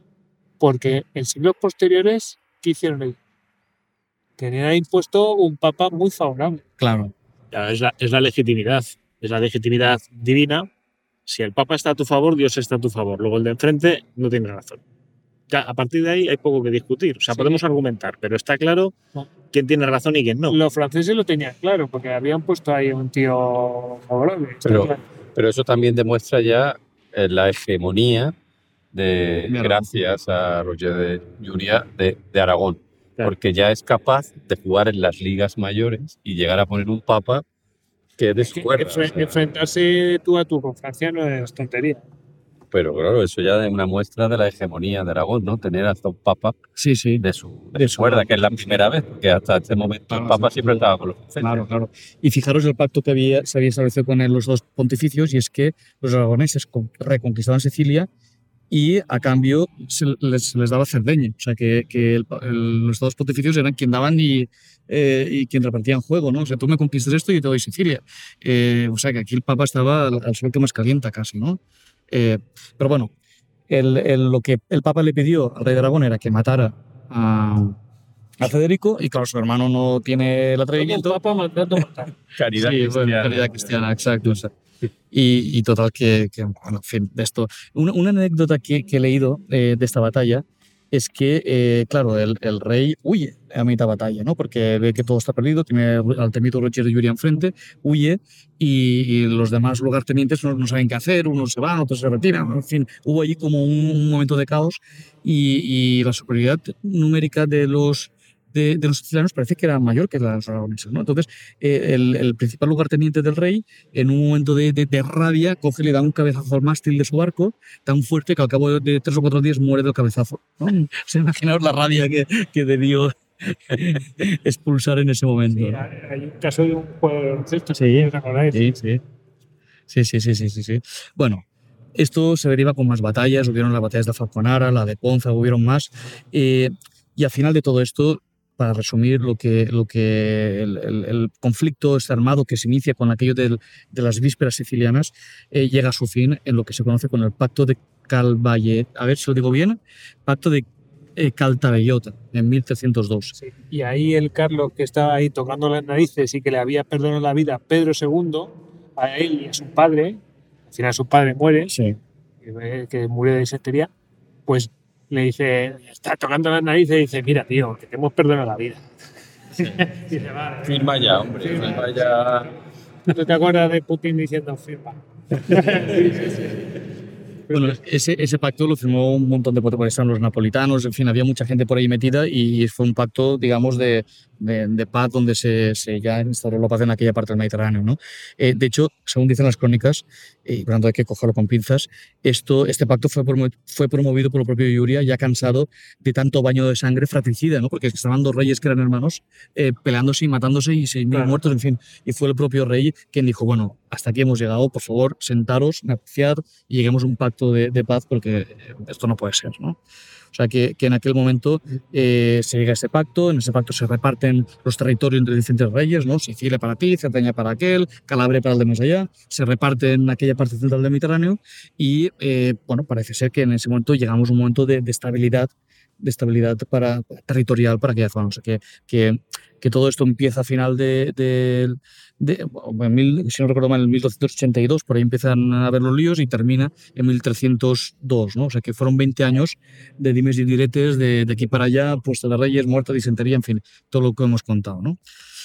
porque en siglos posteriores, ¿qué hicieron ellos? Tenían impuesto un papa muy favorable. Claro. Es la, es la legitimidad. Es la legitimidad divina. Si el Papa está a tu favor, Dios está a tu favor. Luego el de enfrente no tiene razón. Ya, a partir de ahí hay poco que discutir. O sea, sí. podemos argumentar, pero está claro quién tiene razón y quién no. Los franceses lo tenían claro, porque habían puesto ahí un tío favorable. Pero, claro. pero eso también demuestra ya la hegemonía, de, gracias a Roger de Llúria, de, de Aragón. Claro. Porque ya es capaz de jugar en las ligas mayores y llegar a poner un papa que es de su cuerda. Enfre- o sea. Enfrentarse tú a tu con Francia no es tontería. Pero claro, eso ya es una muestra de la hegemonía de Aragón, ¿no? Tener hasta un papa sí, sí. de su, de de su cuerda, que es la primera vez, porque hasta este momento claro, el papa sí. siempre estaba con los franceses. Claro, claro. Y fijaros el pacto que había, se había establecido con los dos pontificios, y es que los aragoneses reconquistaban Sicilia y a cambio se les, les daba Cerdeña. O sea, que, que el, el, los estados pontificios eran quien daban y, eh, y quien repartían juego, ¿no? O sea, tú me conquistas esto y yo te doy Sicilia. Eh, o sea, que aquí el papa estaba al, al sol que más calienta casi, ¿no? Eh, pero bueno, el, el, lo que el papa le pidió al rey de Aragón era que matara a, a Federico, y claro, su hermano no tiene el atrevimiento. El papa mandando matar. Caridad sí, cristiana. Bueno, caridad cristiana, exacto. O sea. Y, y total que, que, bueno, en fin, de esto. Una, una anécdota que, que he leído eh, de esta batalla es que, eh, claro, el, el rey huye a mitad de batalla, ¿no? Porque ve que todo está perdido, tiene al temido Roger de Llúria enfrente, huye, y, y los demás lugartenientes no, no saben qué hacer, unos se van, otros se retiran, en fin, hubo allí como un, un momento de caos, y, y la superioridad numérica de los De, de los sicilianos parece que era mayor que los aragoneses, ¿no? Entonces, eh, el, el principal lugarteniente del rey, en un momento de, de, de rabia, coge y le da un cabezazo al mástil de su barco, tan fuerte que al cabo de tres o cuatro días muere del cabezazo, ¿no? Se imaginaos la rabia que, que debió expulsar en ese momento. Sí, hay un caso de un juego de baloncesto. Sí, sí, sí. Sí, sí, sí, sí, sí, sí. Bueno, esto se deriva con más batallas, hubieron las batallas de Falconara, la de Ponza, hubieron más. Eh, y al final de todo esto, para resumir lo que, lo que el, el, el conflicto este armado que se inicia con aquello del, de las vísperas sicilianas, eh, llega a su fin en lo que se conoce con el Pacto de Calvalle, a ver si lo digo bien, Pacto de eh, Caltabellota, en mil trescientos dos. Sí. Y ahí el Carlos, que estaba ahí tocando las narices y que le había perdonado la vida a Pedro segundo, a él y a su padre, al final su padre muere, Sí. que, que murió de disentería, pues le dice, está tocando las narices y dice, mira, tío, que te hemos perdonado la vida. Sí. Dice, vale, Firma ya, hombre. Firma. Firma ya. ¿Tú te acuerdas de Putin diciendo firma? Bueno, ese, ese pacto lo firmó un montón de protagonistas, los napolitanos, en fin, había mucha gente por ahí metida y fue un pacto, digamos, de, de, de paz donde se, se ya instauró la paz en aquella parte del Mediterráneo, ¿no? Eh, de hecho, según dicen las crónicas, y por tanto hay que cogerlo con pinzas, esto, este pacto fue, promo, fue promovido por el propio Iuria, ya cansado de tanto baño de sangre fratricida, ¿no? Porque estaban dos reyes que eran hermanos eh, peleándose y matándose y seis mil claro. muertos, en fin, y fue el propio rey quien dijo, bueno, hasta aquí hemos llegado, por favor, sentaros, negociar y lleguemos a un pacto De, de paz porque esto no puede ser, ¿no? O sea, que, que en aquel momento eh, se llega a este pacto, en ese pacto se reparten los territorios entre diferentes reyes, ¿no? Sicilia para ti, Cerdeña para aquel, Calabria para el de más allá, se reparten aquella parte central del Mediterráneo y, eh, bueno, parece ser que en ese momento llegamos a un momento de, de estabilidad de estabilidad para, territorial para aquella zona. O sea, que, que, que todo esto empieza a final de, de, de bueno, mil, si no recuerdo mal, en mil doscientos ochenta y dos, por ahí empiezan a haber los líos y termina en mil trescientos dos, ¿no? O sea, que fueron veinte años de dimes y diretes, de, de aquí para allá, puesta de reyes, muerta, disentería, en fin, todo lo que hemos contado, ¿no?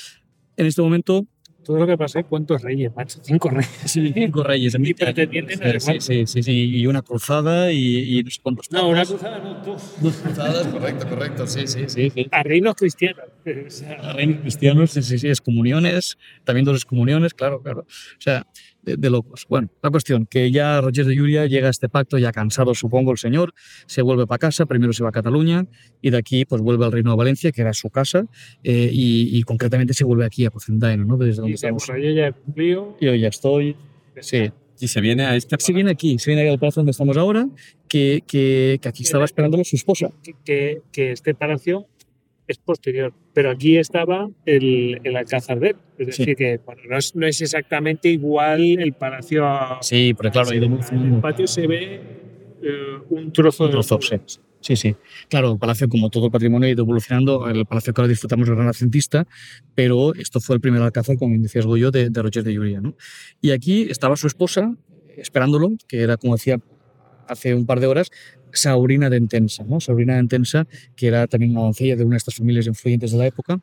En este momento... Todo lo que pasé, ¿cuántos reyes, macho? Cinco reyes. Sí, cinco reyes. Y pretendientes sí, sí, sí, sí, y una cruzada y, y no sé cuántos. No, una cruzada no, dos. Dos cruzadas, correcto, correcto, sí, sí, sí. sí. A reinos cristianos. O sea, a reinos cristianos, sí, sí, sí, excomuniones, también dos excomuniones, claro, claro. O sea, de, de locos. Bueno, la cuestión, que ya Roger de Iuria llega a este pacto, ya cansado, supongo, el señor, se vuelve para casa, primero se va a Cataluña y de aquí pues vuelve al Reino de Valencia, que era su casa, eh, y, y concretamente se vuelve aquí a Cocentaina, ¿no? Desde donde estamos. Bueno, yo ya he cumplido. Yo ya estoy, sí. Y se viene a este. Se viene aquí, se viene al palacio donde estamos ahora, que, que, que aquí estaba esperándolo su esposa. Que, que, que este palacio es posterior, pero aquí estaba el, el Alcázar de él. Es decir, sí. que bueno, no, es, no es exactamente igual el palacio. A, sí, pero claro, en el patio se ve eh, un trozo un trozo, de. Sí. Sí, sí. Claro, el palacio, como todo el patrimonio, ha ido evolucionando. El palacio que ahora disfrutamos es renacentista, pero esto fue el primer alcázar, como decías Goyo, de, de Roger de Iuria, ¿no? Y aquí estaba su esposa esperándolo, que era, como decía hace un par de horas, Saurina de Entensa, ¿no? Saurina de Entensa, que era también una doncella de una de estas familias influyentes de la época.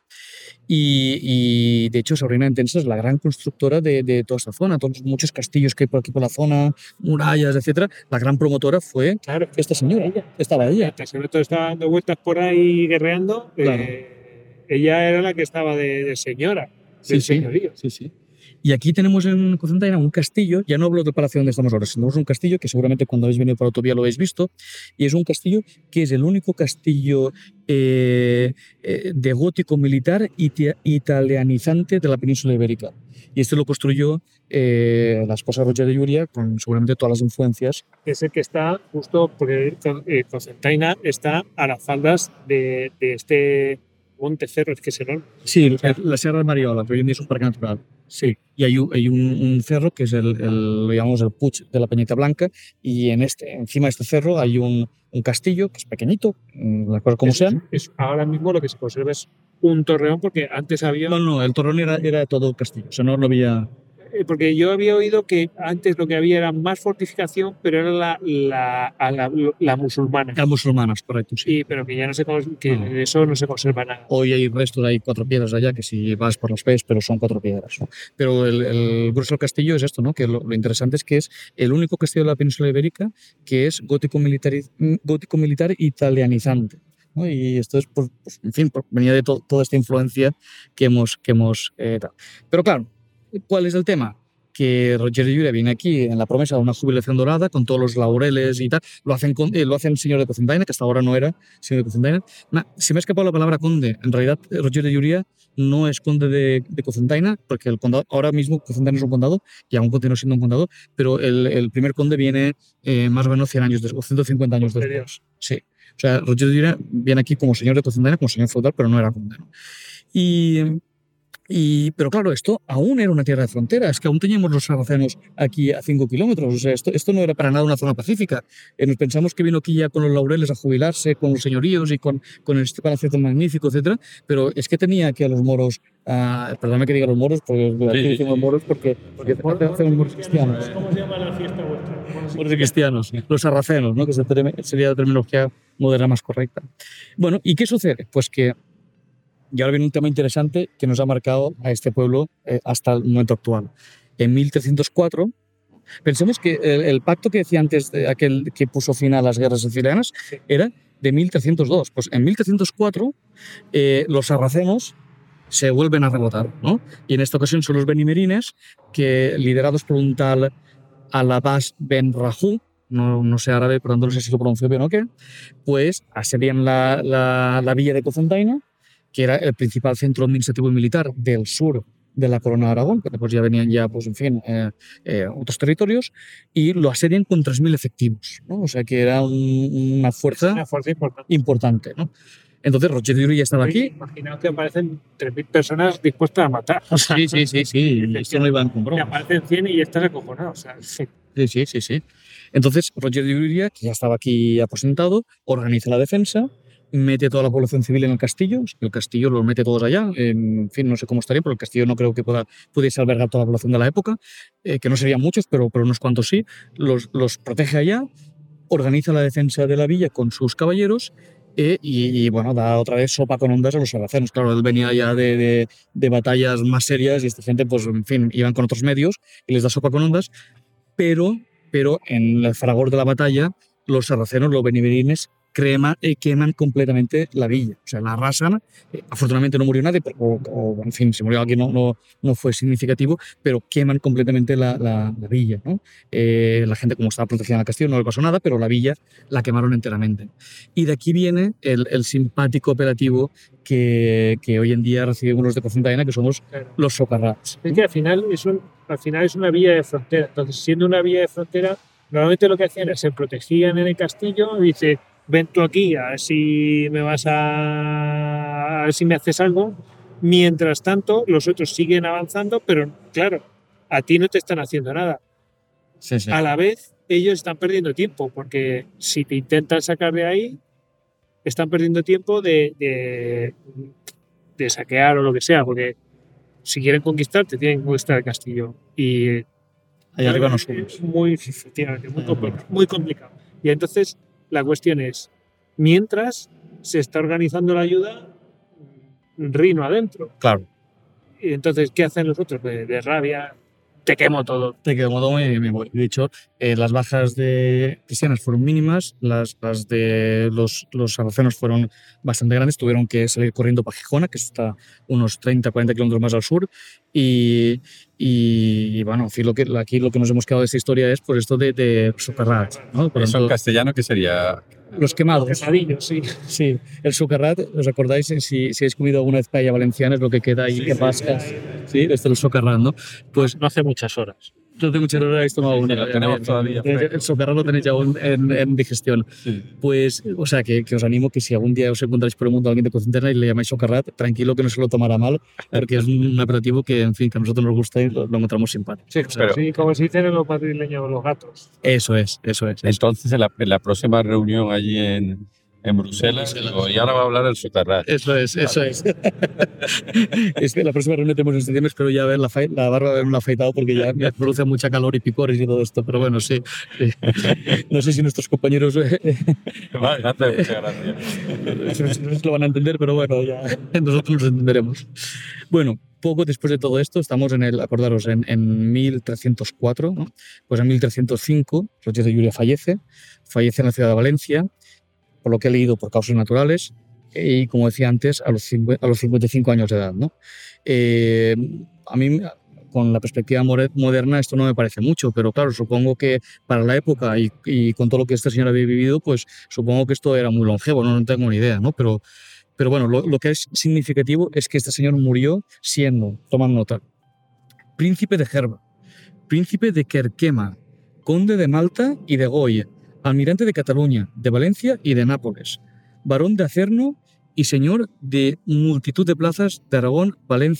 Y, y de hecho, Saurina de Entensa es la gran constructora de, de toda esta zona, todos muchos castillos que hay por aquí por la zona, murallas, etcétera. La gran promotora fue claro, esta señora. Ella. Estaba ella. Esta señora estaba dando vueltas por ahí guerreando. Claro. Eh, ella era la que estaba de, de señora, sí, del sí, señorío. Sí, sí. Y aquí tenemos en Cocentaina un castillo, ya no hablo del palacio donde estamos ahora, sino es un castillo que seguramente cuando habéis venido por autovía lo habéis visto, y es un castillo que es el único castillo eh, eh, de gótico militar ita italianizante de la península ibérica. Y este lo construyó eh, la esposa de Roger de Iuria con seguramente todas las influencias. Es el que está justo, porque eh, Cocentaina está a las faldas de, de este monte cerro, es que es enorme. Sí, la Sierra de Mariola, que hoy en día es un parque natural. Sí, y hay, un, hay un, un cerro que es el, el, lo llamamos el Puig de la Peñita Blanca, y en este, encima de este cerro hay un, un castillo que es pequeñito, las cosas como es, sean. Es, ahora mismo lo que se conserva es un torreón, porque antes había... No, no, el torreón era, era todo castillo, o sea, no, no había... Porque yo había oído que antes lo que había era más fortificación, pero era la, la, la, la musulmana. Las musulmanas, correcto, sí. sí. Pero que ya no se, que no. eso no se conserva nada. Hoy hay restos, hay cuatro piedras allá, que si vas por las ves, pero son cuatro piedras, ¿no? Pero el, el grueso del castillo es esto, ¿no? Que lo, lo interesante es que es el único castillo de la península ibérica que es gótico militar, gótico militar italianizante, ¿no? Y esto es, por, pues, en fin, por, venía de to, toda esta influencia que hemos... Que hemos eh, pero claro, ¿cuál es el tema? Que Roger de Iuria viene aquí en la promesa de una jubilación dorada con todos los laureles y tal. Lo hacen, con, eh, lo hacen señor de Cocentaina, que hasta ahora no era señor de Cocentaina. Nah, se me ha escapado la palabra conde. En realidad, Roger de Iuria no es conde de, de Cocentaina, porque el condado, ahora mismo Cocentaina es un condado y aún continúa siendo un condado, pero el, el primer conde viene eh, más o menos cien años después, o ciento cincuenta años después. Sí. O sea, Roger de Iuria viene aquí como señor de Cocentaina, como señor feudal, pero no era conde, ¿no? Y... Y, pero claro, esto aún era una tierra de frontera, es que aún teníamos los sarracenos aquí a cinco kilómetros, o sea, esto, esto no era para nada una zona pacífica. Eh, nos pensamos que vino aquí ya con los laureles a jubilarse, con los señoríos y con, con este palacio tan magnífico, etcétera, pero es que tenía aquí a los moros, uh, perdóname que diga los moros, porque aquí Sí, sí, decimos sí. moros porque, porque hacemos moros cristianos. ¿Cómo se llama la fiesta vuestra? Moros cristianos, los sarracenos, ¿no? Que sería la terminología moderna más correcta. Bueno, ¿y qué sucede? Pues que y ahora viene un tema interesante que nos ha marcado a este pueblo eh, hasta el momento actual. En mil trescientos cuatro, pensemos que el, el pacto que decía antes, de aquel que puso fin a las guerras sicilianas, era de mil trescientos dos. Pues en mil trescientos cuatro eh, los sarracenos se vuelven a rebotar, ¿no? Y en esta ocasión son los benimerines que, liderados por un tal Al-Abbas ben Rahu, no, no sé árabe, pero no sé si lo pronuncio bien o qué, pues asedian la, la, la villa de Cocentaina, que era el principal centro administrativo y militar del sur de la Corona de Aragón, que después ya venían ya, pues en fin, eh, eh, otros territorios, y lo asedian con tres mil efectivos, ¿no? O sea que era un, una fuerza, Una fuerza importante. importante, ¿no? Entonces Roger de Uri ya estaba aquí. Imaginaos que aparecen tres mil personas dispuestas a matar. O sea, Sí, sí, sí, sí, esto no iban con que broma. aparecen cien y estás acojonado. O sea, sí. Sí, sí, sí, sí. Entonces Roger de Uría, que ya estaba aquí aposentado, organiza la defensa, mete a toda la población civil en el castillo, el castillo lo mete todos allá, en fin, no sé cómo estaría, pero el castillo no creo que pueda, pudiese albergar toda la población de la época, eh, que no serían muchos, pero, pero unos cuantos sí, los, los protege allá, organiza la defensa de la villa con sus caballeros eh, y, y, bueno, da otra vez sopa con ondas a los sarracenos. Claro, él venía ya de, de, de batallas más serias y esta gente, pues, en fin, iban con otros medios y les da sopa con ondas, pero, pero en el fragor de la batalla, los sarracenos, los benimerines, crema, eh, queman completamente la villa, o sea, la arrasan. Eh, afortunadamente no murió nadie, pero, o, o, en fin, si murió alguien no, no, no fue significativo, pero queman completamente la, la, la villa, ¿no? Eh, la gente, como estaba protegida en el castillo, no le pasó nada, pero la villa la quemaron enteramente. Y de aquí viene el, el simpático operativo que, que hoy en día recibimos los de Cocentaina, que somos Claro. los socarrats. Es que al final es, un, al final es una villa de frontera. Entonces, siendo una villa de frontera, normalmente lo que hacían era se protegían en el castillo y dice, ven tú aquí a ver si me vas a, a ver si me haces algo. Mientras tanto, los otros siguen avanzando, pero claro, a ti no te están haciendo nada. Sí, sí. A la vez, ellos están perdiendo tiempo, porque si te intentan sacar de ahí, están perdiendo tiempo de, de, de saquear o lo que sea, porque si quieren conquistarte, tienen que conquistar el castillo. Y Allá arriba no subes. es muy, efectivamente, muy complicado, muy complicado. Y entonces la cuestión es, mientras se está organizando la ayuda, Rino adentro. Claro. Y entonces, ¿qué hacen los otros? De, de rabia, te quemo todo. Te quedo modo y me voy. De hecho, eh, las bajas de cristianas fueron mínimas, las, las de los, los sarracenos fueron bastante grandes, tuvieron que salir corriendo para Gijona, que está unos treinta, cuarenta kilómetros más al sur, y, y, y bueno, aquí lo, que, aquí lo que nos hemos quedado de esta historia es por esto de, de socarrat, ¿no? Por Eso en tanto, castellano, ¿qué sería? los quemados. Pesadillos, sí. Sí, el socarrat, ¿os acordáis? Si, si habéis comido alguna vez paella valenciana, es lo que queda ahí, Sí, que sí, pascas. Sí, este es el socarrat, ¿no? Pues No hace muchas horas. yo tengo muchas horas esto no Sí, lo tenemos todavía fresco. El socarrat lo tenéis aún en, en digestión. Sí. Pues, o sea, que, que os animo que si algún día os encontráis por el mundo a alguien de Cocentaina y le llamáis socarrat, tranquilo que no se lo tomará mal, porque es un aperitivo que, en fin, que a nosotros nos gusta y lo, lo encontramos simpático. Sí, O sea, pero- sí, como se dicen en los madrileños, los gatos. eso es, eso es. eso. Entonces, en la, en la próxima reunión allí en, en Bruselas, digo, y ahora va a hablar el socarrat. Eso es, eso es. Es que la próxima reunión tenemos en septiembre, espero ya ver la, fa- la barba haberme afeitado porque ya me produce mucha calor y picores y todo esto, pero bueno, sí. sí. No sé si nuestros compañeros eh, Vale, gracias, muchas gracias. no lo van a entender, pero bueno, ya nosotros nos entenderemos. Bueno, poco después de todo esto, estamos en el, acordaros, en, en mil trescientos cuatro, ¿no? Pues en mil trescientos cinco, Roger de Uría fallece, fallece en la ciudad de Valencia, por lo que he leído, por causas naturales, y como decía antes, a los, cincuenta, a los cincuenta y cinco años de edad, ¿no? Eh, a mí, con la perspectiva moderna, esto no me parece mucho, pero claro, supongo que para la época y, y con todo lo que este señor había vivido, pues supongo que esto era muy longevo, no, no tengo ni idea, ¿no? Pero, pero bueno, lo, lo que es significativo es que este señor murió siendo, tomad nota, príncipe de Gerba, príncipe de Querquema, conde de Malta y de Goya, almirante de Cataluña, de Valencia y de Nápoles, barón de Acerno y señor de multitud de plazas de Aragón, Valencia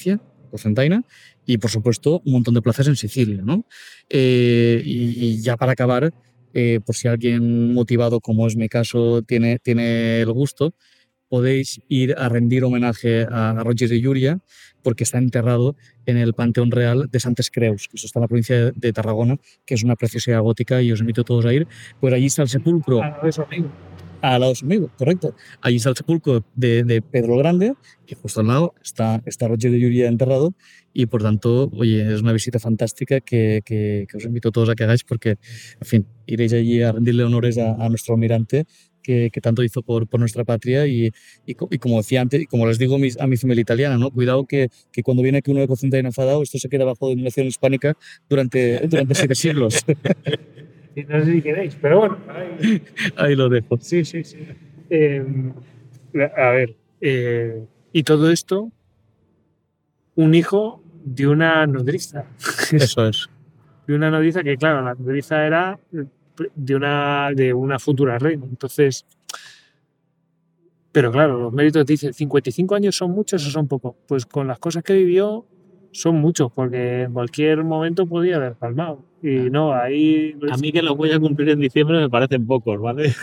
Cocentaina y, por supuesto, un montón de plazas en Sicilia, ¿no? Eh, y, y ya para acabar, eh, por si alguien motivado, como es mi caso, tiene, tiene el gusto, podéis ir a rendir homenaje a, a Roger de Llúria, porque está enterrado en el Panteón Real de Santes Creus, que eso está en la provincia de, de Tarragona, que es una preciosidad gótica y os invito a todos a ir. Pues allí está el sepulcro. Ah, no, eso, amigo. Al lado de su amigo, correcto. Allí está el sepulcro de, de Pedro el Grande y justo al lado está, está Roger de Llúria enterrado y, por tanto, oye, es una visita fantástica que, que, que os invito a todos a que hagáis porque, en fin, iréis allí a rendirle honores a, a nuestro almirante que, que tanto hizo por, por nuestra patria y, y, y como decía antes, y como les digo a, mis, a mi familia italiana, ¿no? Cuidado que, que cuando viene aquí uno de Cocentaina enfadado, esto se queda bajo dominación hispánica durante, durante siete siglos. Y no sé si queréis, pero bueno. Ahí, ahí lo dejo. Sí, sí, sí. Eh, a ver, eh, y todo esto, un hijo de una nodriza. Eso es. De una nodriza que, claro, la nodriza era de una, de una futura reina. Entonces, pero claro, los méritos dicen, ¿cincuenta y cinco años son muchos o son pocos? Pues con las cosas que vivió, son muchos, porque en cualquier momento podía haber palmado. Y no, ahí... A mí que los voy a cumplir en diciembre me parecen pocos, ¿vale?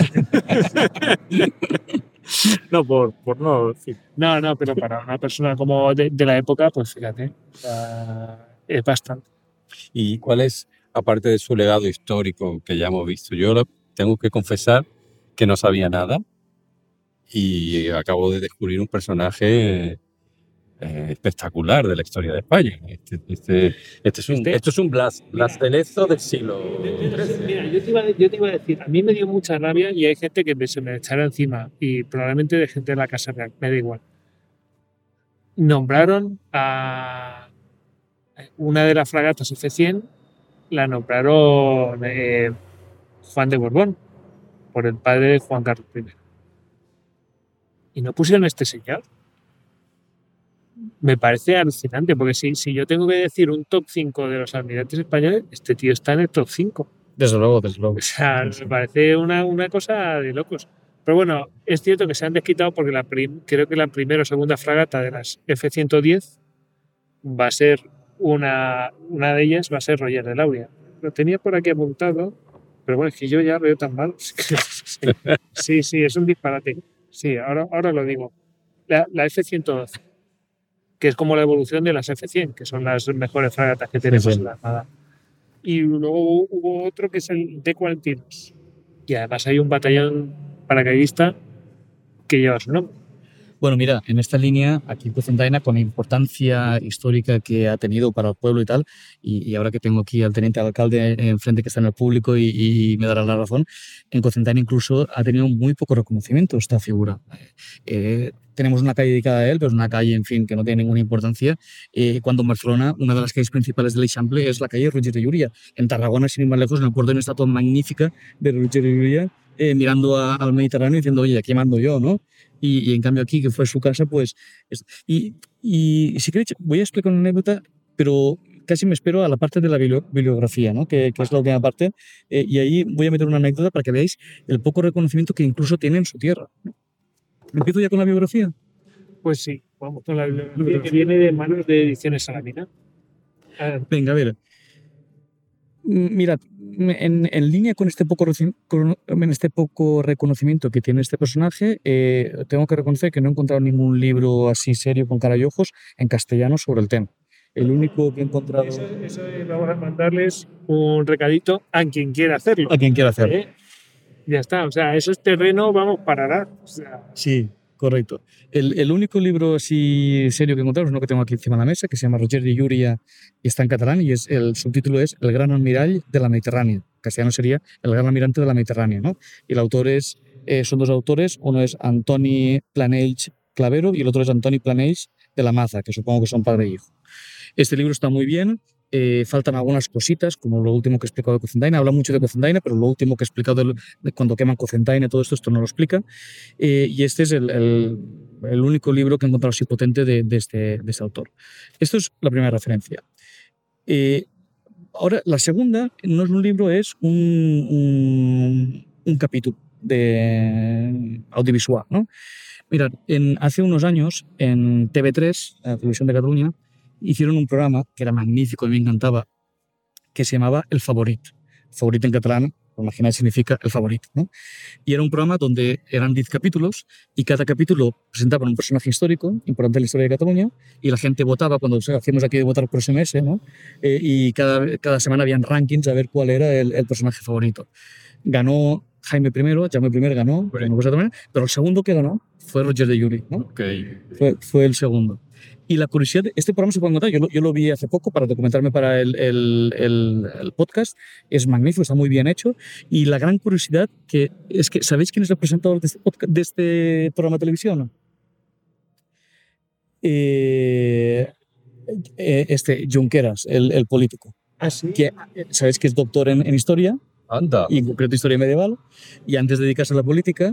no, por, por no decir. No, no, pero para una persona como de, de la época, pues fíjate, o sea, es bastante. ¿Y cuál es, aparte de su legado histórico que ya hemos visto? Yo lo, tengo que confesar que no sabía nada y acabo de descubrir un personaje eh, espectacular de la historia de España. Este, este, este es un, Este- esto es un Blas, Blasfelezo del siglo trece. Mira, yo te, iba, a- yo te iba a decir, a mí me dio mucha rabia y hay gente que me, se me echará encima y probablemente de gente de la Casa Real, me da igual. Nombraron a una de las fragatas F cien, la nombraron eh, Juan de Borbón, por el padre de Juan Carlos primero. Y no pusieron este señor. Me parece alucinante, porque si, si yo tengo que decir un top cinco de los almirantes españoles, este tío está en el top cinco. Desde luego, desde luego. O sea, me parece una, una cosa de locos. Pero bueno, es cierto que se han desquitado porque la prim- creo que la primera o segunda fragata de las F ciento diez va a ser una, una de ellas, va a ser Roger de Lauria. Lo tenía por aquí apuntado, pero bueno, es que yo ya veo tan mal. Sí, sí, es un disparate. Sí, ahora, ahora lo digo. La, la F ciento doce, que es como la evolución de las F cien, que son las mejores fragatas que tenemos sí. en la Armada. Y luego hubo otro que es el D cuarenta y dos. Y además hay un batallón paracaidista que lleva su nombre. Bueno, mira, en esta línea, aquí en Cocentaina, con la importancia histórica que ha tenido para el pueblo y tal, y, y ahora que tengo aquí al teniente alcalde enfrente que está en el público y, y me dará la razón, en Cocentaina incluso ha tenido muy poco reconocimiento esta figura. Eh, tenemos una calle dedicada a él, pero es una calle, en fin, que no tiene ninguna importancia. Eh, cuando en Barcelona, una de las calles principales del Eixample es la calle Roger de Llúria. En Tarragona, sin ir más lejos, en el puerto hay una estatua magnífica de Roger de Llúria, eh, mirando a, al Mediterráneo y diciendo, oye, aquí mando yo, ¿no? Y, y en cambio aquí, que fue su casa, pues... Es, y, y si queréis, voy a explicar una anécdota, pero casi me espero a la parte de la bibliografía, ¿no? que, que es la última parte, eh, y ahí voy a meter una anécdota para que veáis el poco reconocimiento que incluso tiene en su tierra. ¿Empiezo ya con la biografía? Pues sí, vamos con la bibliografía que viene de manos de Ediciones Salamina. A ver, Venga, a ver. Mirad, en, en línea con este, poco, con este poco reconocimiento que tiene este personaje, eh, tengo que reconocer que no he encontrado ningún libro así serio con cara y ojos en castellano sobre el tema. El único que he encontrado... eso, eso es, vamos a mandarles un recadito a quien quiera hacerlo. A quien quiera hacerlo. ¿Eh? Ya está, o sea, eso es terreno, vamos, para arar. O sea, sí, correcto. El, el único libro así serio que he encontrado es uno que tengo aquí encima de la mesa, que se llama Roger de Llúria y está en catalán, y es, el subtítulo es El gran almirall de la Mediterránea. En castellano sería El gran almirante de la Mediterránea, ¿no? Y el autor es, eh, son dos autores, uno es Antoni Planells Clavero y el otro es Antoni Planells de la Maza, que supongo que son padre e hijo. Este libro está muy bien. Eh, faltan algunas cositas, como lo último que he explicado de Cocentaina. Habla mucho de Cocentaina, pero lo último que he explicado de, de cuando queman Cocentaina, todo esto, esto no lo explica. Eh, y este es el, el, el único libro que he encontrado así potente de, de, este, de este autor. Esto es la primera referencia. Eh, ahora, la segunda no es un libro, es un, un, un capítulo de audiovisual, ¿no? Mirad, en, hace unos años en T V tres, la televisión de Cataluña, hicieron un programa que era magnífico y me encantaba, que se llamaba El Favorit. Favorit en catalán, imagináis, significa el favorito, ¿no? Y era un programa donde eran diez capítulos y cada capítulo presentaba un personaje histórico importante en la historia de Cataluña y la gente votaba, cuando hacíamos aquí de votar por S M S, ¿no? Eh, y cada, cada semana habían rankings a ver cuál era el, el personaje favorito. Ganó Jaime I, Jaime I ganó, Bueno. pero el segundo que ganó fue Roger de Lluri, ¿no? Okay. Fue, fue el segundo. Y la curiosidad, este programa se puede encontrar, yo lo, yo lo vi hace poco para documentarme para el, el, el, el podcast, es magnífico, está muy bien hecho. Y la gran curiosidad que es que, ¿sabéis quién es el presentador de este, podcast, de este programa de televisión? Eh, eh, este, Junqueras, el, el político. ¿Ah, sí? Que, ¿sabéis que es doctor en, en historia? Anda. Y en concreto historia medieval, y antes de dedicarse a la política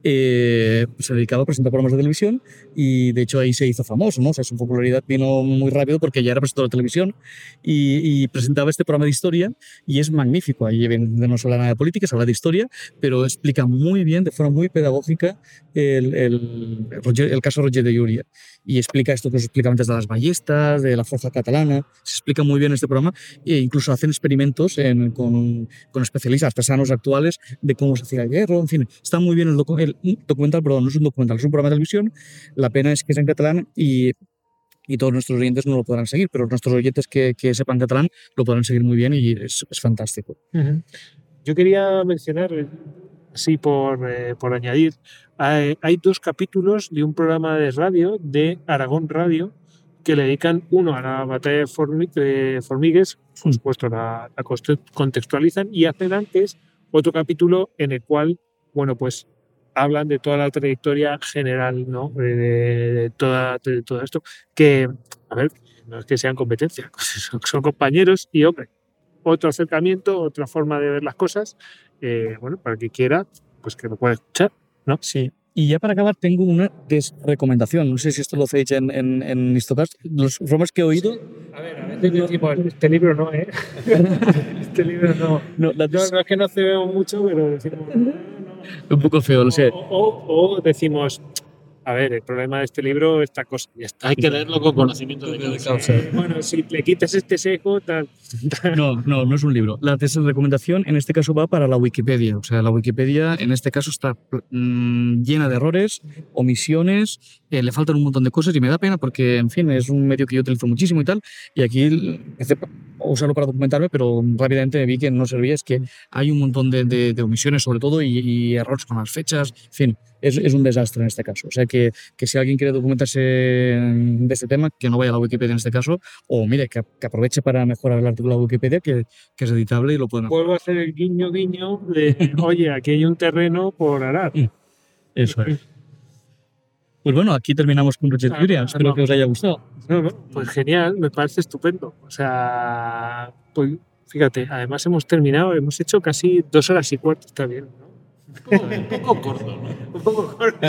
eh, se dedicaba a presentar programas de televisión y de hecho ahí se hizo famoso, ¿no? O sea, su popularidad vino muy rápido porque ya era presentador de televisión y, y presentaba este programa de historia y es magnífico. Ahí no se habla nada de política, se habla de historia, pero explica muy bien, de forma muy pedagógica, el, el, el, el caso Roger de Llúria y explica esto que os explicaba antes de las ballestas, de la fuerza catalana. Se explica muy bien este programa e incluso hacen experimentos en, con, con especialistas, artesanos actuales, de cómo se hacía el hierro. En fin, está muy bien el, docu el documental, perdón, no es un documental, es un programa de televisión. La pena es que es en catalán y, y todos nuestros oyentes no lo podrán seguir, pero nuestros oyentes que, que sepan catalán lo podrán seguir muy bien y es, es fantástico. Uh-huh. Yo quería mencionar, así por, eh, por añadir, hay, hay dos capítulos de un programa de radio de Aragón Radio que le dedican uno a la batalla de Formi eh, Formigues, por supuesto la, la contextualizan, y hacen antes otro capítulo en el cual, bueno, pues hablan de toda la trayectoria general, ¿no? De, de, de, toda, de todo esto, que, a ver, no es que sean competencia, son, son compañeros y, hombre, otro acercamiento, otra forma de ver las cosas, eh, bueno, para el que quiera, pues que lo pueda escuchar, ¿no? Sí. Y ya para acabar tengo una desrecomendación. No sé si esto lo hacéis en, en, en Histocast. Los programas que he oído... A ver, a veces decimos, este libro no, ¿eh? este libro no. No, no, no es que no cebemos mucho, pero decimos... No, no. Un poco feo, lo sé. O, o, o decimos... A ver, el problema de este libro, esta cosa, ya está. Hay que leerlo con conocimiento de causa. Eh, bueno, si le quitas este seco, tal, tal. No, no, no es un libro. La desrecomendación en este caso va para la Wikipedia. O sea, la Wikipedia en este caso está mmm, llena de errores, omisiones, eh, le faltan un montón de cosas y me da pena porque, en fin, es un medio que yo utilizo muchísimo y tal. Y aquí empecé a usarlo para documentarme, pero rápidamente vi que no servía. Es que hay un montón de, de, de omisiones, sobre todo, y, y errores con las fechas. En fin, es, es un desastre en este caso. O sea, que, que si alguien quiere documentarse de este tema, que no vaya a la Wikipedia en este caso, o mire, que, que aproveche para mejorar el artículo de la Wikipedia, que, que es editable y lo pueden hacer. Vuelvo a hacer el guiño guiño de, oye, aquí hay un terreno por arar. Eso es. Pues bueno, aquí terminamos con Roger de Llúria. Espero no. que os haya gustado. No, no, pues genial, me parece estupendo. O sea, pues fíjate, además hemos terminado, hemos hecho casi dos horas y cuarto, está bien, ¿no? Un poco corto, ¿no? Un poco corto.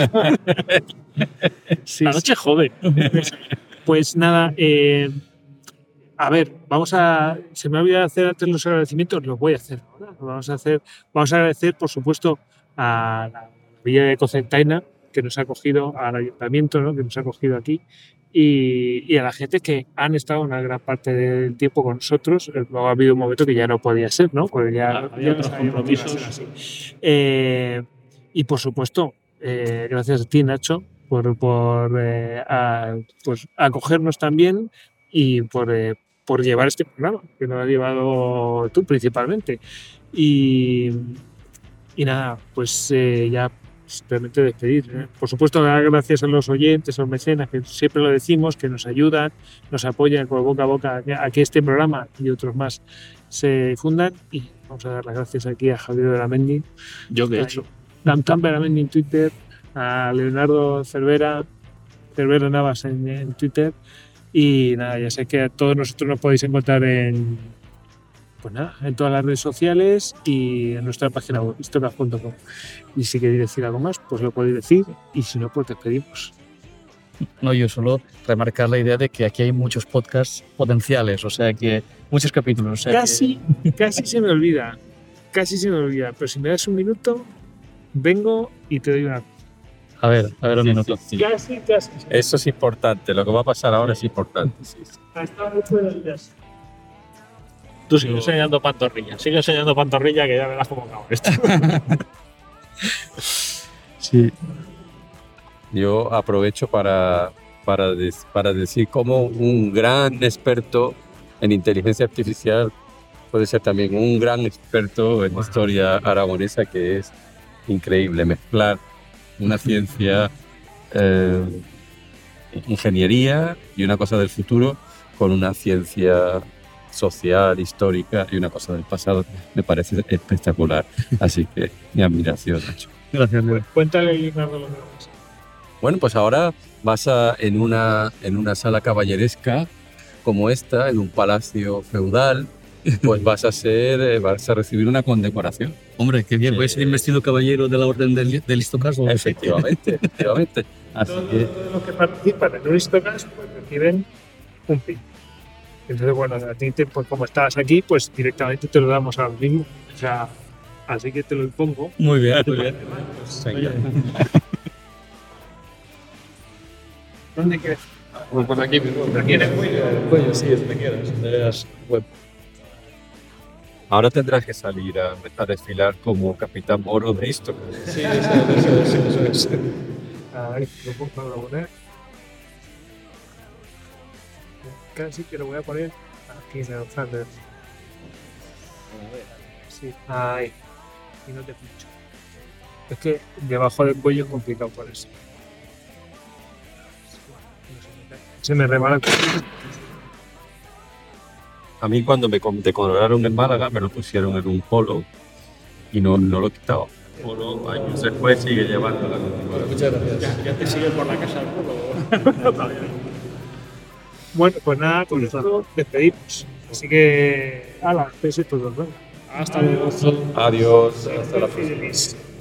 Sí, la noche es joven. Pues nada, eh, a ver, vamos a. Se me ha olvidado hacer antes los agradecimientos, los voy a hacer ahora. Vamos a hacer, vamos a agradecer, por supuesto, a la Villa de Cocentaina, que nos ha acogido, al ayuntamiento, ¿no? Que nos ha acogido aquí, y, y a la gente que han estado una gran parte del tiempo con nosotros. Luego ha habido un momento que ya no podía ser, ¿no? Porque ya, ah, había otros compromisos. Así. Eh, y por supuesto, eh, gracias a ti, Nacho, por, por eh, a, pues, acogernos también y por, eh, por llevar este programa, que lo has llevado tú principalmente. Y, y nada, pues eh, ya simplemente despedir. ¿eh? Por supuesto, dar gracias a los oyentes, a los mecenas, que siempre lo decimos, que nos ayudan, nos apoyan con boca a boca a que este programa y otros más se difundan. Y vamos a dar las gracias aquí a Javier Beramendi. Yo que he hecho. Tam Beramendi en Twitter, a Leonardo Cervera, Cervera Navas en, en Twitter. Y nada, ya sé que a todos nosotros nos podéis encontrar en, pues nada, en todas las redes sociales y en nuestra página web, histocast punto com. Y si queréis decir algo más, pues lo podéis decir, y si no, pues despedimos. No, yo solo remarcar la idea de que aquí hay muchos podcasts potenciales, o sea que muchos capítulos. O sea casi, que... casi se me olvida, casi se me olvida, pero si me das un minuto, vengo y te doy una. A ver, a ver un minuto. Sí. Casi, casi. Eso es importante, lo que va a pasar ahora es importante. Sí, sí. Ha estado mucho en el jazz. Tú sigue enseñando pantorrilla, sigue enseñando pantorrilla que ya verás cómo acaba esto. Sí. Yo aprovecho para, para, des- para decir cómo un gran experto en inteligencia artificial puede ser también un gran experto en historia aragonesa, que es increíble mezclar una ciencia, eh, ingeniería y una cosa del futuro con una ciencia social, histórica y una cosa del pasado. Me parece espectacular. Así que mi admiración, Nacho. Gracias, Leo. Cuéntale, Leonardo, lo que pasa. Bueno, pues ahora vas a, en, una, en una sala caballeresca como esta, en un palacio feudal, pues vas a ser, eh, vas a recibir una condecoración. Hombre, qué bien. Sí. Voy a ser investido caballero de la Orden del, del Istocasmo. Efectivamente, efectivamente. Así que, Todos los que participan en un Histocast pues reciben un pin. Entonces, bueno, a ti, te- pues como estás aquí, pues directamente te lo damos ahora mismo. O sea, así que te lo impongo. Muy bien, muy bien. ¿Dónde quieres? Pues por aquí mismo. Aquí en el cuello. Cuello, sí, donde quieras. Donde veas web. ahora tendrás que salir a, a desfilar como Capitán Moro de esto. Sí, eso es, eso es. Ahí, lo pongo, lo voy a poner. Casi que lo voy a poner aquí en el Thunder. Sí, ahí. Y no te pincho. Es que debajo del cuello es complicado por eso. Se me rebala el cuello. A mí cuando me con- decoloraron en Málaga me lo pusieron en un polo y no, no lo he quitado. El polo años después sigue llevando la continuidad. Muchas gracias. Ya te sigue por la casa el culo. Bueno, pues nada, con esto despedimos. Así que, ala, eso es todo. ¿No? Hasta luego. Adiós. Hasta la próxima. Feliz.